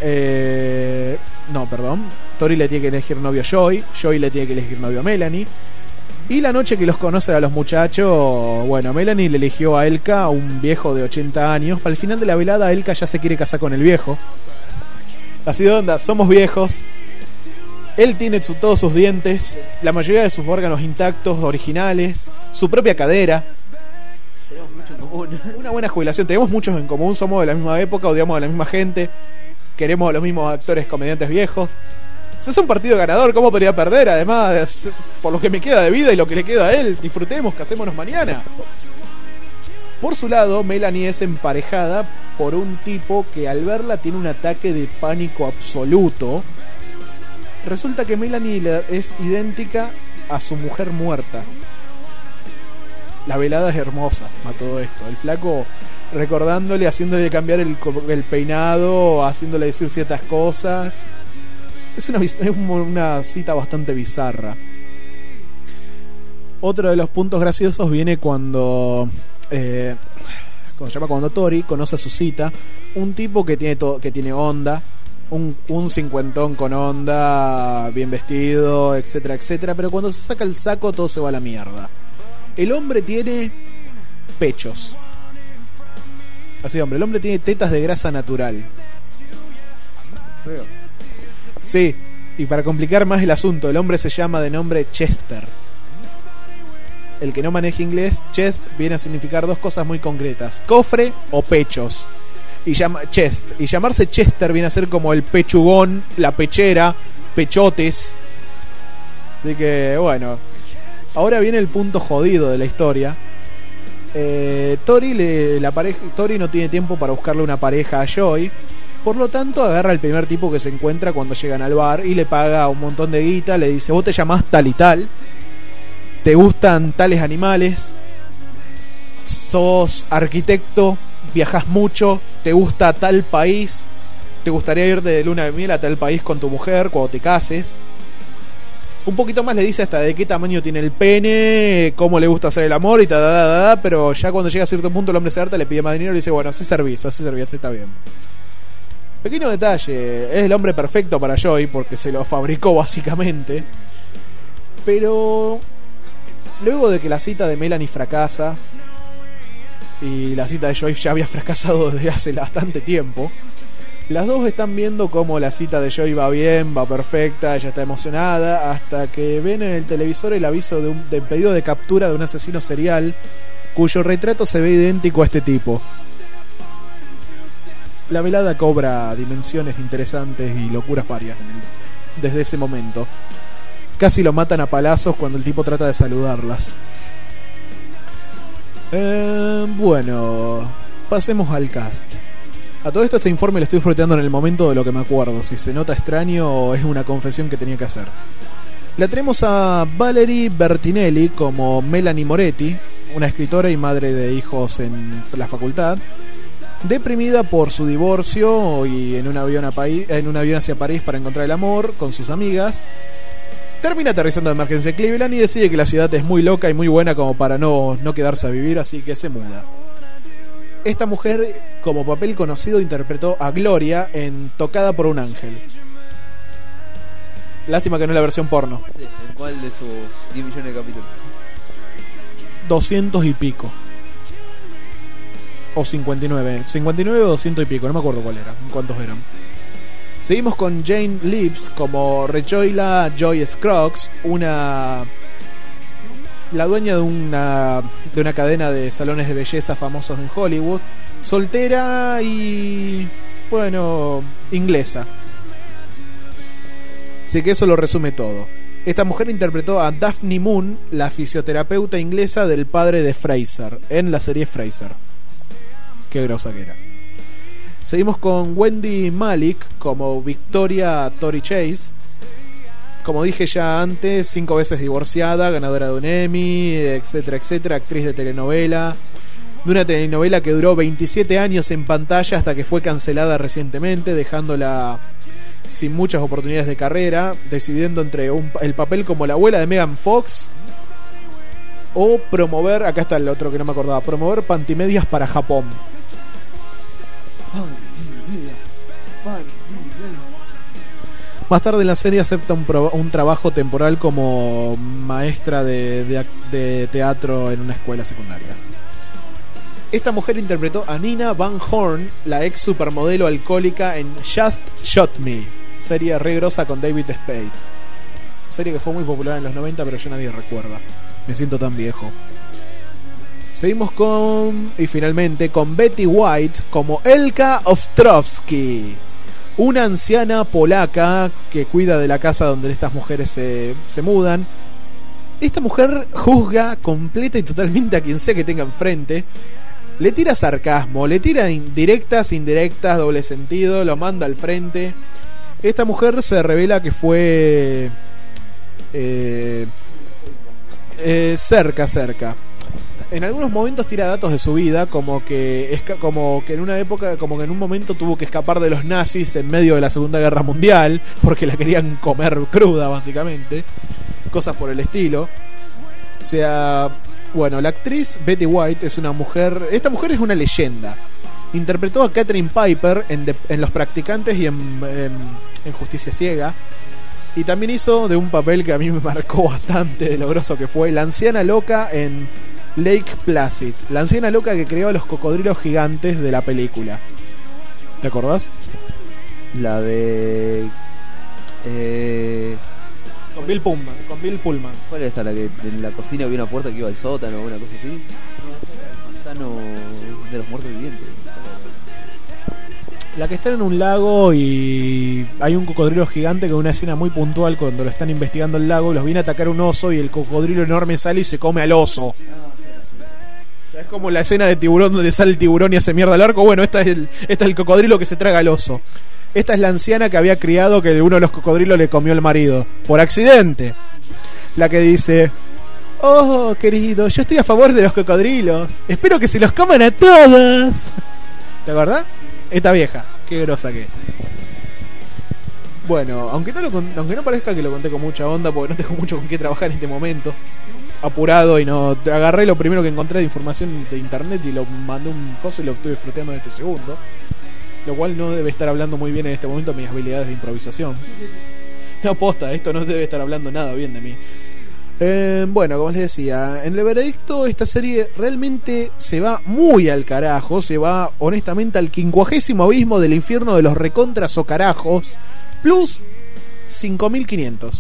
Tori le tiene que elegir novio a Joy. Joy le tiene que elegir novio a Melanie. Y la noche que los conocen a los muchachos, bueno, Melanie le eligió a Elka, un viejo de 80 años. Para el final de la velada, Elka ya se quiere casar con el viejo. Así de onda, somos viejos. Él tiene todos sus dientes, la mayoría de sus órganos intactos, originales, su propia cadera.
Tenemos mucho en común.
Una buena jubilación, tenemos muchos en común, somos de la misma época, odiamos a la misma gente, queremos a los mismos actores comediantes viejos. Es un partido ganador, ¿cómo podría perder? Además, por lo que me queda de vida y lo que le queda a él, disfrutemos, casémonos mañana. Por su lado, Melanie es emparejada por un tipo que al verla tiene un ataque de pánico absoluto. Resulta que Melanie es idéntica a su mujer muerta. La velada es hermosa a todo esto. El flaco recordándole, haciéndole cambiar el peinado, haciéndole decir ciertas cosas. Es una cita bastante bizarra. Otro de los puntos graciosos viene cuando cuando Tori conoce a su cita, un tipo que tiene onda, un cincuentón con onda, bien vestido, etcétera, etcétera, pero cuando se saca el saco todo se va a la mierda. El hombre tiene pechos. Así, hombre, el hombre tiene tetas de grasa natural. Sí, y para complicar más el asunto, el hombre se llama de nombre Chester. El que no maneja inglés, chest viene a significar dos cosas muy concretas: cofre o pechos. Y llamarse Chester viene a ser como el pechugón, la pechera, pechotes. Así que bueno, ahora viene el punto jodido de la historia. Tori no tiene tiempo para buscarle una pareja a Joy. Por lo tanto, agarra al primer tipo que se encuentra cuando llegan al bar y le paga un montón de guita. Le dice: vos te llamás tal y tal, te gustan tales animales, sos arquitecto, viajas mucho, te gusta tal país, te gustaría ir de luna de miel a tal país con tu mujer cuando te cases. Un poquito más le dice hasta de qué tamaño tiene el pene, cómo le gusta hacer el amor y pero ya cuando llega a cierto punto el hombre se harta, le pide más dinero y le dice: bueno, así servís, está bien. Pequeño detalle, es el hombre perfecto para Joy porque se lo fabricó básicamente. Pero luego de que la cita de Melanie fracasa y la cita de Joy ya había fracasado desde hace bastante tiempo, las dos están viendo cómo la cita de Joy va bien, va perfecta, ella está emocionada, hasta que ven en el televisor el aviso de pedido de captura de un asesino serial cuyo retrato se ve idéntico a este tipo. la velada cobra dimensiones interesantes y locuras varias desde ese momento. Casi lo matan a palazos cuando el tipo trata de saludarlas. Bueno, pasemos al cast. A todo esto, este informe lo estoy fruteando en el momento de lo que me acuerdo. Si se nota extraño o es una confesión que tenía que hacer. La tenemos a Valerie Bertinelli como Melanie Moretti, una escritora y madre de hijos en la facultad, deprimida por su divorcio y en un avión hacia París para encontrar el amor con sus amigas. Termina aterrizando de emergencia en Cleveland y decide que la ciudad es muy loca y muy buena como para no quedarse a vivir, así que se muda. Esta mujer, como papel conocido, interpretó a Gloria en Tocada por un ángel. Lástima que no es la versión porno.
Sí, ¿en cuál de sus 10 millones de capítulos?
200 y pico. O 59. 59 o 200 y pico, no me acuerdo cuál era, cuántos eran. Seguimos con Jane Leaves como Rejoila Joy Scruggs, la dueña de una cadena de salones de belleza famosos en Hollywood, soltera y, bueno, inglesa. Así que eso lo resume todo. Esta mujer interpretó a Daphne Moon, la fisioterapeuta inglesa del padre de Fraser, en la serie Fraser. Qué grosa que era. Seguimos con Wendy Malick como Victoria Tori Chase. Como dije ya antes, 5 veces divorciada, ganadora de un Emmy, etcétera, etcétera, actriz de telenovela. De una telenovela que duró 27 años en pantalla hasta que fue cancelada recientemente, dejándola sin muchas oportunidades de carrera, decidiendo entre el papel como la abuela de Megan Fox o promover, acá está el otro que no me acordaba, promover pantimedias para Japón. Más tarde en la serie acepta un trabajo temporal como maestra de teatro en una escuela secundaria. Esta mujer interpretó a Nina Van Horn, la ex supermodelo alcohólica en Just Shot Me, serie re grosa con David Spade. Serie que fue muy popular en los 90, pero ya nadie recuerda. Me siento tan viejo. Seguimos finalmente con Betty White como Elka Ostrowski, una anciana polaca que cuida de la casa donde estas mujeres se mudan. Esta mujer juzga completa y totalmente a quien sea que tenga enfrente. Le tira sarcasmo, le tira indirectas, doble sentido, lo manda al frente. Esta mujer se revela que fue cerca. En algunos momentos tira datos de su vida, como que en una época, como que en un momento tuvo que escapar de los nazis en medio de la Segunda Guerra Mundial, porque la querían comer cruda básicamente, cosas por el estilo. O sea, bueno, la actriz Betty White es una mujer, esta mujer es una leyenda. Interpretó a Catherine Piper en Los Practicantes y en Justicia Ciega. Y también hizo de un papel que a mí me marcó bastante de lo groso que fue, la anciana loca en Lake Placid, la anciana loca que creó a los cocodrilos gigantes de la película. ¿Te acordás?
La de
con Bill Pullman.
¿Cuál es esta? La que en la cocina había una puerta que iba al sótano o una cosa así. El pantano de los muertos vivientes.
La que está en un lago y hay un cocodrilo gigante, que es una escena muy puntual cuando lo están investigando el lago, los viene a atacar un oso y el cocodrilo enorme sale y se come al oso. O sea, es como la escena de Tiburón donde sale el tiburón y hace mierda al arco. Bueno, esta es el cocodrilo que se traga al oso. Esta es la anciana que había criado, que uno de los cocodrilos le comió el marido por accidente. La que dice: oh, querido, yo estoy a favor de los cocodrilos, espero que se los coman a todos. ¿Te acordás? Esta vieja, qué grosa que es. Bueno, aunque no parezca que lo conté con mucha onda, porque no tengo mucho con qué trabajar en este momento, apurado, y no agarré lo primero que encontré de información de internet y lo mandé un coso y lo estuve disfrutando en este segundo, lo cual no debe estar hablando muy bien en este momento mis habilidades de improvisación. No, posta, esto no debe estar hablando nada bien de mí. Bueno, como les decía, en el veredicto esta serie realmente se va muy al carajo, se va honestamente al 50º abismo del infierno de los recontras o carajos, plus 5500.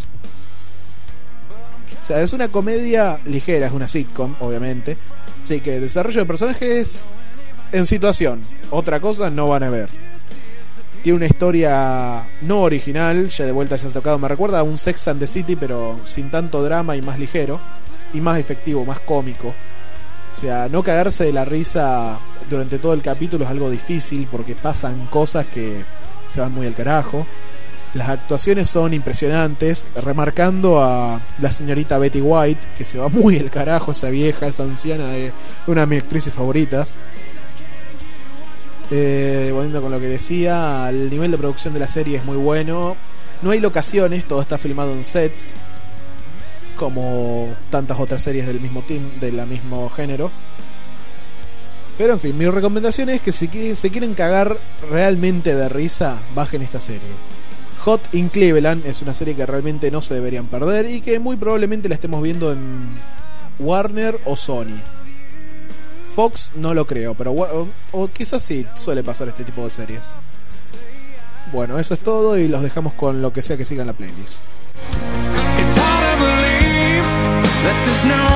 O sea, es una comedia ligera, es una sitcom, obviamente. Así que desarrollo de personajes en situación, otra cosa no van a ver. Tiene una historia no original, ya de vuelta ya has tocado. Me recuerda a un Sex and the City, pero sin tanto drama y más ligero. Y más efectivo, más cómico. O sea, no cagarse de la risa durante todo el capítulo es algo difícil, porque pasan cosas que se van muy al carajo. Las actuaciones son impresionantes, remarcando a la señorita Betty White, que se va muy al carajo, esa vieja, esa anciana, de una de mis actrices favoritas. Volviendo con lo que decía, el nivel de producción de la serie es muy bueno. No hay locaciones, todo está filmado en sets, como tantas otras series del mismo team, del mismo género. Pero en fin, mi recomendación es que si se quieren cagar realmente de risa, bajen esta serie. Hot in Cleveland es una serie que realmente no se deberían perder y que muy probablemente la estemos viendo en Warner o Sony. Fox no lo creo, pero o quizás sí suele pasar este tipo de series. Bueno, eso es todo y los dejamos con lo que sea que siga en la playlist.
It's hard to believe that there's no